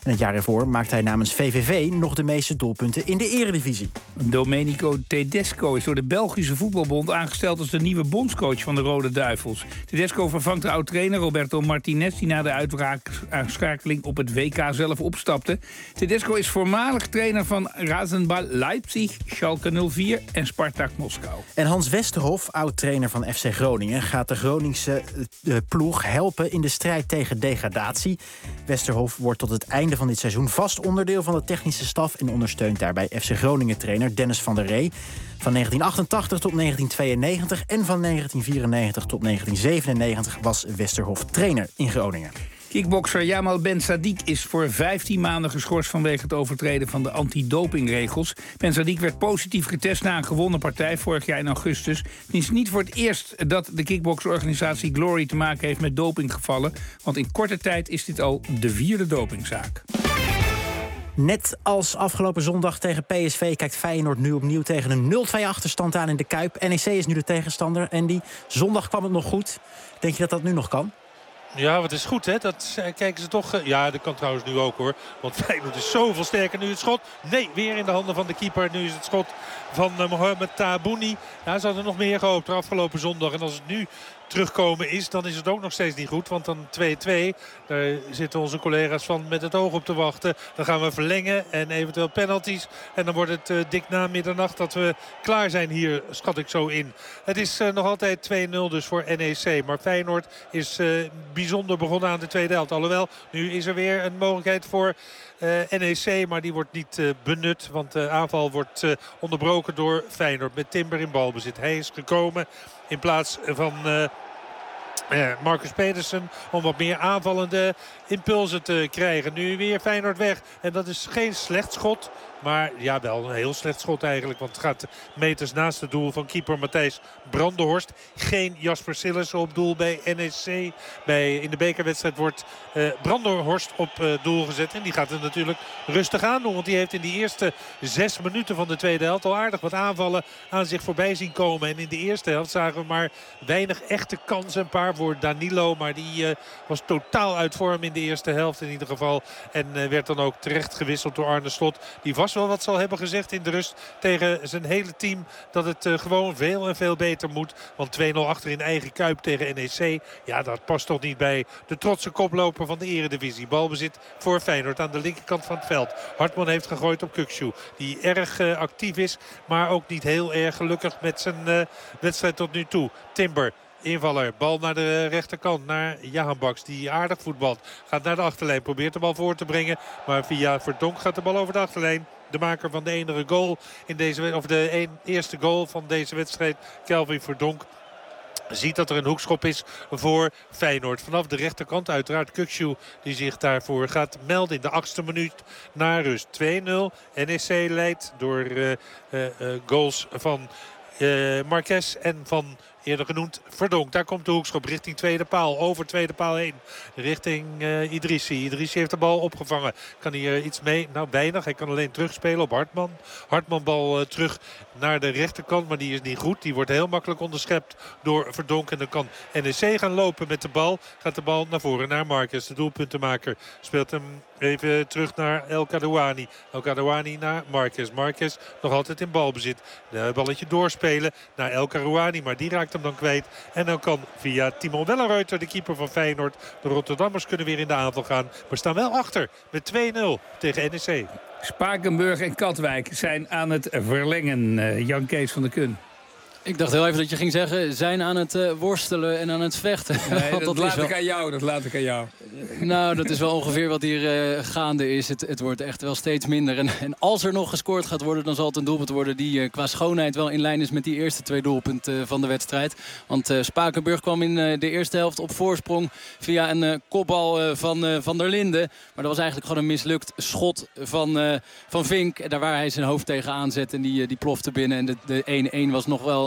En het jaar ervoor maakte hij namens V V V nog de meeste doelpunten in de eredivisie. Domenico Tedesco is door de Belgische Voetbalbond aangesteld als de nieuwe bondscoach van de Rode Duivels. Tedesco vervangt de oud-trainer Roberto Martinez, die na de uitschakeling op het W K zelf opstapte. Tedesco is voormalig trainer van Rasenball Leipzig, Schalke nul vier en Spartak Moskou. En Hans Westerhof, oud-trainer van F C Groningen, gaat de Groningse uh, ploeg helpen in de strijd tegen degradatie. Westerhof wordt tot het einde van dit seizoen vast onderdeel van de technische staf en ondersteunt daarbij F C Groningen-trainer Dennis van der Ree. Van negentien achtentachtig tot negentien tweeënnegentig en van negentien vierennegentig tot negentien zevenennegentig was Westerhof trainer in Groningen. Kickbokser Jamal Ben Sadiq is voor vijftien maanden geschorst vanwege het overtreden van de antidopingregels. Ben Sadiq werd positief getest na een gewonnen partij vorig jaar in augustus. Het is niet voor het eerst dat de kickboksorganisatie Glory te maken heeft met dopinggevallen, want in korte tijd is dit al de vierde dopingzaak. Net als afgelopen zondag tegen P S V kijkt Feyenoord nu opnieuw tegen een nul twee achterstand aan in de Kuip. N E C is nu de tegenstander en die zondag kwam het nog goed. Denk je dat dat nu nog kan? Ja, wat is goed, hè? Dat kijken ze toch. Ja, dat kan trouwens nu ook, hoor. Want Feyenoord is zoveel sterker. Nu het schot. Nee, weer in de handen van de keeper. Nu is het schot van uh, Mohamed Tabouni. Ja, ze hadden nog meer gehoopt afgelopen zondag. En als het nu terugkomen is, dan is het ook nog steeds niet goed. Want dan twee twee. Daar zitten onze collega's van met het oog op te wachten. Dan gaan we verlengen en eventueel penalties. En dan wordt het uh, dik na middernacht dat we klaar zijn hier, schat ik zo in. Het is uh, nog altijd twee nul dus voor N E C. Maar Feyenoord is uh, bijzonder begonnen aan de tweede helft. Alhoewel, nu is er weer een mogelijkheid voor uh, N E C. Maar die wordt niet uh, benut. Want de aanval wordt uh, onderbroken door Feyenoord. Met Timber in balbezit. Hij is gekomen in plaats van Uh, Uh, Marcus Pedersen om wat meer aanvallende impulsen te krijgen. Nu weer Feyenoord weg. En dat is geen slecht schot. Maar ja, wel een heel slecht schot eigenlijk. Want het gaat meters naast het doel van keeper Matthijs Brandenhorst. Geen Jasper Sillissen op doel bij N E C. Bij, in de bekerwedstrijd wordt uh, Brandenhorst op uh, doel gezet. En die gaat het natuurlijk rustig aan doen. Want die heeft in die eerste zes minuten van de tweede helft al aardig wat aanvallen aan zich voorbij zien komen. En in de eerste helft zagen we maar weinig echte kansen. Een paar voor Danilo. Maar die uh, was totaal uit vorm in de eerste helft in ieder geval. En uh, werd dan ook terecht gewisseld door Arne Slot. Die vast wel wat zal hebben gezegd in de rust tegen zijn hele team. Dat het uh, gewoon veel en veel beter moet. Want twee nul achter in eigen Kuip tegen N E C. Ja, dat past toch niet bij de trotse koploper van de eredivisie. Balbezit voor Feyenoord aan de linkerkant van het veld. Hartman heeft gegooid op Kukçu. Die erg uh, actief is. Maar ook niet heel erg gelukkig met zijn uh, wedstrijd tot nu toe. Timber. Invaller, bal naar de rechterkant, naar Jahan Baks, die aardig voetbalt. Gaat naar de achterlijn, probeert de bal voor te brengen. Maar via Verdonk gaat de bal over de achterlijn. De maker van de enige goal in deze, of de een, eerste goal van deze wedstrijd, Kelvin Verdonk, ziet dat er een hoekschop is voor Feyenoord. Vanaf de rechterkant uiteraard Kukçu die zich daarvoor gaat melden in de achtste minuut na rust. twee nul. N E C leidt door uh, uh, uh, goals van uh, Marquez en van eerder genoemd Verdonk. Daar komt de hoekschop richting tweede paal. Over tweede paal heen. Richting uh, Idrissi. Idrissi heeft de bal opgevangen. Kan hij er iets mee? Nou, weinig. Hij kan alleen terugspelen op Hartman. Hartman bal uh, terug naar de rechterkant. Maar die is niet goed. Die wordt heel makkelijk onderschept door Verdonk. En dan kan N E C gaan lopen met de bal. Gaat de bal naar voren naar Marquez. De doelpuntenmaker speelt hem even terug naar El Kadouani. El Kadouani naar Marquez. Marquez nog altijd in balbezit. De balletje doorspelen naar El Kadouani. Maar die raakt hem dan kwijt. En dan kan via Timo Wellenreuter, de keeper van Feyenoord, de Rotterdammers kunnen weer in de aanval gaan. Maar staan wel achter met twee nul tegen N E C. Spakenburg en Katwijk zijn aan het verlengen. Uh, Jan Kees van der Kun. Ik dacht heel even dat je ging zeggen, zijn aan het uh, worstelen en aan het vechten. Nee, dat, dat laat wel... ik aan jou, dat laat ik aan jou. Nou, dat is wel ongeveer wat hier uh, gaande is. Het, het wordt echt wel steeds minder. En, en als er nog gescoord gaat worden, dan zal het een doelpunt worden die uh, qua schoonheid wel in lijn is met die eerste twee doelpunten uh, van de wedstrijd. Want uh, Spakenburg kwam in uh, de eerste helft op voorsprong via een uh, kopbal uh, van uh, Van der Linden. Maar dat was eigenlijk gewoon een mislukt schot van, uh, van Vink. Daar waar hij zijn hoofd tegen aanzet en die, uh, die plofte binnen. En de, de één-één was nog wel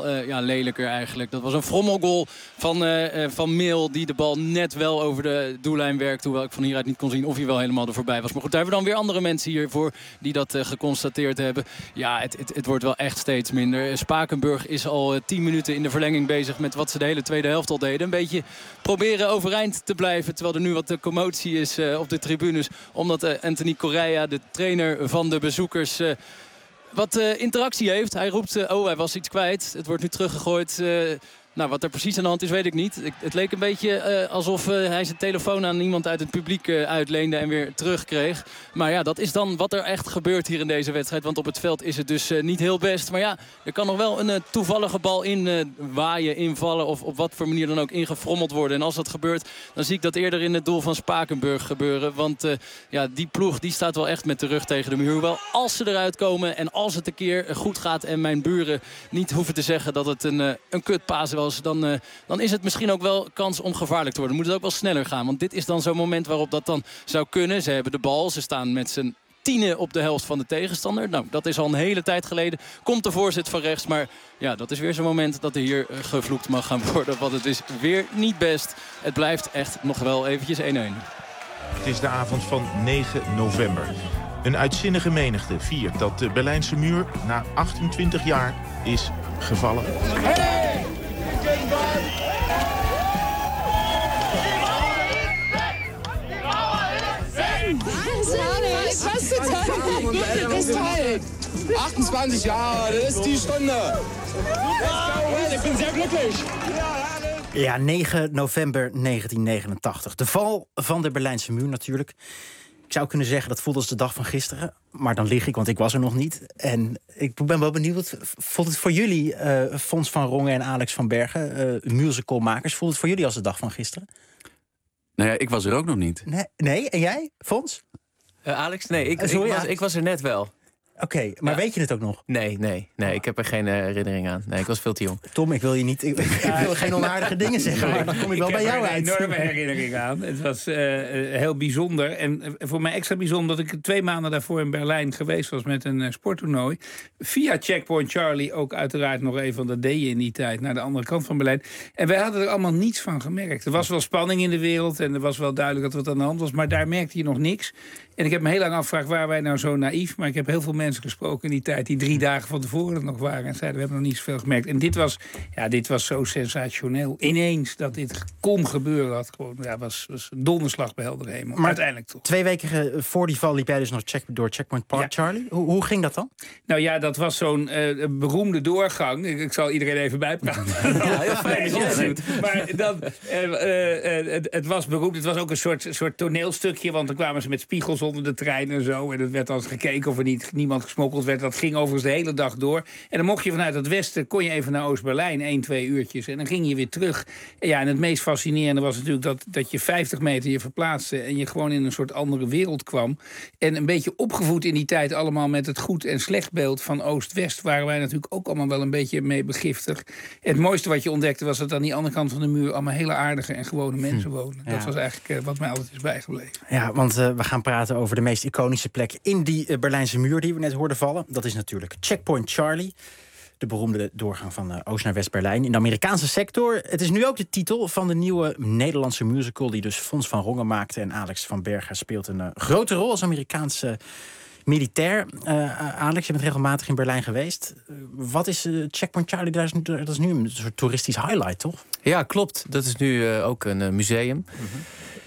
uh, ja, lelijker eigenlijk. Dat was een frommelgoal van, uh, uh, van Mil die de bal net wel over de doellijn werkte. Hoewel ik van hieruit niet kon zien of hij wel helemaal er voorbij was. Maar goed, daar hebben we dan weer andere mensen hiervoor die dat uh, geconstateerd hebben. Ja, het, het, het wordt wel echt steeds minder. Spakenburg is al uh, tien minuten in de verlenging bezig met wat ze de hele tweede helft al deden. Een beetje proberen overeind te blijven. Terwijl er nu wat de commotie is uh, op de tribunes. Omdat uh, Anthony Correa, de trainer van de bezoekers, Uh, wat uh, interactie heeft. Hij roept, uh, oh, hij was iets kwijt. Het wordt nu teruggegooid. Uh, nou, wat er precies aan de hand is, weet ik niet. Ik, het leek een beetje uh, alsof uh, hij zijn telefoon aan iemand uit het publiek uh, uitleende en weer terugkreeg. Maar ja, dat is dan wat er echt gebeurt hier in deze wedstrijd. Want op het veld is het dus uh, niet heel best. Maar ja, er kan nog wel een uh, toevallige bal in uh, waaien, invallen of op wat voor manier dan ook ingefrommeld worden. En als dat gebeurt, dan zie ik dat eerder in het doel van Spakenburg gebeuren. Want uh, ja, die ploeg die staat wel echt met de rug tegen de muur. Hoewel als ze eruit komen en als het een keer goed gaat en mijn buren niet hoeven te zeggen dat het een, uh, een kutpaas was, Dan, uh, dan is het misschien ook wel kans om gevaarlijk te worden. Moet het ook wel sneller gaan. Want dit is dan zo'n moment waarop dat dan zou kunnen. Ze hebben de bal. Ze staan met z'n tienen op de helft van de tegenstander. Nou, dat is al een hele tijd geleden. Komt de voorzet van rechts. Maar ja, dat is weer zo'n moment dat er hier uh, gevloekt mag gaan worden. Want het is weer niet best. Het blijft echt nog wel eventjes één-één. Het is de avond van negen november. Een uitzinnige menigte viert dat de Berlijnse muur na achtentwintig jaar is gevallen. Hey! achtundzwanzig jaar, dat is die stunde. Ik ben zeer gelukkig. Ja, negen november negentien negenentachtig. De val van de Berlijnse muur natuurlijk. Ik zou kunnen zeggen dat voelt als de dag van gisteren. Maar dan lieg ik, want ik was er nog niet. En ik ben wel benieuwd. Voelt het voor jullie, uh, Fons van Rongen en Alex van Bergen, uh, musicalmakers, voelt het voor jullie als de dag van gisteren? Nou ja, ik was er ook nog niet. Nee, nee? En jij, Fons? Uh, Alex? Nee, ik, Uh, sorry, ik, was, ja. ik was er net wel. Oké, okay, maar ja. Weet je het ook nog? Nee, nee, nee, ik heb er geen uh, herinnering aan. Nee, ik was veel te jong. Tom, ik wil je niet. Ik, ik wil geen onaardige dingen zeggen, maar dan kom ik wel ik bij jou uit. Ik heb er een enorme herinnering aan. Het was uh, heel bijzonder. En uh, voor mij extra bijzonder dat ik twee maanden daarvoor in Berlijn geweest was met een uh, sporttoernooi. Via Checkpoint Charlie ook uiteraard nog even, want dat deed je in die tijd, naar de andere kant van Berlijn. En wij hadden er allemaal niets van gemerkt. Er was wel spanning in de wereld en er was wel duidelijk dat er wat aan de hand was, maar daar merkte je nog niks. En ik heb me heel lang afgevraagd, waar wij nou zo naïef? Maar ik heb heel veel mensen gesproken in die tijd die drie dagen van tevoren nog waren en zeiden, we hebben nog niet zoveel gemerkt. En dit was, ja, dit was zo sensationeel. Ineens dat dit kon gebeuren, had gewoon, ja, was, was een donderslag bij heldere hemel. Maar uiteindelijk toch. Twee weken voor die val liep jij dus nog check, door Checkpoint Park, ja. Charlie. Hoe, hoe ging dat dan? Nou ja, dat was zo'n uh, beroemde doorgang. Ik, ik zal iedereen even bijpraten. Ja, heel fijn dat je doet. Maar dan, uh, uh, uh, het, het was beroemd. Het was ook een soort, soort toneelstukje, want dan kwamen ze met spiegels onder de trein en zo. En het werd dan gekeken of er niet, niemand gesmokkeld werd. Dat ging overigens de hele dag door. En dan mocht je vanuit het westen, kon je even naar Oost-Berlijn, één, twee uurtjes. En dan ging je weer terug. En ja, en het meest fascinerende was natuurlijk dat, dat je vijftig meter je verplaatste en je gewoon in een soort andere wereld kwam. En een beetje opgevoed in die tijd allemaal met het goed en slecht beeld van Oost-West waren wij natuurlijk ook allemaal wel een beetje mee begiftigd. Het mooiste wat je ontdekte was dat aan die andere kant van de muur allemaal hele aardige en gewone mensen woonden. Ja. Dat was eigenlijk uh, wat mij altijd is bijgebleven. Ja, want uh, we gaan praten over de meest iconische plek in die uh, Berlijnse muur die we net hoorden vallen. Dat is natuurlijk Checkpoint Charlie. De beroemde doorgang van uh, Oost naar West-Berlijn in de Amerikaanse sector. Het is nu ook de titel van de nieuwe Nederlandse musical die dus Fons van Rongen maakte. En Alex van Bergen speelt een uh, grote rol als Amerikaanse militair. Uh, Alex, je bent regelmatig in Berlijn geweest. Uh, wat is uh, Checkpoint Charlie? Dat is, dat is nu een soort toeristisch highlight, toch? Ja, klopt. Dat is nu uh, ook een uh, museum. Mm-hmm.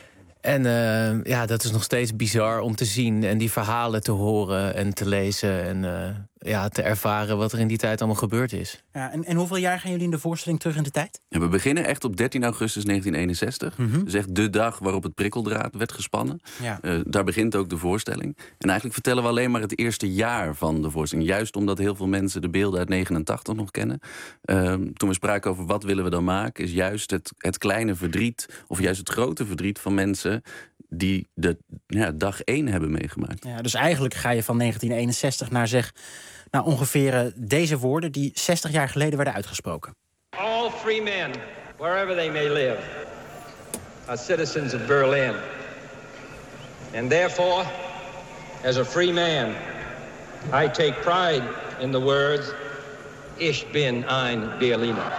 En uh, ja, dat is nog steeds bizar om te zien en die verhalen te horen en te lezen en uh, ja, te ervaren wat er in die tijd allemaal gebeurd is. Ja, en, en hoeveel jaar gaan jullie in de voorstelling terug in de tijd? Ja, we beginnen echt op dertien augustus negentien eenenzestig. Mm-hmm. Dus echt de dag waarop het prikkeldraad werd gespannen. Ja. Uh, daar begint ook de voorstelling. En eigenlijk vertellen we alleen maar het eerste jaar van de voorstelling. Juist omdat heel veel mensen de beelden uit negenentachtig nog kennen. Uh, toen we spraken over wat willen we dan maken, is juist het, het kleine verdriet, of juist het grote verdriet van mensen die de ja, dag één hebben meegemaakt. Ja, dus eigenlijk ga je van negentien eenenzestig naar zeg, naar ongeveer uh, deze woorden die zestig jaar geleden werden uitgesproken. All free men, wherever they may live, are citizens of Berlin. And therefore, as a free man, I take pride in the words, Ich bin ein Berliner.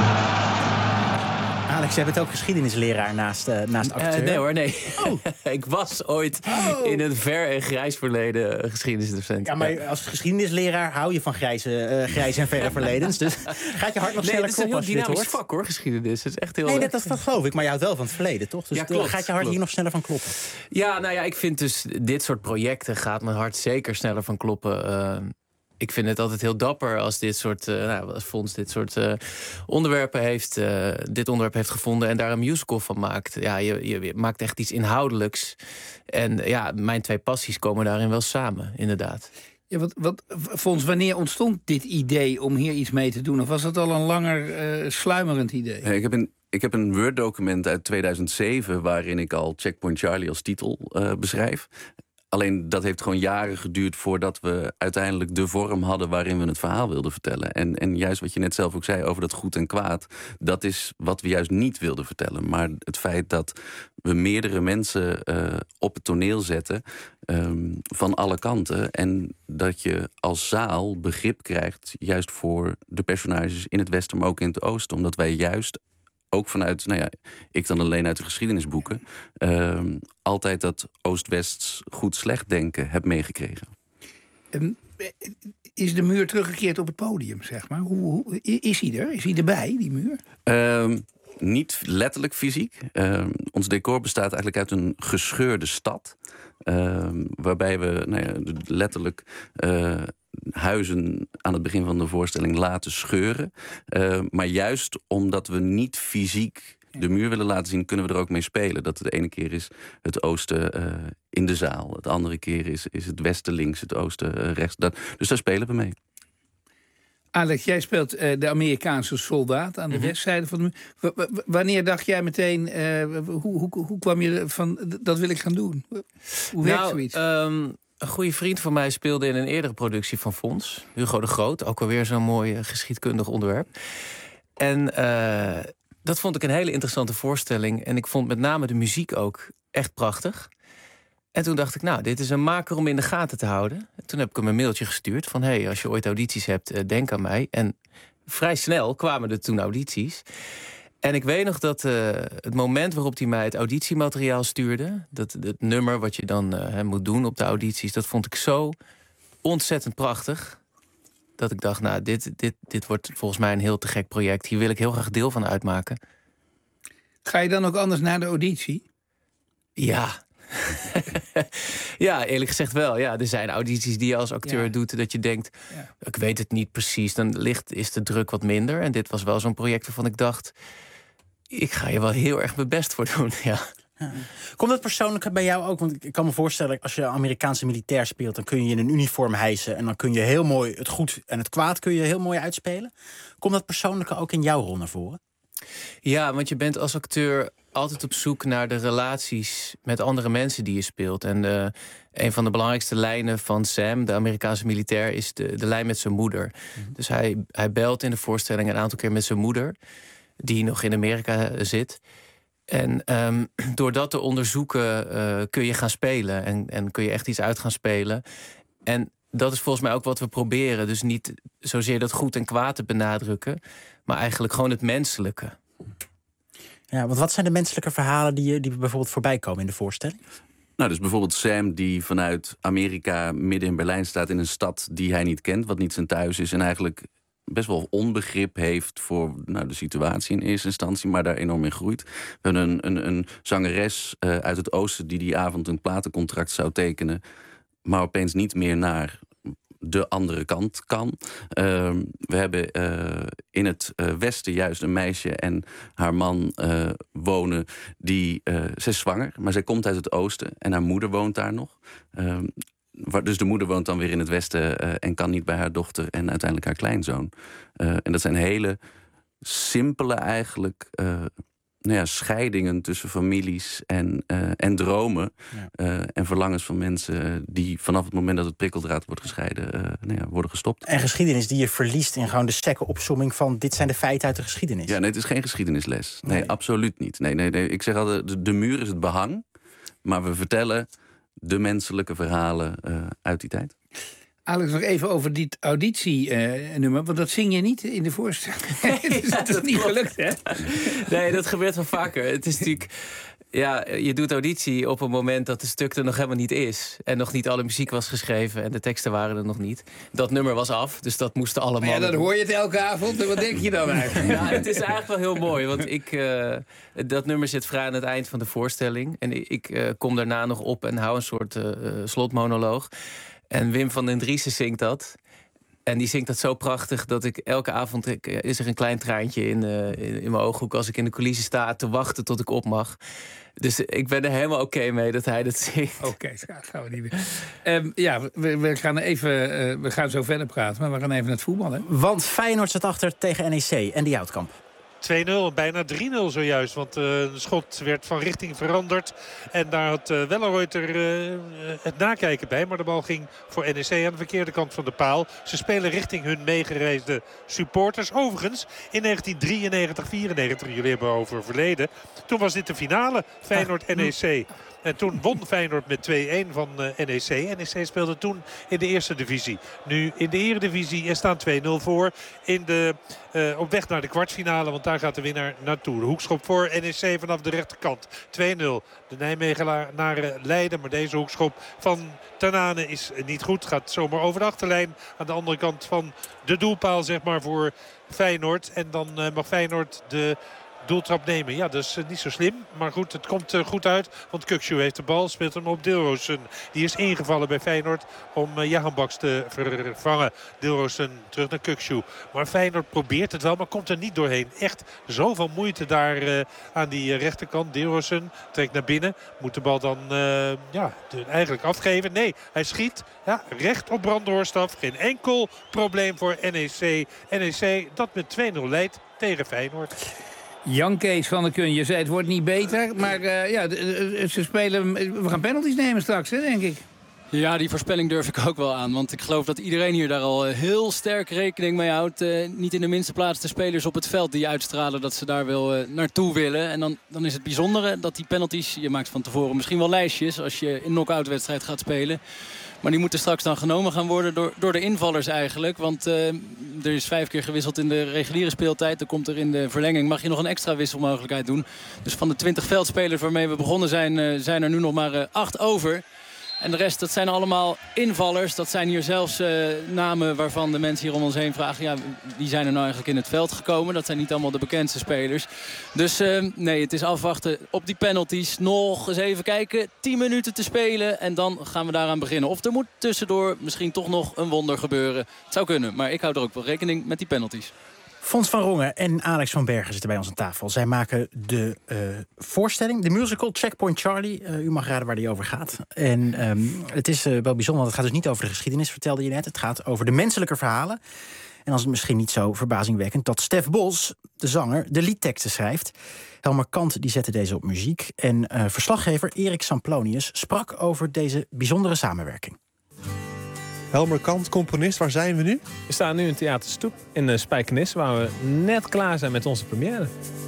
Alex, jij bent ook geschiedenisleraar naast, uh, naast acteur. Uh, nee hoor, nee. Oh. Ik was ooit oh. in een ver en grijs verleden geschiedenisdocent. Ja, maar als geschiedenisleraar hou je van grijze, uh, grijze en verre verledens. Dus gaat je hart nog nee, sneller kloppen als je dit hoort? Het is een heel dynamisch vak hoor, geschiedenis. Het is echt heel nee, dat, dat, dat geloof ik. Maar je houdt wel van het verleden, toch? Dus ja, klopt, gaat je hart klopt. hier nog sneller van kloppen? Ja, nou ja, ik vind dus dit soort projecten gaat mijn hart zeker sneller van kloppen. Uh, Ik vind het altijd heel dapper als dit soort, uh, nou, als Fons dit soort uh, onderwerpen heeft, uh, dit onderwerp heeft gevonden en daar een musical van maakt. Ja, je, je maakt echt iets inhoudelijks. En ja, mijn twee passies komen daarin wel samen, inderdaad. Ja, wat, wat, Fons, wanneer ontstond dit idee om hier iets mee te doen? Of was het al een langer uh, sluimerend idee? Ja, ik heb een Ik heb een Word-document uit tweeduizend zeven waarin ik al Checkpoint Charlie als titel uh, beschrijf. Alleen dat heeft gewoon jaren geduurd voordat we uiteindelijk de vorm hadden waarin we het verhaal wilden vertellen. En, en juist wat je net zelf ook zei over dat goed en kwaad, dat is wat we juist niet wilden vertellen. Maar het feit dat we meerdere mensen uh, op het toneel zetten um, van alle kanten en dat je als zaal begrip krijgt juist voor de personages in het Westen, maar ook in het Oosten. Omdat wij juist ook vanuit, nou ja, ik dan alleen uit de geschiedenisboeken, Uh, altijd dat Oost-West goed-slecht denken heb meegekregen. Um, is de muur teruggekeerd op het podium, zeg maar? Hoe, hoe, is hij er? Is hij erbij, die muur? Uh, niet letterlijk fysiek. Uh, ons decor bestaat eigenlijk uit een gescheurde stad. Uh, waarbij we nou ja, letterlijk Uh, huizen aan het begin van de voorstelling laten scheuren. Uh, maar juist omdat we niet fysiek de muur willen laten zien, kunnen we er ook mee spelen. Dat de ene keer is het oosten uh, in de zaal. Het andere keer is, is het westen links, het oosten uh, rechts. Dat, dus daar spelen we mee. Alex, jij speelt uh, de Amerikaanse soldaat aan de mm-hmm. westzijde van de muur. W- w- wanneer dacht jij meteen, uh, hoe, hoe, hoe kwam je van, dat wil ik gaan doen? Hoe werkt nou, zoiets? Um, een goede vriend van mij speelde in een eerdere productie van Fons, Hugo de Groot. Ook alweer zo'n mooi uh, geschiedkundig onderwerp. En Uh, dat vond ik een hele interessante voorstelling. En ik vond met name de muziek ook echt prachtig. En toen dacht ik, nou, dit is een maker om in de gaten te houden. En toen heb ik hem een mailtje gestuurd van, hé, hey, als je ooit audities hebt, denk aan mij. En vrij snel kwamen er toen audities. En ik weet nog dat uh, het moment waarop hij mij het auditiemateriaal stuurde, dat het nummer wat je dan uh, moet doen op de audities, dat vond ik zo ontzettend prachtig, dat ik dacht, nou, dit, dit, dit wordt volgens mij een heel te gek project. Hier wil ik heel graag deel van uitmaken. Ga je dan ook anders naar de auditie? Ja. Ja, eerlijk gezegd wel. Ja, er zijn audities die je als acteur ja. doet, dat je denkt, ja. ik weet het niet precies. Dan ligt, is de druk wat minder. En dit was wel zo'n project waarvan ik dacht, ik ga je wel heel erg mijn best voor doen. Ja. Ja. Komt dat persoonlijk bij jou ook? Want ik kan me voorstellen, als je Amerikaanse militair speelt, dan kun je in een uniform hijsen en dan kun je heel mooi het goed en het kwaad kun je heel mooi uitspelen. Komt dat persoonlijke ook in jouw rol naar voren? Ja, want je bent als acteur altijd op zoek naar de relaties met andere mensen die je speelt. En uh, een van de belangrijkste lijnen van Sam, de Amerikaanse militair, is de, de lijn met zijn moeder. Mm-hmm. Dus hij, hij belt in de voorstelling een aantal keer met zijn moeder, die nog in Amerika zit. En um, door dat te onderzoeken uh, kun je gaan spelen. En, en kun je echt iets uit gaan spelen. En dat is volgens mij ook wat we proberen. Dus niet zozeer dat goed en kwaad te benadrukken, maar eigenlijk gewoon het menselijke. Ja, want wat zijn de menselijke verhalen die, die bijvoorbeeld voorbij komen in de voorstelling? Nou, dus bijvoorbeeld Sam die vanuit Amerika midden in Berlijn staat in een stad die hij niet kent, wat niet zijn thuis is en eigenlijk best wel onbegrip heeft voor nou, de situatie in eerste instantie, maar daar enorm in groeit. We hebben een, een, een zangeres uh, uit het oosten die die avond een platencontract zou tekenen, maar opeens niet meer naar de andere kant kan. Uh, we hebben uh, in het uh, westen juist een meisje en haar man uh, wonen die Uh, zij is zwanger, maar zij komt uit het oosten en haar moeder woont daar nog. Uh, Dus de moeder woont dan weer in het westen uh, en kan niet bij haar dochter en uiteindelijk haar kleinzoon. Uh, en dat zijn hele simpele eigenlijk Uh, nou ja, scheidingen tussen families en, uh, en dromen. Ja. Uh, en verlangens van mensen die vanaf het moment dat het prikkeldraad wordt gescheiden Uh, nou ja, worden gestopt. En geschiedenis die je verliest in gewoon de stekke opsomming van dit zijn de feiten uit de geschiedenis. Ja, nee, het is geen geschiedenisles. Nee, nee. absoluut niet. Nee, nee, nee. Ik zeg altijd, de, de muur is het behang, maar we vertellen de menselijke verhalen uh, uit die tijd. Alex, nog even over dit auditie-nummer. Uh, want dat zing je niet in de voorstelling. Dus dat is niet gelukt, hè? Nee, dat gebeurt wel vaker. Het is natuurlijk... Ja, je doet auditie op een moment dat de stuk er nog helemaal niet is. En nog niet alle muziek was geschreven en de teksten waren er nog niet. Dat nummer was af, dus dat moesten allemaal... Maar ja, dan hoor je het elke avond. En wat denk je dan eigenlijk? Ja, het is eigenlijk wel heel mooi. Want ik, uh, dat nummer zit vrij aan het eind van de voorstelling. En ik uh, kom daarna nog op en hou een soort uh, slotmonoloog. En Wim van den Driessen zingt dat. En die zingt dat zo prachtig dat ik elke avond... Ik, is er een klein traantje in, uh, in, in mijn ooghoek als ik in de coulissen sta te wachten tot ik op mag. Dus ik ben er helemaal oké okay mee dat hij dat zingt. Oké, okay, gaan we niet meer. Um, ja, we, we gaan even, uh, we gaan zo verder praten, maar we gaan even naar het voetbal. Hè? Want Feyenoord staat achter tegen N E C en die Houtkamp. twee nul, bijna drie nul zojuist. Want uh, de schot werd van richting veranderd. En daar had uh, Welleroyter uh, het nakijken bij. Maar de bal ging voor N E C aan de verkeerde kant van de paal. Ze spelen richting hun meegereisde supporters. Overigens, in negentien drieënnegentig vierennegentig, jullie hebben over verleden. Toen was dit de finale, Feyenoord-N E C. En toen won Feyenoord met twee-een van uh, N E C. N E C speelde toen in de eerste divisie. Nu in de eredivisie en staan twee nul voor. In de, uh, op weg naar de kwartfinale. Want daar gaat de winnaar naartoe. De hoekschop voor N E C vanaf de rechterkant. twee nul. De Nijmegenaren leiden. Maar deze hoekschop van Tanane is niet goed. Gaat zomaar over de achterlijn. Aan de andere kant van de doelpaal zeg maar voor Feyenoord. En dan uh, mag Feyenoord de... doeltrap nemen. Ja, dat is uh, niet zo slim. Maar goed, het komt uh, goed uit. Want Kukçu heeft de bal. Speelt hem op Dilrosun. Die is ingevallen bij Feyenoord om uh, Jahanbaks te vervangen. Dilrosun terug naar Kukçu. Maar Feyenoord probeert het wel, maar komt er niet doorheen. Echt zoveel moeite daar uh, aan die uh, rechterkant. Dilrosun trekt naar binnen. Moet de bal dan uh, ja, de, eigenlijk afgeven. Nee, hij schiet ja, recht op Brandhorst af. Geen enkel probleem voor N E C. N E C dat met twee nul leidt tegen Feyenoord. Jan Kees van der Kun, je zei het wordt niet beter. Maar uh, ja, ze spelen... We gaan penalties nemen straks, hè, denk ik. Ja, die voorspelling durf ik ook wel aan. Want ik geloof dat iedereen hier daar al heel sterk rekening mee houdt. Uh, niet in de minste plaats de spelers op het veld die uitstralen dat ze daar wel uh, naartoe willen. En dan, dan is het bijzondere dat die penalties... Je maakt van tevoren misschien wel lijstjes als je een knock-out wedstrijd gaat spelen. Maar die moeten straks dan genomen gaan worden door, door de invallers eigenlijk. Want uh, er is vijf keer gewisseld in de reguliere speeltijd. Dan komt er in de verlenging, mag je nog een extra wisselmogelijkheid doen. Dus van de twintig veldspelers waarmee we begonnen zijn, uh, zijn er nu nog maar uh, acht over. En de rest, dat zijn allemaal invallers. Dat zijn hier zelfs uh, namen waarvan de mensen hier om ons heen vragen... ja, wie zijn er nou eigenlijk in het veld gekomen? Dat zijn niet allemaal de bekendste spelers. Dus uh, nee, het is afwachten op die penalties. Nog eens even kijken, tien minuten te spelen. En dan gaan we daaraan beginnen. Of er moet tussendoor misschien toch nog een wonder gebeuren. Het zou kunnen, maar ik hou er ook wel rekening met die penalties. Fons van Rongen en Alex van Bergen zitten bij ons aan tafel. Zij maken de uh, voorstelling, de musical Checkpoint Charlie. Uh, u mag raden waar die over gaat. En um, het is uh, wel bijzonder, want het gaat dus niet over de geschiedenis, vertelde je net. Het gaat over de menselijke verhalen. En dan is het misschien niet zo verbazingwekkend dat Stef Bos, de zanger, de liedteksten schrijft. Helmer Kant die zette deze op muziek. En uh, verslaggever Erik Samplonius sprak over deze bijzondere samenwerking. Helmer Kant, componist, waar zijn we nu? We staan nu in Theater Stoep in uh, Spijkenisse, waar we net klaar zijn met onze première.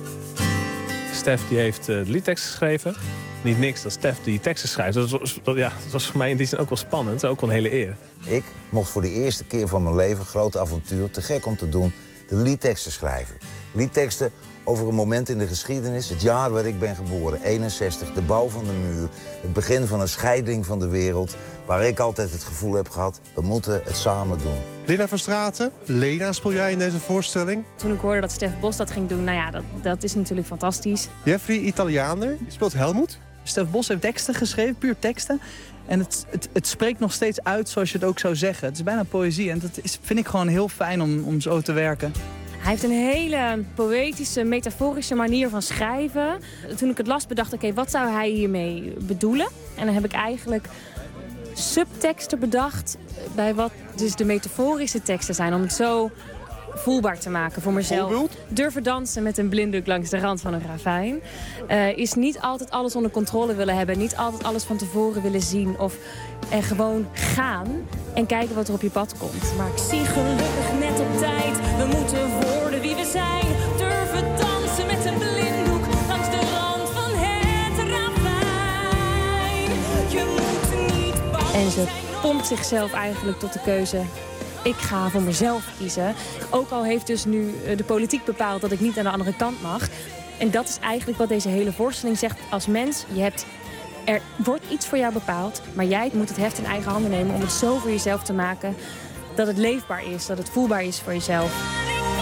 Stef die heeft uh, de liedteksten geschreven. Niet niks dat Stef die teksten schrijft. Dat was, dat, ja, dat was voor mij in die zin ook wel spannend. Dat is ook wel een hele eer. Ik mocht voor de eerste keer van mijn leven, groot avontuur, te gek om te doen, de liedteksten schrijven. Liedteksten over een moment in de geschiedenis, het jaar waar ik ben geboren, eenenzestig, de bouw van de muur, het begin van een scheiding van de wereld, waar ik altijd het gevoel heb gehad, we moeten het samen doen. Lena van Straten, Lena speel jij in deze voorstelling? Toen ik hoorde dat Stef Bos dat ging doen, nou ja, dat, dat is natuurlijk fantastisch. Jeffrey Italianer, je speelt Helmoet. Stef Bos heeft teksten geschreven, puur teksten. En het, het, het spreekt nog steeds uit zoals je het ook zou zeggen. Het is bijna poëzie en dat is, vind ik gewoon heel fijn om, om zo te werken. Hij heeft een hele poëtische, metaforische manier van schrijven. Toen ik het las bedacht, oké, okay, wat zou hij hiermee bedoelen? En dan heb ik eigenlijk subteksten bedacht bij wat dus de metaforische teksten zijn. Om het zo voelbaar te maken voor mezelf. Voorbeeld? Durven dansen met een blinddoek langs de rand van een ravijn. Uh, is niet altijd alles onder controle willen hebben. Niet altijd alles van tevoren willen zien. Of er gewoon gaan en kijken wat er op je pad komt. Maar ik zie gelukkig net op tijd. We moeten worden wie we zijn. Durven dansen met een blinddoek langs de rand van het ravijn. Je moet niet bang En ze pompt zichzelf eigenlijk tot de keuze... ik ga voor mezelf kiezen. Ook al heeft dus nu de politiek bepaald dat ik niet aan de andere kant mag. En dat is eigenlijk wat deze hele voorstelling zegt. Als mens, je hebt, er wordt iets voor jou bepaald... maar jij moet het heft in eigen handen nemen om het zo voor jezelf te maken... dat het leefbaar is, dat het voelbaar is voor jezelf.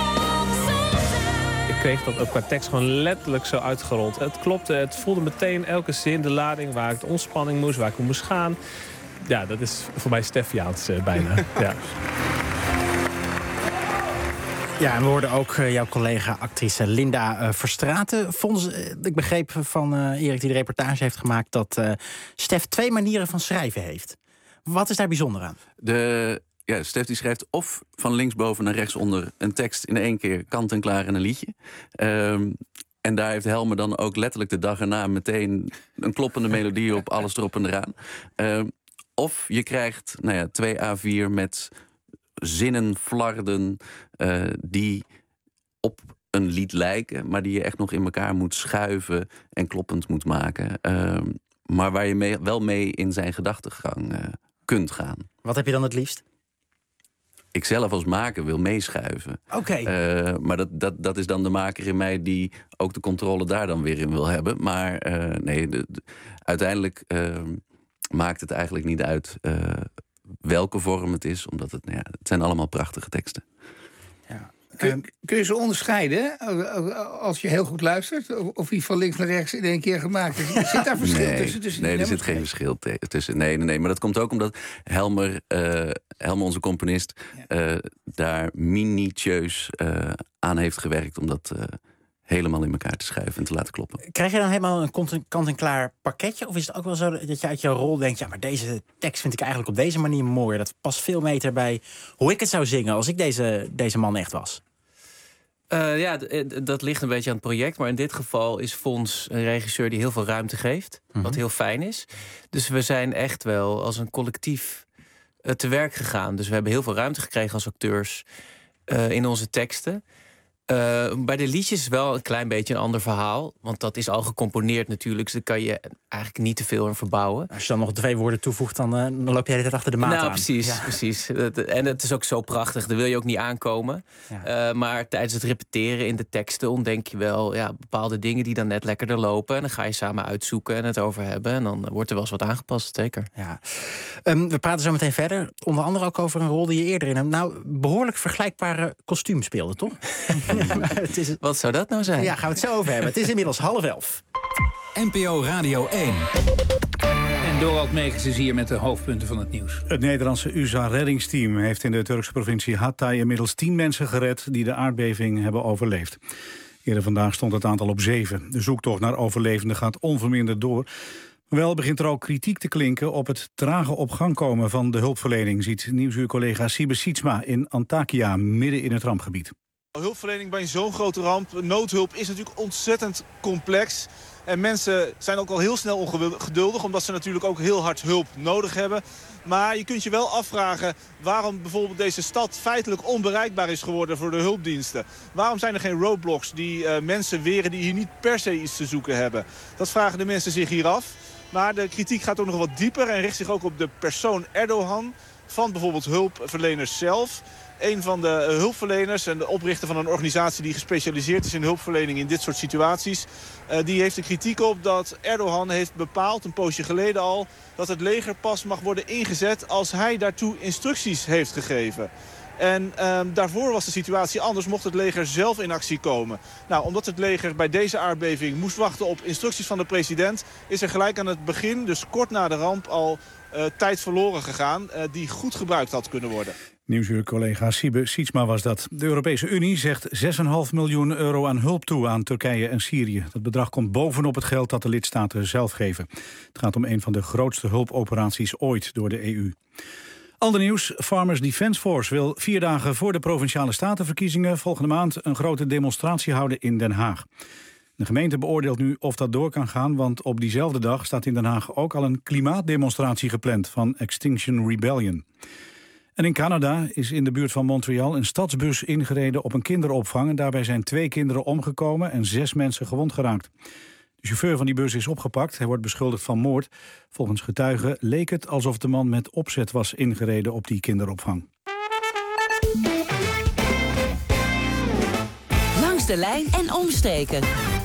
Ik kreeg dat ook qua tekst gewoon letterlijk zo uitgerold. Het klopte, het voelde meteen elke zin, de lading... waar ik de ontspanning moest, waar ik moest gaan... Ja, dat is voor mij Steffiaans uh, bijna. ja. Ja, en we hoorden ook uh, jouw collega-actrice Linda uh, Verstraeten. Vond, uh, ik begreep van uh, Erik die de reportage heeft gemaakt... dat uh, Stef twee manieren van schrijven heeft. Wat is daar bijzonder aan? De, ja, Stef die schrijft of van linksboven naar rechtsonder... een tekst in één keer kant en klaar en een liedje. Um, en daar heeft Helmer dan ook letterlijk de dag erna... meteen een kloppende melodie op, alles erop en eraan. Um, Of je krijgt nou ja, twee A vier met zinnen, flarden... Uh, die op een lied lijken... maar die je echt nog in elkaar moet schuiven en kloppend moet maken. Uh, maar waar je mee, wel mee in zijn gedachtegang uh, kunt gaan. Wat heb je dan het liefst? Ik zelf als maker wil meeschuiven. Oké. Okay. Uh, maar dat, dat, dat is dan de maker in mij die ook de controle daar dan weer in wil hebben. Maar uh, nee, de, de, uiteindelijk... Uh, maakt het eigenlijk niet uit uh, welke vorm het is. Omdat het, nou ja, het zijn allemaal prachtige teksten. Ja. Kun, kun je ze onderscheiden als je heel goed luistert? Of die van links naar rechts in één keer gemaakt is? Zit daar verschil nee, tussen? tussen nee, er zit geen verschil tussen. Nee, nee, nee. Maar dat komt ook omdat Helmer, uh, Helmer onze componist... Uh, daar minutieus uh, aan heeft gewerkt. Omdat... Uh, helemaal in elkaar te schuiven en te laten kloppen. Krijg je dan helemaal een kant-en-klaar pakketje? Of is het ook wel zo dat je uit jouw rol denkt... ja, maar deze tekst vind ik eigenlijk op deze manier mooier. Dat past veel beter bij hoe ik het zou zingen... als ik deze, deze man echt was. Uh, ja, d- dat ligt een beetje aan het project. Maar in dit geval is Fons een regisseur die heel veel ruimte geeft. Mm-hmm. Wat heel fijn is. Dus we zijn echt wel als een collectief uh, te werk gegaan. Dus we hebben heel veel ruimte gekregen als acteurs uh, in onze teksten. Uh, bij de liedjes wel een klein beetje een ander verhaal. Want dat is al gecomponeerd natuurlijk. Dus daar kan je eigenlijk niet te veel aan verbouwen. Als je dan nog twee woorden toevoegt, dan, uh, dan loop jij de tijd achter de maat nou, aan. Precies, ja. precies. En het is ook zo prachtig. Daar wil je ook niet aankomen. Ja. Uh, maar tijdens het repeteren in de teksten ontdek je wel ja, bepaalde dingen die dan net lekkerder lopen. En dan ga je samen uitzoeken en het over hebben. En dan wordt er wel eens wat aangepast, zeker. Ja. Um, we praten zo meteen verder. Onder andere ook over een rol die je eerder in hebt. Nou, behoorlijk vergelijkbare kostuum speelde, toch? het is... Wat zou dat nou zijn? Ja, gaan we het zo over hebben. Het is inmiddels half elf. N P O Radio één. En Dorald Megens is hier met de hoofdpunten van het nieuws. Het Nederlandse U S A-reddingsteam heeft in de Turkse provincie Hatay inmiddels tien mensen gered die de aardbeving hebben overleefd. Eerder vandaag stond het aantal op zeven. De zoektocht naar overlevenden gaat onverminderd door. Wel begint er ook kritiek te klinken op het trage op gang komen van de hulpverlening, ziet nieuwsuurcollega Siebe Sietsma in Antakya, midden in het rampgebied. Hulpverlening bij zo'n grote ramp, noodhulp, is natuurlijk ontzettend complex. En mensen zijn ook al heel snel ongeduldig, omdat ze natuurlijk ook heel hard hulp nodig hebben. Maar je kunt je wel afvragen waarom bijvoorbeeld deze stad feitelijk onbereikbaar is geworden voor de hulpdiensten. Waarom zijn er geen roadblocks die uh, mensen weren die hier niet per se iets te zoeken hebben? Dat vragen de mensen zich hier af. Maar de kritiek gaat ook nog wat dieper en richt zich ook op de persoon Erdogan van bijvoorbeeld hulpverleners zelf. Een van de hulpverleners en de oprichter van een organisatie die gespecialiseerd is in hulpverlening in dit soort situaties. Uh, die heeft de kritiek op dat Erdogan heeft bepaald, een poosje geleden al, dat het leger pas mag worden ingezet als hij daartoe instructies heeft gegeven. En uh, daarvoor was de situatie anders, mocht het leger zelf in actie komen. Nou, omdat het leger bij deze aardbeving moest wachten op instructies van de president, is er gelijk aan het begin, dus kort na de ramp, al uh, tijd verloren gegaan uh, die goed gebruikt had kunnen worden. Nieuwsuurcollega Siebe Sietsma was dat. De Europese Unie zegt zes komma vijf miljoen euro aan hulp toe aan Turkije en Syrië. Dat bedrag komt bovenop het geld dat de lidstaten zelf geven. Het gaat om een van de grootste hulpoperaties ooit door de E U. Ander nieuws. Farmers Defence Force wil vier dagen voor de Provinciale Statenverkiezingen volgende maand een grote demonstratie houden in Den Haag. De gemeente beoordeelt nu of dat door kan gaan, want op diezelfde dag staat in Den Haag ook al een klimaatdemonstratie gepland van Extinction Rebellion. En in Canada is in de buurt van Montreal een stadsbus ingereden op een kinderopvang. En daarbij zijn twee kinderen omgekomen en zes mensen gewond geraakt. De chauffeur van die bus is opgepakt. Hij wordt beschuldigd van moord. Volgens getuigen leek het alsof de man met opzet was ingereden op die kinderopvang. Langs de lijn en omsteken.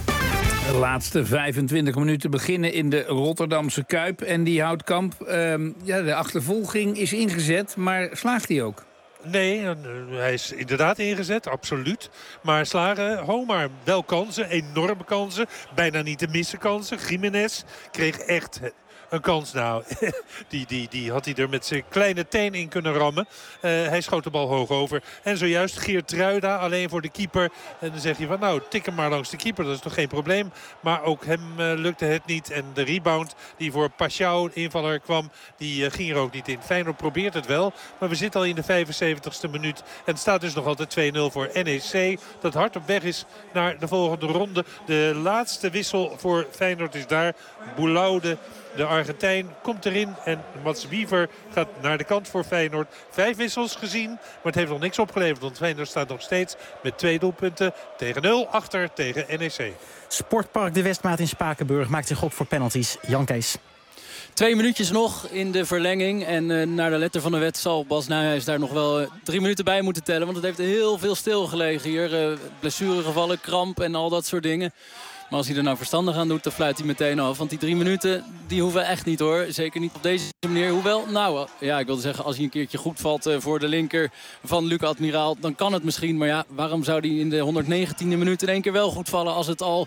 De laatste vijfentwintig minuten beginnen in de Rotterdamse Kuip. En die Houtkamp, uh, ja, de achtervolging is ingezet, maar slaagt hij ook? Nee, hij is inderdaad ingezet, absoluut. Maar slagen, ho, maar wel kansen, enorme kansen. Bijna niet te missen kansen. Gimenez kreeg echt een kans. Nou, die, die, die had hij er met zijn kleine teen in kunnen rammen. Uh, hij schoot de bal hoog over. En zojuist Geertruida alleen voor de keeper. En dan zeg je van nou, tik hem maar langs de keeper. Dat is toch geen probleem. Maar ook hem uh, lukte het niet. En de rebound die voor Paschal invaller kwam, die uh, ging er ook niet in. Feyenoord probeert het wel. Maar we zitten al in de vijfenzeventigste minuut. En het staat dus nog altijd twee nul voor N E C. Dat hard op weg is naar de volgende ronde. De laatste wissel voor Feyenoord is daar. Boulaude, de Argentijn, komt erin. En Mats Wiever gaat naar de kant voor Feyenoord. Vijf wissels gezien, maar het heeft nog niks opgeleverd. Want Feyenoord staat nog steeds met twee doelpunten tegen nul achter tegen N E C. Sportpark De Westmaat in Spakenburg maakt zich op voor penalties. Jan Kees. Twee minuutjes nog in de verlenging. En uh, naar de letter van de wet zal Bas Nijhuis daar nog wel uh, drie minuten bij moeten tellen. Want het heeft heel veel stilgelegen hier. Uh, blessuregevallen, kramp en al dat soort dingen. Maar als hij er nou verstandig aan doet, dan fluit hij meteen af. Want die drie minuten, die hoeven echt niet hoor. Zeker niet op deze manier. Hoewel, nou ja, ik wilde zeggen, als hij een keertje goed valt uh, voor de linker van Luc Admiraal, dan kan het misschien. Maar ja, waarom zou hij in de honderdnegentiende minuut in één keer wel goed vallen als het al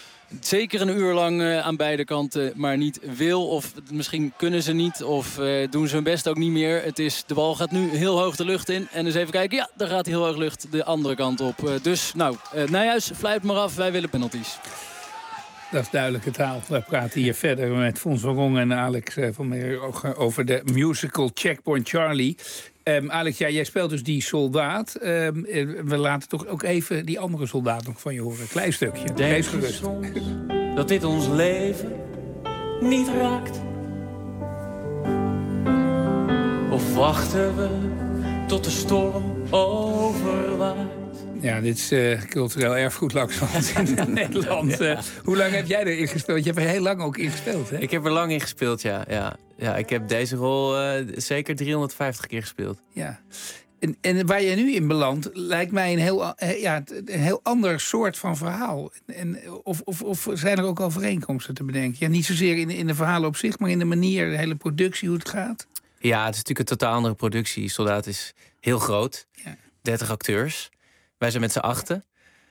zeker een uur lang uh, aan beide kanten maar niet wil. Of misschien kunnen ze niet of uh, doen ze hun best ook niet meer. Het is, de bal gaat nu heel hoog de lucht in. En dus even kijken, ja, daar gaat hij heel hoog lucht de andere kant op. Uh, dus, nou, uh, Nijhuis, fluit maar af. Wij willen penalties. Dat is duidelijke taal. We praten hier verder met Fons van Rong en Alex van Meer over de musical Checkpoint Charlie. Um, Alex, ja, jij speelt dus die soldaat. Um, we laten toch ook even die andere soldaat nog van je horen. Een klein stukje. Denk je soms dat dit ons leven niet raakt? Of wachten we tot de storm overwaait? Ja, dit is uh, cultureel erfgoed langs in Nederland. Ja. Uh, hoe lang heb jij erin gespeeld? Je hebt er heel lang ook in gespeeld, hè? Ik heb er lang in gespeeld, ja. ja. ja ik heb deze rol uh, zeker driehonderdvijftig keer gespeeld. Ja. En, en waar je nu in belandt, lijkt mij een heel, uh, ja, een heel ander soort van verhaal. En, of, of, of zijn er ook overeenkomsten te bedenken? Ja, niet zozeer in, in de verhalen op zich, maar in de manier, de hele productie, hoe het gaat? Ja, het is natuurlijk een totaal andere productie. Soldaat is heel groot. Ja. dertig acteurs. Wij zijn met z'n achten.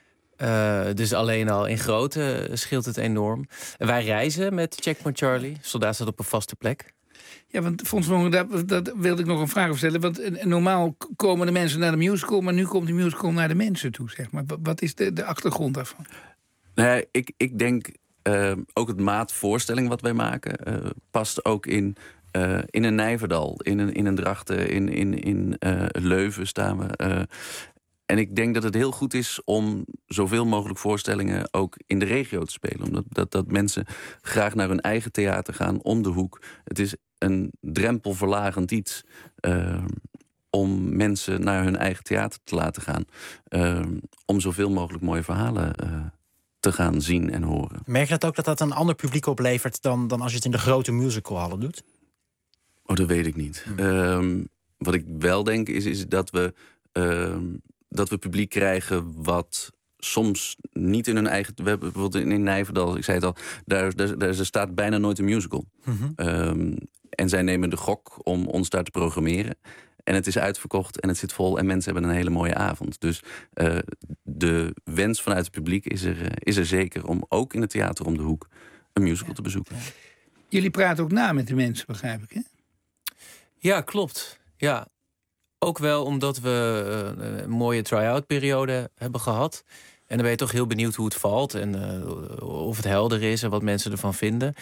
Uh, dus alleen al in grootte scheelt het enorm. En wij reizen met Checkpoint Charlie. Soldaat staat op een vaste plek. Ja, want Fons van Rong, dat, dat wilde ik nog een vraag over stellen. Want uh, normaal komen de mensen naar de musical, maar nu komt de musical naar de mensen toe, zeg maar. Wat is de, de achtergrond daarvan? Nee, ik, ik denk uh, ook het maatvoorstelling wat wij maken uh, past ook in, uh, in een Nijverdal, in een, in een Drachten, in, in, in uh, Leuven staan we. Uh, En ik denk dat het heel goed is om zoveel mogelijk voorstellingen ook in de regio te spelen. Omdat dat, dat mensen graag naar hun eigen theater gaan om de hoek. Het is een drempelverlagend iets uh, om mensen naar hun eigen theater te laten gaan. Uh, om zoveel mogelijk mooie verhalen uh, te gaan zien en horen. Merk je dat ook dat dat een ander publiek oplevert dan, dan als je het in de grote musicalhallen doet? Oh, dat weet ik niet. Hmm. Uh, wat ik wel denk is, is dat we... Uh, dat we publiek krijgen wat soms niet in hun eigen... We hebben bijvoorbeeld in Nijverdal, ik zei het al, daar, daar, daar staat bijna nooit een musical. Mm-hmm. Um, en zij nemen de gok om ons daar te programmeren. En het is uitverkocht en het zit vol en mensen hebben een hele mooie avond. Dus uh, de wens vanuit het publiek is er, uh, is er zeker om ook in het theater om de hoek een musical ja. te bezoeken. Ja. Jullie praten ook na met de mensen, begrijp ik, hè? Ja, klopt. Ja. Ook wel omdat we uh, een mooie try-out periode hebben gehad. En dan ben je toch heel benieuwd hoe het valt. En uh, of het helder is en wat mensen ervan vinden.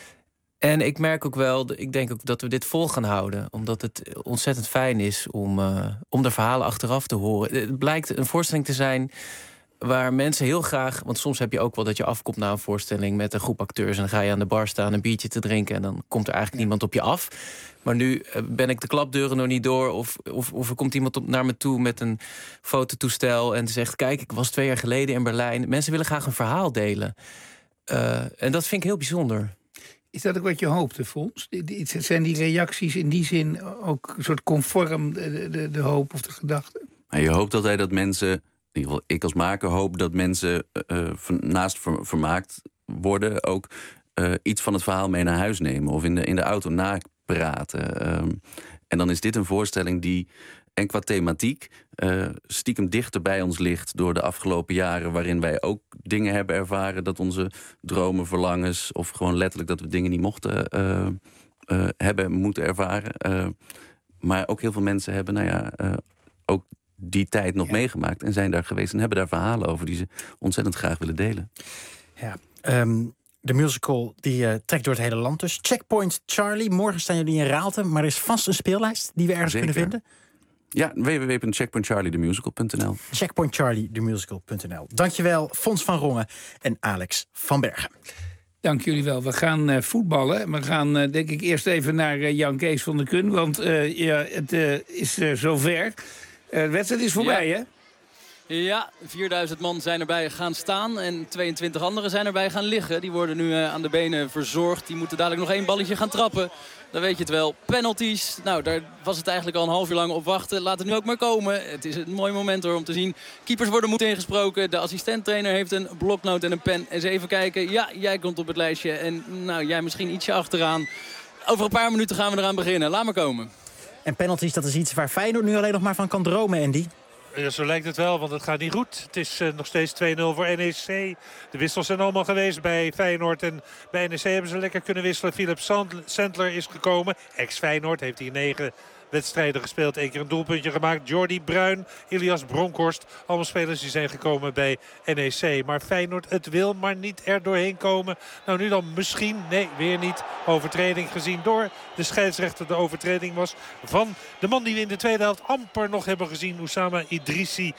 En ik merk ook wel, ik denk ook dat we dit vol gaan houden. Omdat het ontzettend fijn is om, uh, om de verhalen achteraf te horen. Het blijkt een voorstelling te zijn waar mensen heel graag... Want soms heb je ook wel dat je afkomt na een voorstelling met een groep acteurs... en dan ga je aan de bar staan een biertje te drinken... en dan komt er eigenlijk ja. niemand op je af. Maar nu ben ik de klapdeuren nog niet door... of, of, of er komt iemand op, naar me toe met een fototoestel... en zegt, kijk, ik was twee jaar geleden in Berlijn. Mensen willen graag een verhaal delen. Uh, en dat vind ik heel bijzonder. Is dat ook wat je hoopte, Fons? Zijn die reacties in die zin ook een soort conform de, de, de hoop of de gedachte? Maar je hoopt altijd dat mensen, in ieder geval ik als maker hoop dat mensen uh, naast ver, vermaakt worden ook uh, iets van het verhaal mee naar huis nemen of in de, in de auto napraten. Um, en dan is dit een voorstelling die, en qua thematiek, uh, stiekem dichter bij ons ligt door de afgelopen jaren, waarin wij ook dingen hebben ervaren dat onze dromen, verlangens, of gewoon letterlijk dat we dingen niet mochten uh, uh, hebben moeten ervaren. Uh, maar ook heel veel mensen hebben, nou ja, uh, ook die tijd nog ja. meegemaakt en zijn daar geweest en hebben daar verhalen over die ze ontzettend graag willen delen. Ja, um, de musical die uh, trekt door het hele land dus. Checkpoint Charlie, morgen staan jullie in Raalte, maar er is vast een speellijst die we ergens Zeker. kunnen vinden. Ja, w w w punt checkpoint charlie the musical punt n l. checkpoint charlie the musical punt n l. Dankjewel, Fons van Rongen en Alex van Bergen. Dank jullie wel. We gaan uh, voetballen. We gaan uh, denk ik eerst even naar uh, Jan Kees van der Kun. Want uh, ja, het uh, is uh, zover. Uh, de wedstrijd is voorbij, ja. hè? Ja, vierduizend man zijn erbij gaan staan en tweeëntwintig anderen zijn erbij gaan liggen. Die worden nu uh, aan de benen verzorgd. Die moeten dadelijk nog één balletje gaan trappen. Dan weet je het wel. Penalties. Nou, daar was het eigenlijk al een half uur lang op wachten. Laat het nu ook maar komen. Het is een mooi moment hoor om te zien. Keepers worden moeten ingesproken. De assistenttrainer heeft een bloknoot en een pen. Eens even kijken. Ja, jij komt op het lijstje. En nou, jij misschien ietsje achteraan. Over een paar minuten gaan we eraan beginnen. Laat maar komen. En penalties, dat is iets waar Feyenoord nu alleen nog maar van kan dromen, Andy. Ja, zo lijkt het wel, want het gaat niet goed. Het is uh, nog steeds twee nul voor N E C. De wissels zijn allemaal geweest bij Feyenoord. En bij N E C hebben ze lekker kunnen wisselen. Philip Sandler is gekomen. Ex-Feyenoord heeft hier negen wedstrijden gespeeld. Eén keer een doelpuntje gemaakt. Jordi Bruin, Ilias Bronkhorst. Allemaal spelers die zijn gekomen bij N E C. Maar Feyenoord, het wil maar niet er doorheen komen. Nou, nu dan misschien. Nee, weer niet. Overtreding gezien door de scheidsrechter. De overtreding was van de man die we in de tweede helft amper nog hebben gezien. Oussama Idrissi,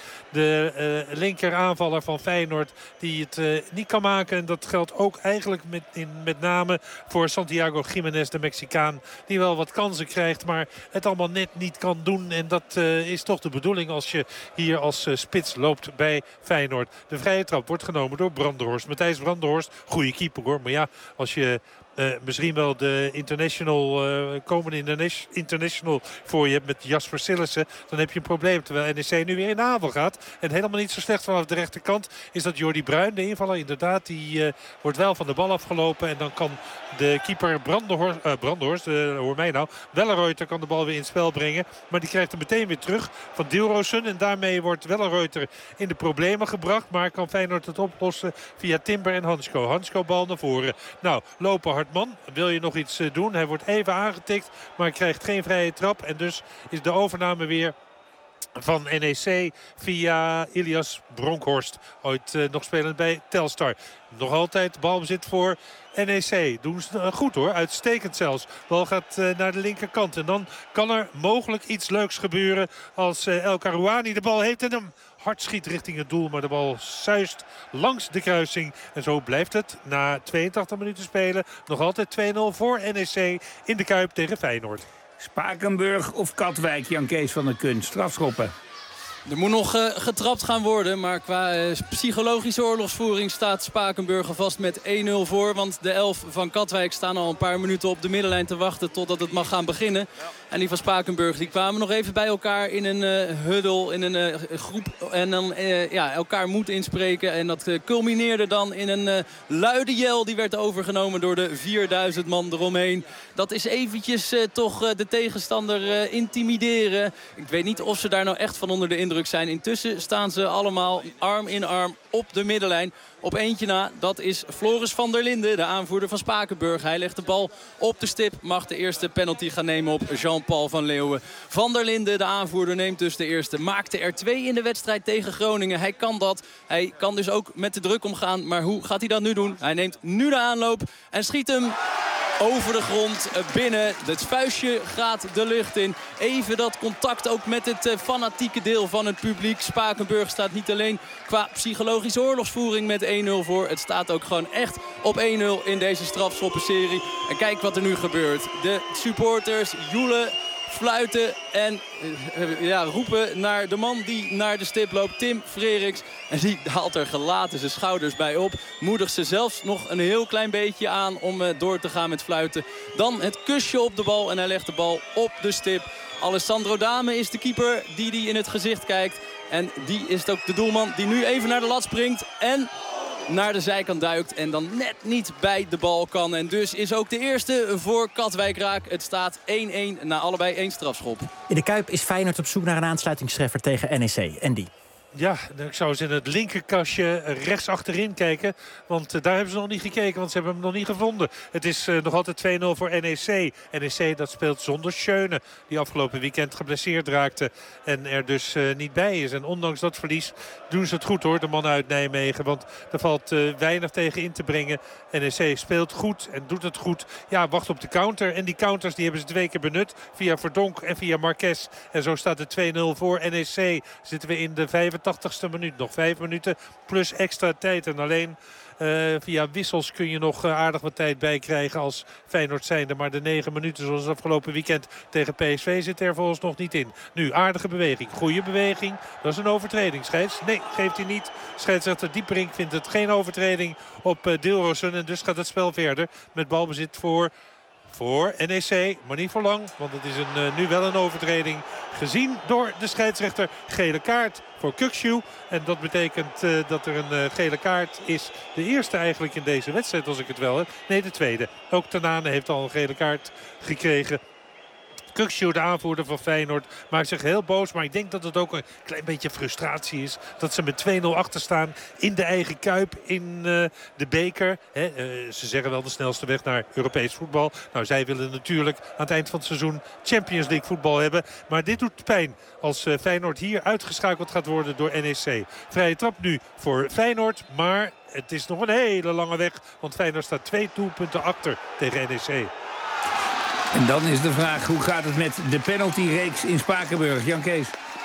de uh, linker aanvaller van Feyenoord. Die het uh, niet kan maken. En dat geldt ook eigenlijk met, in, met name voor Santiago Gimenez, de Mexicaan. Die wel wat kansen krijgt, maar het allemaal net niet kan doen. En dat uh, is toch de bedoeling als je hier als uh, spits loopt bij Feyenoord. De vrije trap wordt genomen door Brandenhorst. Matthijs Brandenhorst, goede keeper hoor. Maar ja, als je Uh, misschien wel de international, uh, komende international voor je hebt met Jasper Sillissen, dan heb je een probleem. Terwijl N E C nu weer in de aanval gaat. En helemaal niet zo slecht vanaf de rechterkant is dat Jordi Bruin, de invaller. Inderdaad, die uh, wordt wel van de bal afgelopen. En dan kan de keeper Brandenhorst, uh, Brandenhorst uh, hoor mij nou, Welleroyter kan de bal weer in het spel brengen. Maar die krijgt hem meteen weer terug van Dilrosun. En daarmee wordt Welleroyter in de problemen gebracht. Maar kan Feyenoord het oplossen via Timber en Hansko. Hansko bal naar voren. Nou, lopen hard man. Wil je nog iets doen? Hij wordt even aangetikt, maar krijgt geen vrije trap. En dus is de overname weer van N E C via Ilias Bronkhorst. Ooit uh, nog spelend bij Telstar. Nog altijd balbezit voor N E C. Doen ze uh, goed hoor. Uitstekend zelfs. Bal gaat uh, naar de linkerkant. En dan kan er mogelijk iets leuks gebeuren als uh, El Karouani de bal heeft en hem hard schiet richting het doel. Maar de bal suist langs de kruising. En zo blijft het na tweeëntachtig minuten spelen nog altijd twee nul voor N E C in de Kuip tegen Feyenoord. Spakenburg of Katwijk, Jan Kees van der Kun. Strafschoppen. Er moet nog uh, getrapt gaan worden, maar qua uh, psychologische oorlogsvoering staat Spakenburg alvast met één nul voor. Want de elf van Katwijk staan al een paar minuten op de middenlijn te wachten totdat het mag gaan beginnen. En die van Spakenburg die kwamen nog even bij elkaar in een uh, huddle, in een uh, groep. En dan uh, ja, elkaar moed inspreken. En dat uh, culmineerde dan in een uh, luide jel. Die werd overgenomen door de vierduizend man eromheen. Dat is eventjes uh, toch uh, de tegenstander uh, intimideren. Ik weet niet of ze daar nou echt van onder de indruk zijn. Intussen staan ze allemaal arm in arm op de middenlijn. Op eentje na, dat is Floris van der Linden, de aanvoerder van Spakenburg. Hij legt de bal op de stip, mag de eerste penalty gaan nemen op Jean-Paul van Leeuwen. Van der Linden, de aanvoerder, neemt dus de eerste. Maakte er twee in de wedstrijd tegen Groningen. Hij kan dat. Hij kan dus ook met de druk omgaan. Maar hoe gaat hij dat nu doen? Hij neemt nu de aanloop en schiet hem over de grond binnen. Het vuistje gaat de lucht in. Even dat contact ook met het fanatieke deel van het publiek. Spakenburg staat niet alleen qua psychologische oorlogsvoering met één nul voor. Het staat ook gewoon echt op één nul in deze strafschoppenserie. En kijk wat er nu gebeurt. De supporters joelen fluiten en uh, ja, roepen naar de man die naar de stip loopt, Tim Freriks. En die haalt er gelaten zijn schouders bij op. Moedigt ze zelfs nog een heel klein beetje aan om uh, door te gaan met fluiten. Dan het kusje op de bal en hij legt de bal op de stip. Alessandro Dame is de keeper die die in het gezicht kijkt. En die is ook de doelman die nu even naar de lat springt en naar de zijkant duikt en dan net niet bij de bal kan. En dus is ook de eerste voor Katwijk raak. Het staat één-één na allebei één strafschop. In de Kuip is Feyenoord op zoek naar een aansluitingstreffer tegen N E C. En die? Ja, ik zou eens in het linkerkastje rechts achterin kijken. Want uh, daar hebben ze nog niet gekeken, want ze hebben hem nog niet gevonden. Het is uh, nog altijd twee nul voor N E C. N E C dat speelt zonder Schöne, die afgelopen weekend geblesseerd raakte. En er dus uh, niet bij is. En ondanks dat verlies doen ze het goed hoor, de mannen uit Nijmegen. Want er valt uh, weinig tegen in te brengen. N E C speelt goed en doet het goed. Ja, wacht op de counter. En die counters die hebben ze twee keer benut. Via Verdonk en via Marques. En zo staat het twee nul voor N E C. Zitten we in de vijfentachtigste minuut. Nog vijf minuten plus extra tijd. En alleen uh, via wissels kun je nog uh, aardig wat tijd bij krijgen als Feyenoord zijnde. Maar de negen minuten zoals het afgelopen weekend tegen P S V zit er volgens nog niet in. Nu aardige beweging. Goede beweging. Dat is een overtreding. Scheids? Nee, geeft hij niet. Scheidsrechter Dieperink vindt het geen overtreding op uh, Dilrosun. En dus gaat het spel verder met balbezit voor... Voor N E C, maar niet voor lang. Want het is een, uh, nu wel een overtreding gezien door de scheidsrechter. Gele kaart voor Kukçu. En dat betekent uh, dat er een uh, gele kaart is. De eerste eigenlijk in deze wedstrijd als ik het wel heb. Nee, de tweede. Ook Tanane heeft al een gele kaart gekregen. Kukçu, de aanvoerder van Feyenoord, maakt zich heel boos. Maar ik denk dat het ook een klein beetje frustratie is. Dat ze met twee nul achter staan in de eigen Kuip, in uh, de beker. He, uh, ze zeggen wel de snelste weg naar Europees voetbal. Nou, zij willen natuurlijk aan het eind van het seizoen Champions League voetbal hebben. Maar dit doet pijn als uh, Feyenoord hier uitgeschakeld gaat worden door N E C. Vrije trap nu voor Feyenoord, maar het is nog een hele lange weg. Want Feyenoord staat twee doelpunten achter tegen N E C. En dan is de vraag, hoe gaat het met de penaltyreeks in Spakenburg? Jan Kees.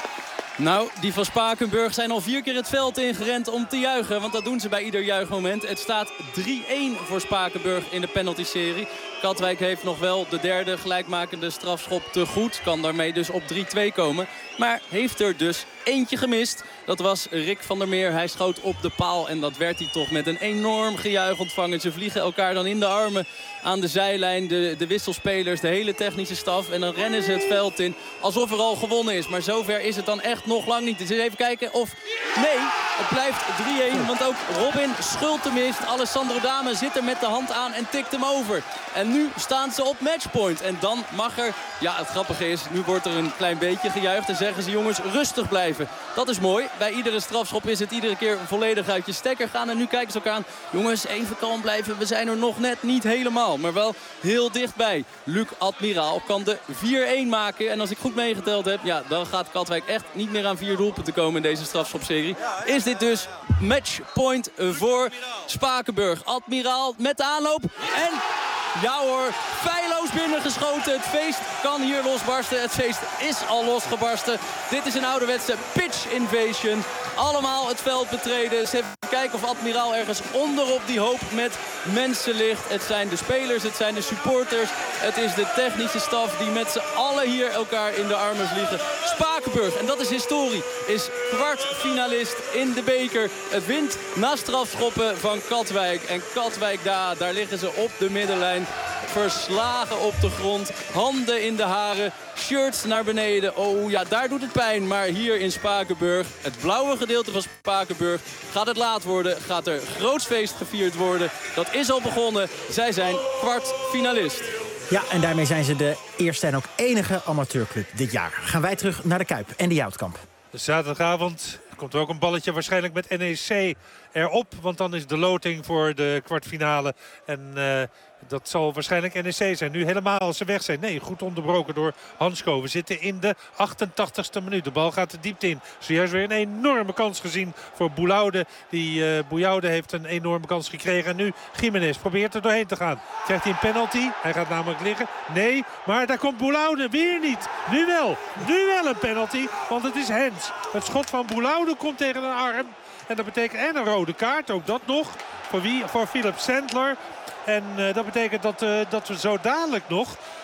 Nou, die van Spakenburg zijn al vier keer het veld ingerend om te juichen. Want dat doen ze bij ieder juichmoment. Het staat drie-één voor Spakenburg in de penalty-serie. Katwijk heeft nog wel de derde gelijkmakende strafschop te goed. Kan daarmee dus op drie-twee komen. Maar heeft er dus eentje gemist. Dat was Rick van der Meer. Hij schoot op de paal en dat werd hij toch met een enorm gejuich ontvangen. Ze vliegen elkaar dan in de armen aan de zijlijn. De, de wisselspelers, de hele technische staf. En dan rennen ze het veld in alsof er al gewonnen is. Maar zover is het dan echt nog lang niet. Dus even kijken of... Nee, het blijft drie-één. Want ook Robin Schulte mist. Alessandro Dame zit er met de hand aan en tikt hem over. En nu staan ze op matchpoint. En dan mag er... Ja, het grappige is, nu wordt er een klein beetje gejuicht. En zeggen ze, jongens, rustig blijven. Dat is mooi. Bij iedere strafschop is het iedere keer volledig uit je stekker gaan. En nu kijken ze elkaar aan. Jongens, even kalm blijven. We zijn er nog net niet helemaal. Maar wel heel dichtbij. Luc Admiraal kan de vier-één maken. En als ik goed meegeteld heb, ja, dan gaat Katwijk echt niet meer aan vier doelpunten komen in deze strafschopserie. Is dit dus matchpoint voor Spakenburg. Admiraal met de aanloop. En... ja hoor, feilloos binnengeschoten. Het feest kan hier losbarsten. Het feest is al losgebarsten. Dit is een ouderwetse pitch invasion. Allemaal het veld betreden. Eens even kijken of Admiraal ergens onderop die hoop met mensen ligt. Het zijn de spelers, het zijn de supporters. Het is de technische staf die met z'n allen hier elkaar in de armen vliegen. Spakenburg, en dat is historie, is kwartfinalist in de beker. Het wint na strafschoppen van Katwijk. En Katwijk, daar, daar liggen ze op de middenlijn. Verslagen op de grond, handen in de haren, shirts naar beneden. Oh ja, daar doet het pijn. Maar hier in Spakenburg, het blauwe gedeelte van Spakenburg, gaat het laat worden. Gaat er groots feest gevierd worden. Dat is al begonnen. Zij zijn kwartfinalist. Ja, en daarmee zijn ze de eerste en ook enige amateurclub dit jaar. Gaan wij terug naar de Kuip en de Joutkamp. Zaterdagavond komt er ook een balletje waarschijnlijk met N E C erop. Want dan is de loting voor de kwartfinale. En uh, dat zal waarschijnlijk N E C zijn. Nu helemaal als ze weg zijn. Nee, goed onderbroken door Hansko. We zitten in de achtentachtigste minuut. De bal gaat de diepte in. Zojuist weer een enorme kans gezien voor Boulaude. Die uh, Boulaude heeft een enorme kans gekregen. En nu Gimenez probeert er doorheen te gaan. Krijgt hij een penalty? Hij gaat namelijk liggen. Nee, maar daar komt Boulaude weer niet. Nu wel. Nu wel een penalty. Want het is Hens. Het schot van Boulaude komt tegen een arm. En dat betekent en een rode kaart. Ook dat nog. Voor wie? Voor Philip Sandler. En uh, dat betekent dat, uh, dat we zo dadelijk nog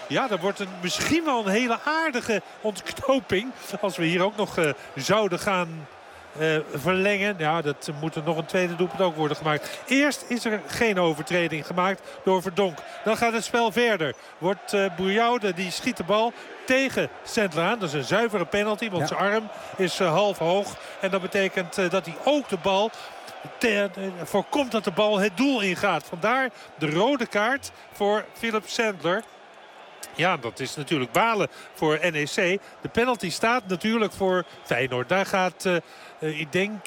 Ja, dat wordt een, misschien wel een hele aardige ontknoping. Als we hier ook nog uh, zouden gaan uh, verlengen. Ja, dat moet er nog een tweede doelpunt ook worden gemaakt. Eerst is er geen overtreding gemaakt door Verdonk. Dan gaat het spel verder. Wordt uh, Boujoude, die schiet de bal tegen Sandler aan. Dat is een zuivere penalty, want ja. zijn arm is uh, half hoog. En dat betekent uh, dat hij ook de bal te, uh, voorkomt dat de bal het doel ingaat. Vandaar de rode kaart voor Philip Sandler. Ja, dat is natuurlijk balen voor N E C. De penalty staat natuurlijk voor Feyenoord. Daar gaat, uh, uh, ik denk,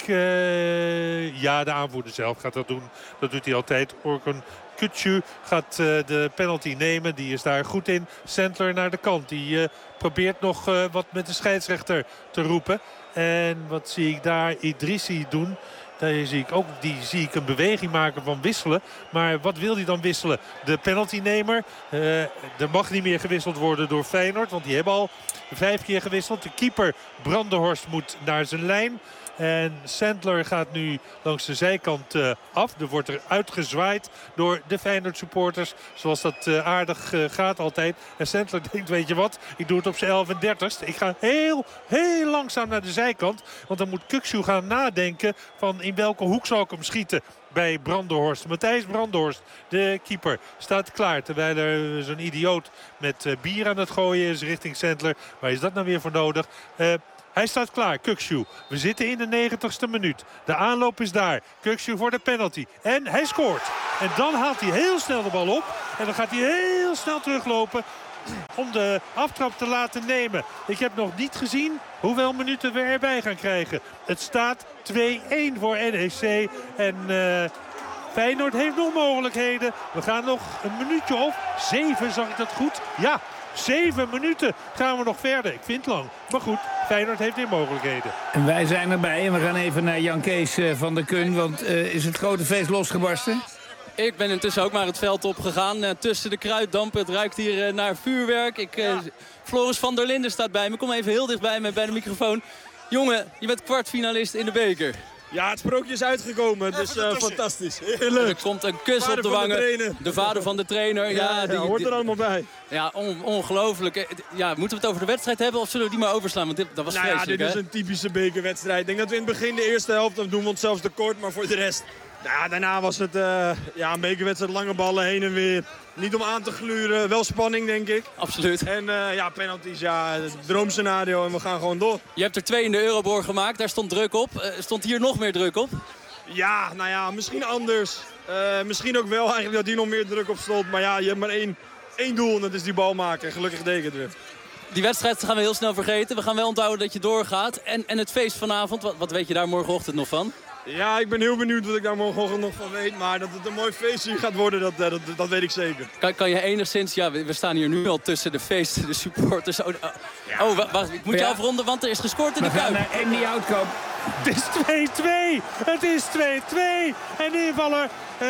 uh, ja, de aanvoerder zelf gaat dat doen. Dat doet hij altijd. Orkun Kutsu gaat uh, de penalty nemen. Die is daar goed in. Sandler naar de kant. Die uh, probeert nog uh, wat met de scheidsrechter te roepen. En wat zie ik daar Idrissi doen? Daar zie ik ook die zie ik een beweging maken van wisselen. Maar wat wil hij dan wisselen? De penaltynemer. Uh, er mag niet meer gewisseld worden door Feyenoord. Want die hebben al vijf keer gewisseld. De keeper Brandenhorst moet naar zijn lijn. En Sandler gaat nu langs de zijkant uh, af. Er wordt er uitgezwaaid door de Feyenoord supporters. Zoals dat uh, aardig uh, gaat altijd. En Sandler denkt, weet je wat, ik doe het op zijn elf en dertigste. Ik ga heel, heel langzaam naar de zijkant. Want dan moet Kukçu gaan nadenken van in welke hoek zal ik hem schieten. Bij Brandenhorst. Matthijs Brandenhorst, de keeper, staat klaar. Terwijl er zo'n idioot met uh, bier aan het gooien is richting Sandler. Waar is dat nou weer voor nodig? Uh, Hij staat klaar, Kukçu. We zitten in de negentigste minuut. De aanloop is daar. Kukçu voor de penalty. En hij scoort. En dan haalt hij heel snel de bal op. En dan gaat hij heel snel teruglopen om de aftrap te laten nemen. Ik heb nog niet gezien hoeveel minuten we erbij gaan krijgen. Het staat twee-een voor N E C. En uh, Feyenoord heeft nog mogelijkheden. We gaan nog een minuutje of zeven, zag ik dat goed? Ja. Zeven minuten gaan we nog verder. Ik vind het lang. Maar goed, Feyenoord heeft weer mogelijkheden. En wij zijn erbij en we gaan even naar Jan Kees van der Kun. Want uh, is het grote feest losgebarsten? Ik ben intussen ook maar het veld opgegaan. Uh, tussen de kruiddampen. Het ruikt hier uh, naar vuurwerk. Ik, uh, ja. Floris van der Linden staat bij me. Kom even heel dichtbij me bij de microfoon. Jongen, je bent kwartfinalist in de beker. Ja, het sprookje is uitgekomen, dus uh, fantastisch. Heel leuk. Er komt een kus vader op de wangen. De, de vader van de trainer. Ja, ja, die, ja hoort er die, allemaal bij. Ja, on, ongelooflijk. Ja, moeten we het over de wedstrijd hebben of zullen we die maar overslaan? Want dit, dat was nou vreselijk, ja, dit hè? is een typische bekerwedstrijd. Ik denk dat we in het begin de eerste helft, dan doen we onszelf tekort, maar voor de rest... Nou ja, daarna was het uh, ja, een bekerwedstrijd, lange ballen heen en weer. Niet om aan te gluren, wel spanning denk ik. Absoluut. En uh, ja, penalties, ja, het droomscenario en we gaan gewoon door. Je hebt er twee in de Euroborg gemaakt, daar stond druk op. Uh, stond hier nog meer druk op? Ja, nou ja, misschien anders. Uh, misschien ook wel eigenlijk dat hier nog meer druk op stond. Maar ja, je hebt maar één, één doel en dat is die bal maken. En gelukkig deed ik het weer. Die wedstrijd gaan we heel snel vergeten. We gaan wel onthouden dat je doorgaat. En, en het feest vanavond, wat, wat weet je daar morgenochtend nog van? Ja, ik ben heel benieuwd wat ik daar morgenochtend nog van weet. Maar dat het een mooi feestje gaat worden, dat, dat, dat weet ik zeker. Kan, kan je enigszins... Ja, we, we staan hier nu al tussen de feesten, de supporters. Oh, oh, oh wacht, ik moet je ja. afronden, want er is gescoord in de Kuip. En die outcome. Het is twee-twee. Het is twee-twee. En de invaller... Uh,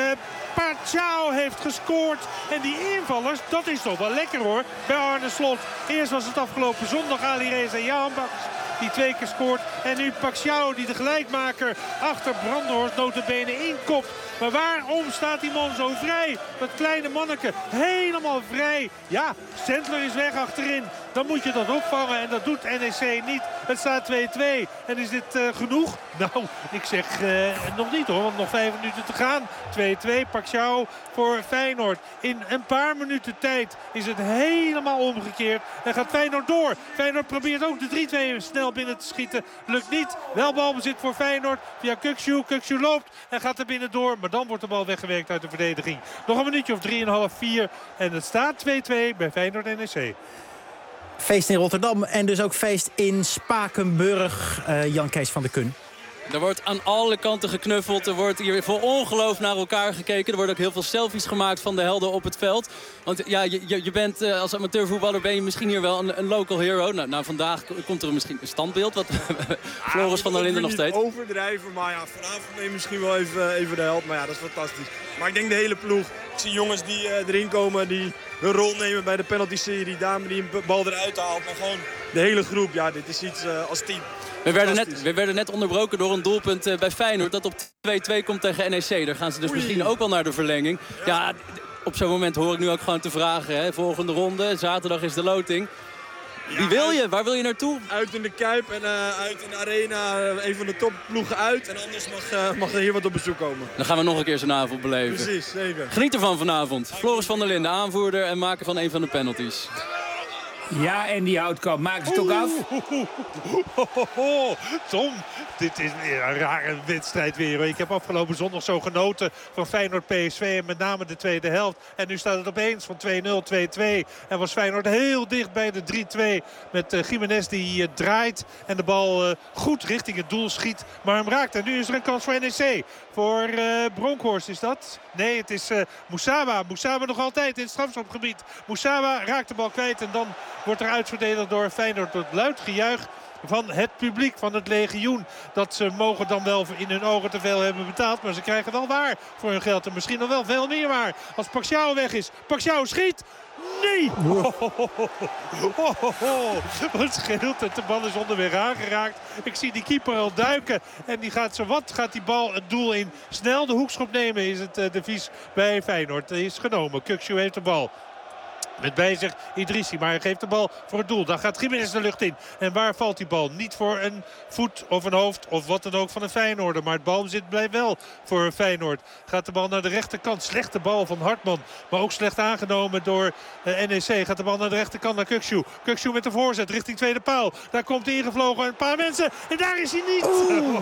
Pachau heeft gescoord. En die invallers, dat is toch wel lekker hoor. Bij Arne Slot. Eerst was het afgelopen zondag Ali Reza Jahanbakhsh die twee keer scoort. En nu Pachau die de gelijkmaker achter Brandenhorst notabene inkopt. Maar waarom staat die man zo vrij? Dat kleine manneke helemaal vrij. Ja, Sandler is weg achterin. Dan moet je dat opvangen en dat doet N E C niet. Het staat twee-twee. En is dit uh, genoeg? Nou, ik zeg uh, nog niet hoor, want nog vijf minuten te gaan. twee-twee, Pachau voor Feyenoord. In een paar minuten tijd is het helemaal omgekeerd. En gaat Feyenoord door. Feyenoord probeert ook de drie-twee snel binnen te schieten. Lukt niet. Wel balbezit voor Feyenoord via Kukçu. Kukçu loopt en gaat er binnen door. Maar dan wordt de bal weggewerkt uit de verdediging. Nog een minuutje of drieënhalf, vier. En het staat twee-twee bij Feyenoord N E C. Feest in Rotterdam en dus ook feest in Spakenburg. Uh, Jan Kees van der Kun. Er wordt aan alle kanten geknuffeld. Er wordt hier vol ongeloof naar elkaar gekeken. Er worden ook heel veel selfies gemaakt van de helden op het veld. Want ja, je, je bent uh, als amateurvoetballer ben je misschien hier wel een, een local hero. Nou, nou, vandaag komt er misschien een standbeeld. Wat Floris van der Linden nog steeds. Niet overdrijven, maar ja, vanavond neem je misschien wel even, even de held. Maar ja, dat is fantastisch. Maar ik denk de hele ploeg. Ik zie jongens die uh, erin komen, die hun rol nemen bij de penalty-serie. Dame die een bal eruit haalt. Maar gewoon de hele groep. Ja, dit is iets uh, als team. We werden, net, we werden net onderbroken door een doelpunt uh, bij Feyenoord dat op twee-twee komt tegen N E C. Daar gaan ze dus Oei. misschien ook wel naar de verlenging. Ja, ja op zo'n moment hoor ik nu ook gewoon te vragen. Hè? Volgende ronde, zaterdag is de loting. Wie wil je? Waar wil je naartoe? Uit in de Kuip en uh, uit in de Arena. Uh, een van de topploegen uit. En anders mag, uh, mag er hier wat op bezoek komen. Dan gaan we nog een keer zo'n avond beleven. Precies, zeker. Geniet ervan vanavond. Floris van der Linden, aanvoerder en maker van een van de penalties. Ja, en die Houtkamp. Maakt het ook af? Tom, dit is weer een rare wedstrijd weer. Ik heb afgelopen zondag zo genoten van Feyenoord P S V. En met name de tweede helft. En nu staat het opeens van twee nul, twee twee. En was Feyenoord heel dicht bij de drie twee. Met uh, Gimenez die uh, draait. En de bal uh, goed richting het doel schiet. Maar hem raakt. En nu is er een kans voor N E C. Voor uh, Bronkhorst is dat? Nee, het is uh, Moussaba. Moussaba nog altijd in het strafschopgebied. Moussaba raakt de bal kwijt. En dan wordt er uitverdedigd door Feyenoord. Het luid gejuich van het publiek, van het legioen. Dat ze mogen dan wel in hun ogen te veel hebben betaald. Maar ze krijgen wel waar voor hun geld. En misschien nog wel veel meer waar. Als Paxiao weg is. Paxiao schiet. Nee! Oh, oh, oh, oh, oh, oh. Wat scheelt het? De bal is onderweg aangeraakt. Ik zie die keeper al duiken. En die gaat zo wat gaat die bal het doel in. Snel de hoekschop nemen is het uh, devies bij Feyenoord. Die is genomen. Kukçu heeft de bal. Met bij zich Idrissi, maar hij geeft de bal voor het doel. Dan gaat Gimenez de lucht in. En waar valt die bal? Niet voor een voet of een hoofd of wat dan ook van een Feyenoorder. Maar het balbezit blijft wel voor Feyenoord. Gaat de bal naar de rechterkant. Slechte bal van Hartman. Maar ook slecht aangenomen door uh, N E C. Gaat de bal naar de rechterkant naar Kukçu. Kukçu met de voorzet richting tweede paal. Daar komt hij ingevlogen. Een paar mensen. En daar is hij niet.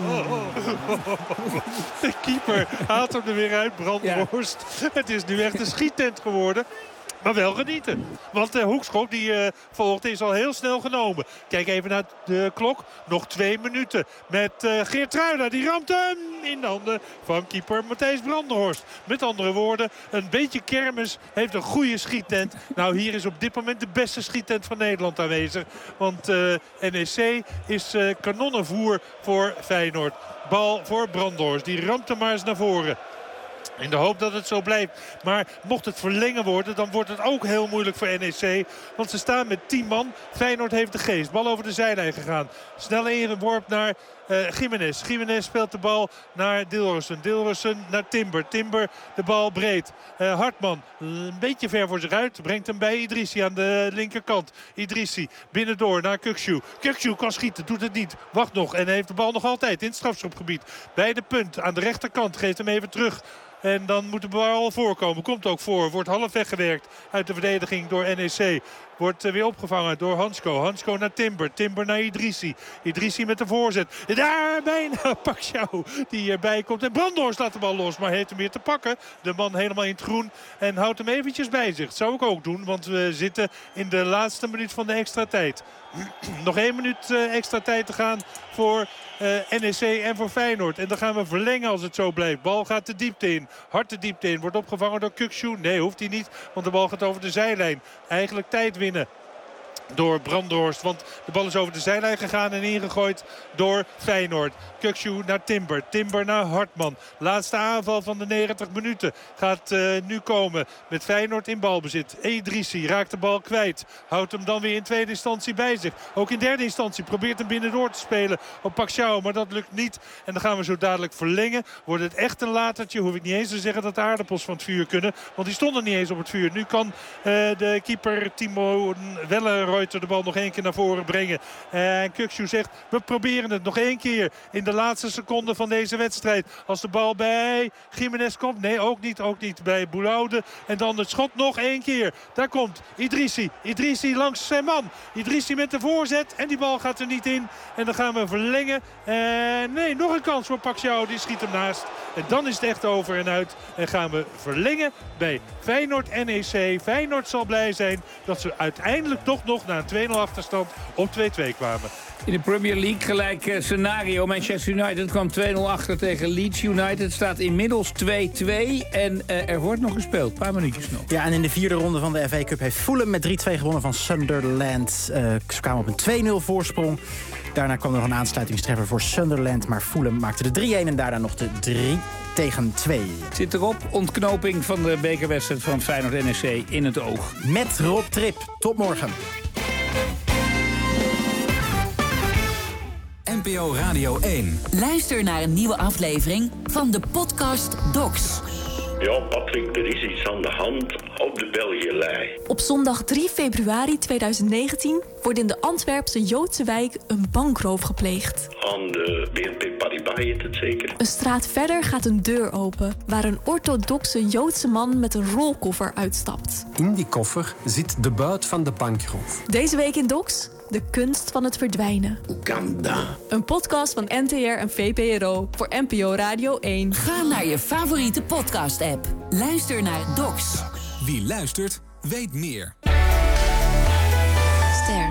De keeper haalt hem er weer uit. Brandhorst. Ja. Het is nu echt een schiettent geworden. Maar wel genieten. Want de hoekschop die uh, volgt is al heel snel genomen. Kijk even naar de klok. Nog twee minuten. Met uh, Geertruida. Die ramt hem in de handen van keeper Matthijs Brandhorst. Met andere woorden, een beetje kermis heeft een goede schiettent. Nou, hier is op dit moment de beste schiettent van Nederland aanwezig. Want uh, N E C is uh, kanonnenvoer voor Feyenoord. Bal voor Brandhorst. Die ramt hem maar eens naar voren. In de hoop dat het zo blijft. Maar mocht het verlengen worden, dan wordt het ook heel moeilijk voor N E C. Want ze staan met tien man. Feyenoord heeft de geest. Bal over de zijlijn gegaan. Snel ingeworp naar uh, Gimenez. Gimenez speelt de bal naar Dilrosun. Dilrosun naar Timber. Timber de bal breed. Uh, Hartman een beetje ver voor zich uit. Brengt hem bij Idrissi aan de linkerkant. Idrissi binnendoor naar Kukçu. Kukçu kan schieten, doet het niet. Wacht nog en heeft de bal nog altijd in het strafschopgebied. Bij de punt aan de rechterkant. Geeft hem even terug. En dan moet de bal voorkomen. Komt ook voor. Wordt half weggewerkt uit de verdediging door N E C. Wordt weer opgevangen door Hansko. Hansko naar Timber. Timber naar Idrissi. Idrissi met de voorzet. Daar bijna Paxiao die erbij komt. En Brandhorst laat de bal los. Maar heeft hem weer te pakken. De man helemaal in het groen. En houdt hem eventjes bij zich. Dat zou ik ook doen. Want we zitten in de laatste minuut van de extra tijd. Nog één minuut uh, extra tijd te gaan voor uh, N E C en voor Feyenoord. En dan gaan we verlengen als het zo blijft. Bal gaat de diepte in. Hard de diepte in. Wordt opgevangen door Kukçu. Nee, hoeft hij niet. Want de bal gaat over de zijlijn. Eigenlijk tijd winnen door Brandhorst. Want de bal is over de zijlijn gegaan en ingegooid door Feyenoord. Kukçu naar Timber. Timber naar Hartman. Laatste aanval van de negentig minuten gaat uh, nu komen met Feyenoord in balbezit. Idrissi raakt de bal kwijt. Houdt hem dan weer in tweede instantie bij zich. Ook in derde instantie probeert hem binnendoor te spelen op Paxiao. Maar dat lukt niet. En dan gaan we zo dadelijk verlengen. Wordt het echt een latertje. Hoef ik niet eens te zeggen dat de aardappels van het vuur kunnen. Want die stonden niet eens op het vuur. Nu kan uh, de keeper Timo Wellenrooy de bal nog één keer naar voren brengen. En Kukçu zegt, we proberen het nog één keer in de laatste seconde van deze wedstrijd. Als de bal bij Gimenez komt. Nee, ook niet. Ook niet bij Boulaude. En dan het schot nog één keer. Daar komt Idrissi. Idrissi langs zijn man. Idrissi met de voorzet. En die bal gaat er niet in. En dan gaan we verlengen. En nee, nog een kans voor Paxiao. Die schiet hem naast. En dan is het echt over en uit. En gaan we verlengen bij Feyenoord N E C. Feyenoord zal blij zijn dat ze uiteindelijk toch nog na een twee nul achterstand op twee twee kwamen. In de Premier League gelijk uh, scenario. Manchester United kwam twee nul achter tegen Leeds United. Staat inmiddels twee twee. En uh, er wordt nog gespeeld. Een paar minuutjes nog. Ja, en in de vierde ronde van de F A Cup heeft Fulham met drie twee gewonnen van Sunderland. Uh, ze kwamen op een twee nul voorsprong. Daarna kwam er nog een aansluitingstreffer voor Sunderland. Maar Fulham maakte de drie een en daarna nog de drie tegen twee. Zit erop. Ontknoping van de bekerwedstrijd van Feyenoord N E C in het oog. Met Rob Trip. Tot morgen. N P O Radio één. Luister naar een nieuwe aflevering van de podcast Docs. Ja, Patrick, er is iets aan de hand op de Belgielei. Op zondag drie februari tweeduizend negentien wordt in de Antwerpse Joodse wijk een bankroof gepleegd. Aan de B N P Paribas heet het zeker. Een straat verder gaat een deur open waar een orthodoxe Joodse man met een rolkoffer uitstapt. In die koffer zit de buit van de bankroof. Deze week in Docs, de kunst van het verdwijnen. Hoe kan dat? Een podcast van N T R en V P R O voor N P O Radio één. Ga naar je favoriete podcast-app. Luister naar Docs. Wie luistert, weet meer. Ster.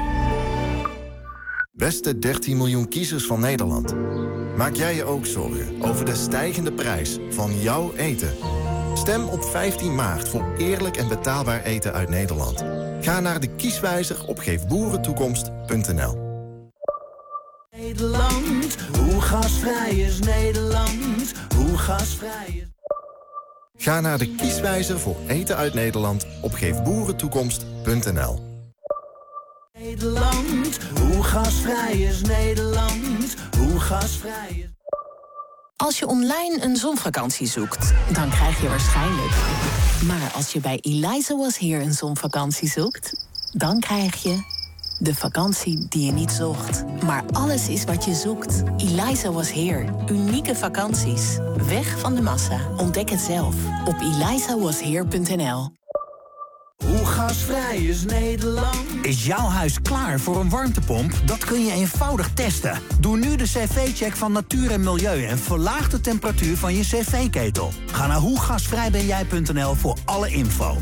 Beste dertien miljoen kiezers van Nederland. Maak jij je ook zorgen over de stijgende prijs van jouw eten? Stem op vijftien maart voor eerlijk en betaalbaar eten uit Nederland. Ga naar de kieswijzer op geef boeren toekomst punt n l. Nederland, hoe gasvrij is Nederland? Hoe gasvrij is... Ga naar de kieswijzer voor eten uit Nederland op geef boeren toekomst punt n l. Nederland, hoe gasvrij is Nederland? Hoe gasvrij is... Als je online een zonvakantie zoekt, dan krijg je waarschijnlijk... Maar als je bij Eliza Was Here een zonvakantie zoekt... dan krijg je de vakantie die je niet zocht. Maar alles is wat je zoekt. Eliza Was Here. Unieke vakanties. Weg van de massa. Ontdek het zelf op eliza was here punt n l. Hoe gasvrij is Nederland? Is jouw huis klaar voor een warmtepomp? Dat kun je eenvoudig testen. Doe nu de cv-check van Natuur en Milieu en verlaag de temperatuur van je cv-ketel. Ga naar hoe gasvrij ben jij punt n l voor alle info.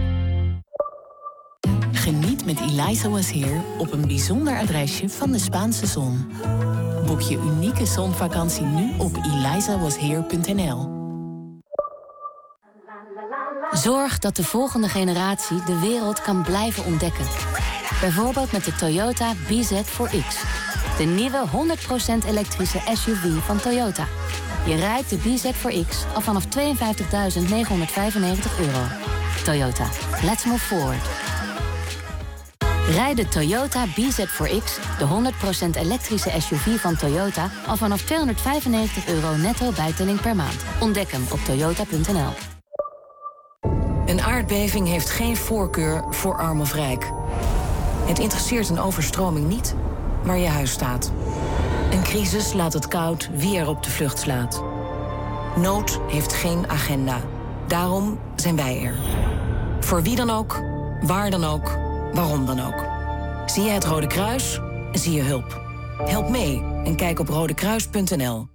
Geniet met Eliza Was Here op een bijzonder adresje van de Spaanse zon. Boek je unieke zonvakantie nu op eliza was here punt n l. Zorg dat de volgende generatie de wereld kan blijven ontdekken. Bijvoorbeeld met de Toyota B Z four X. De nieuwe honderd procent elektrische S U V van Toyota. Je rijdt de B Z four X al vanaf tweeënvijftigduizend negenhonderdvijfennegentig euro. Toyota, let's move forward. Rijd de Toyota B Z four X, de honderd procent elektrische S U V van Toyota... al vanaf tweehonderdvijfennegentig euro netto bijtelling per maand. Ontdek hem op toyota punt n l. Een aardbeving heeft geen voorkeur voor arm of rijk. Het interesseert een overstroming niet waar je huis staat. Een crisis laat het koud wie er op de vlucht slaat. Nood heeft geen agenda. Daarom zijn wij er. Voor wie dan ook, waar dan ook, waarom dan ook. Zie je het Rode Kruis? Zie je hulp. Help mee en kijk op rodekruis punt n l.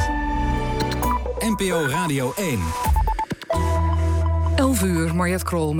N P O Radio één. elf uur, Mariette Krol.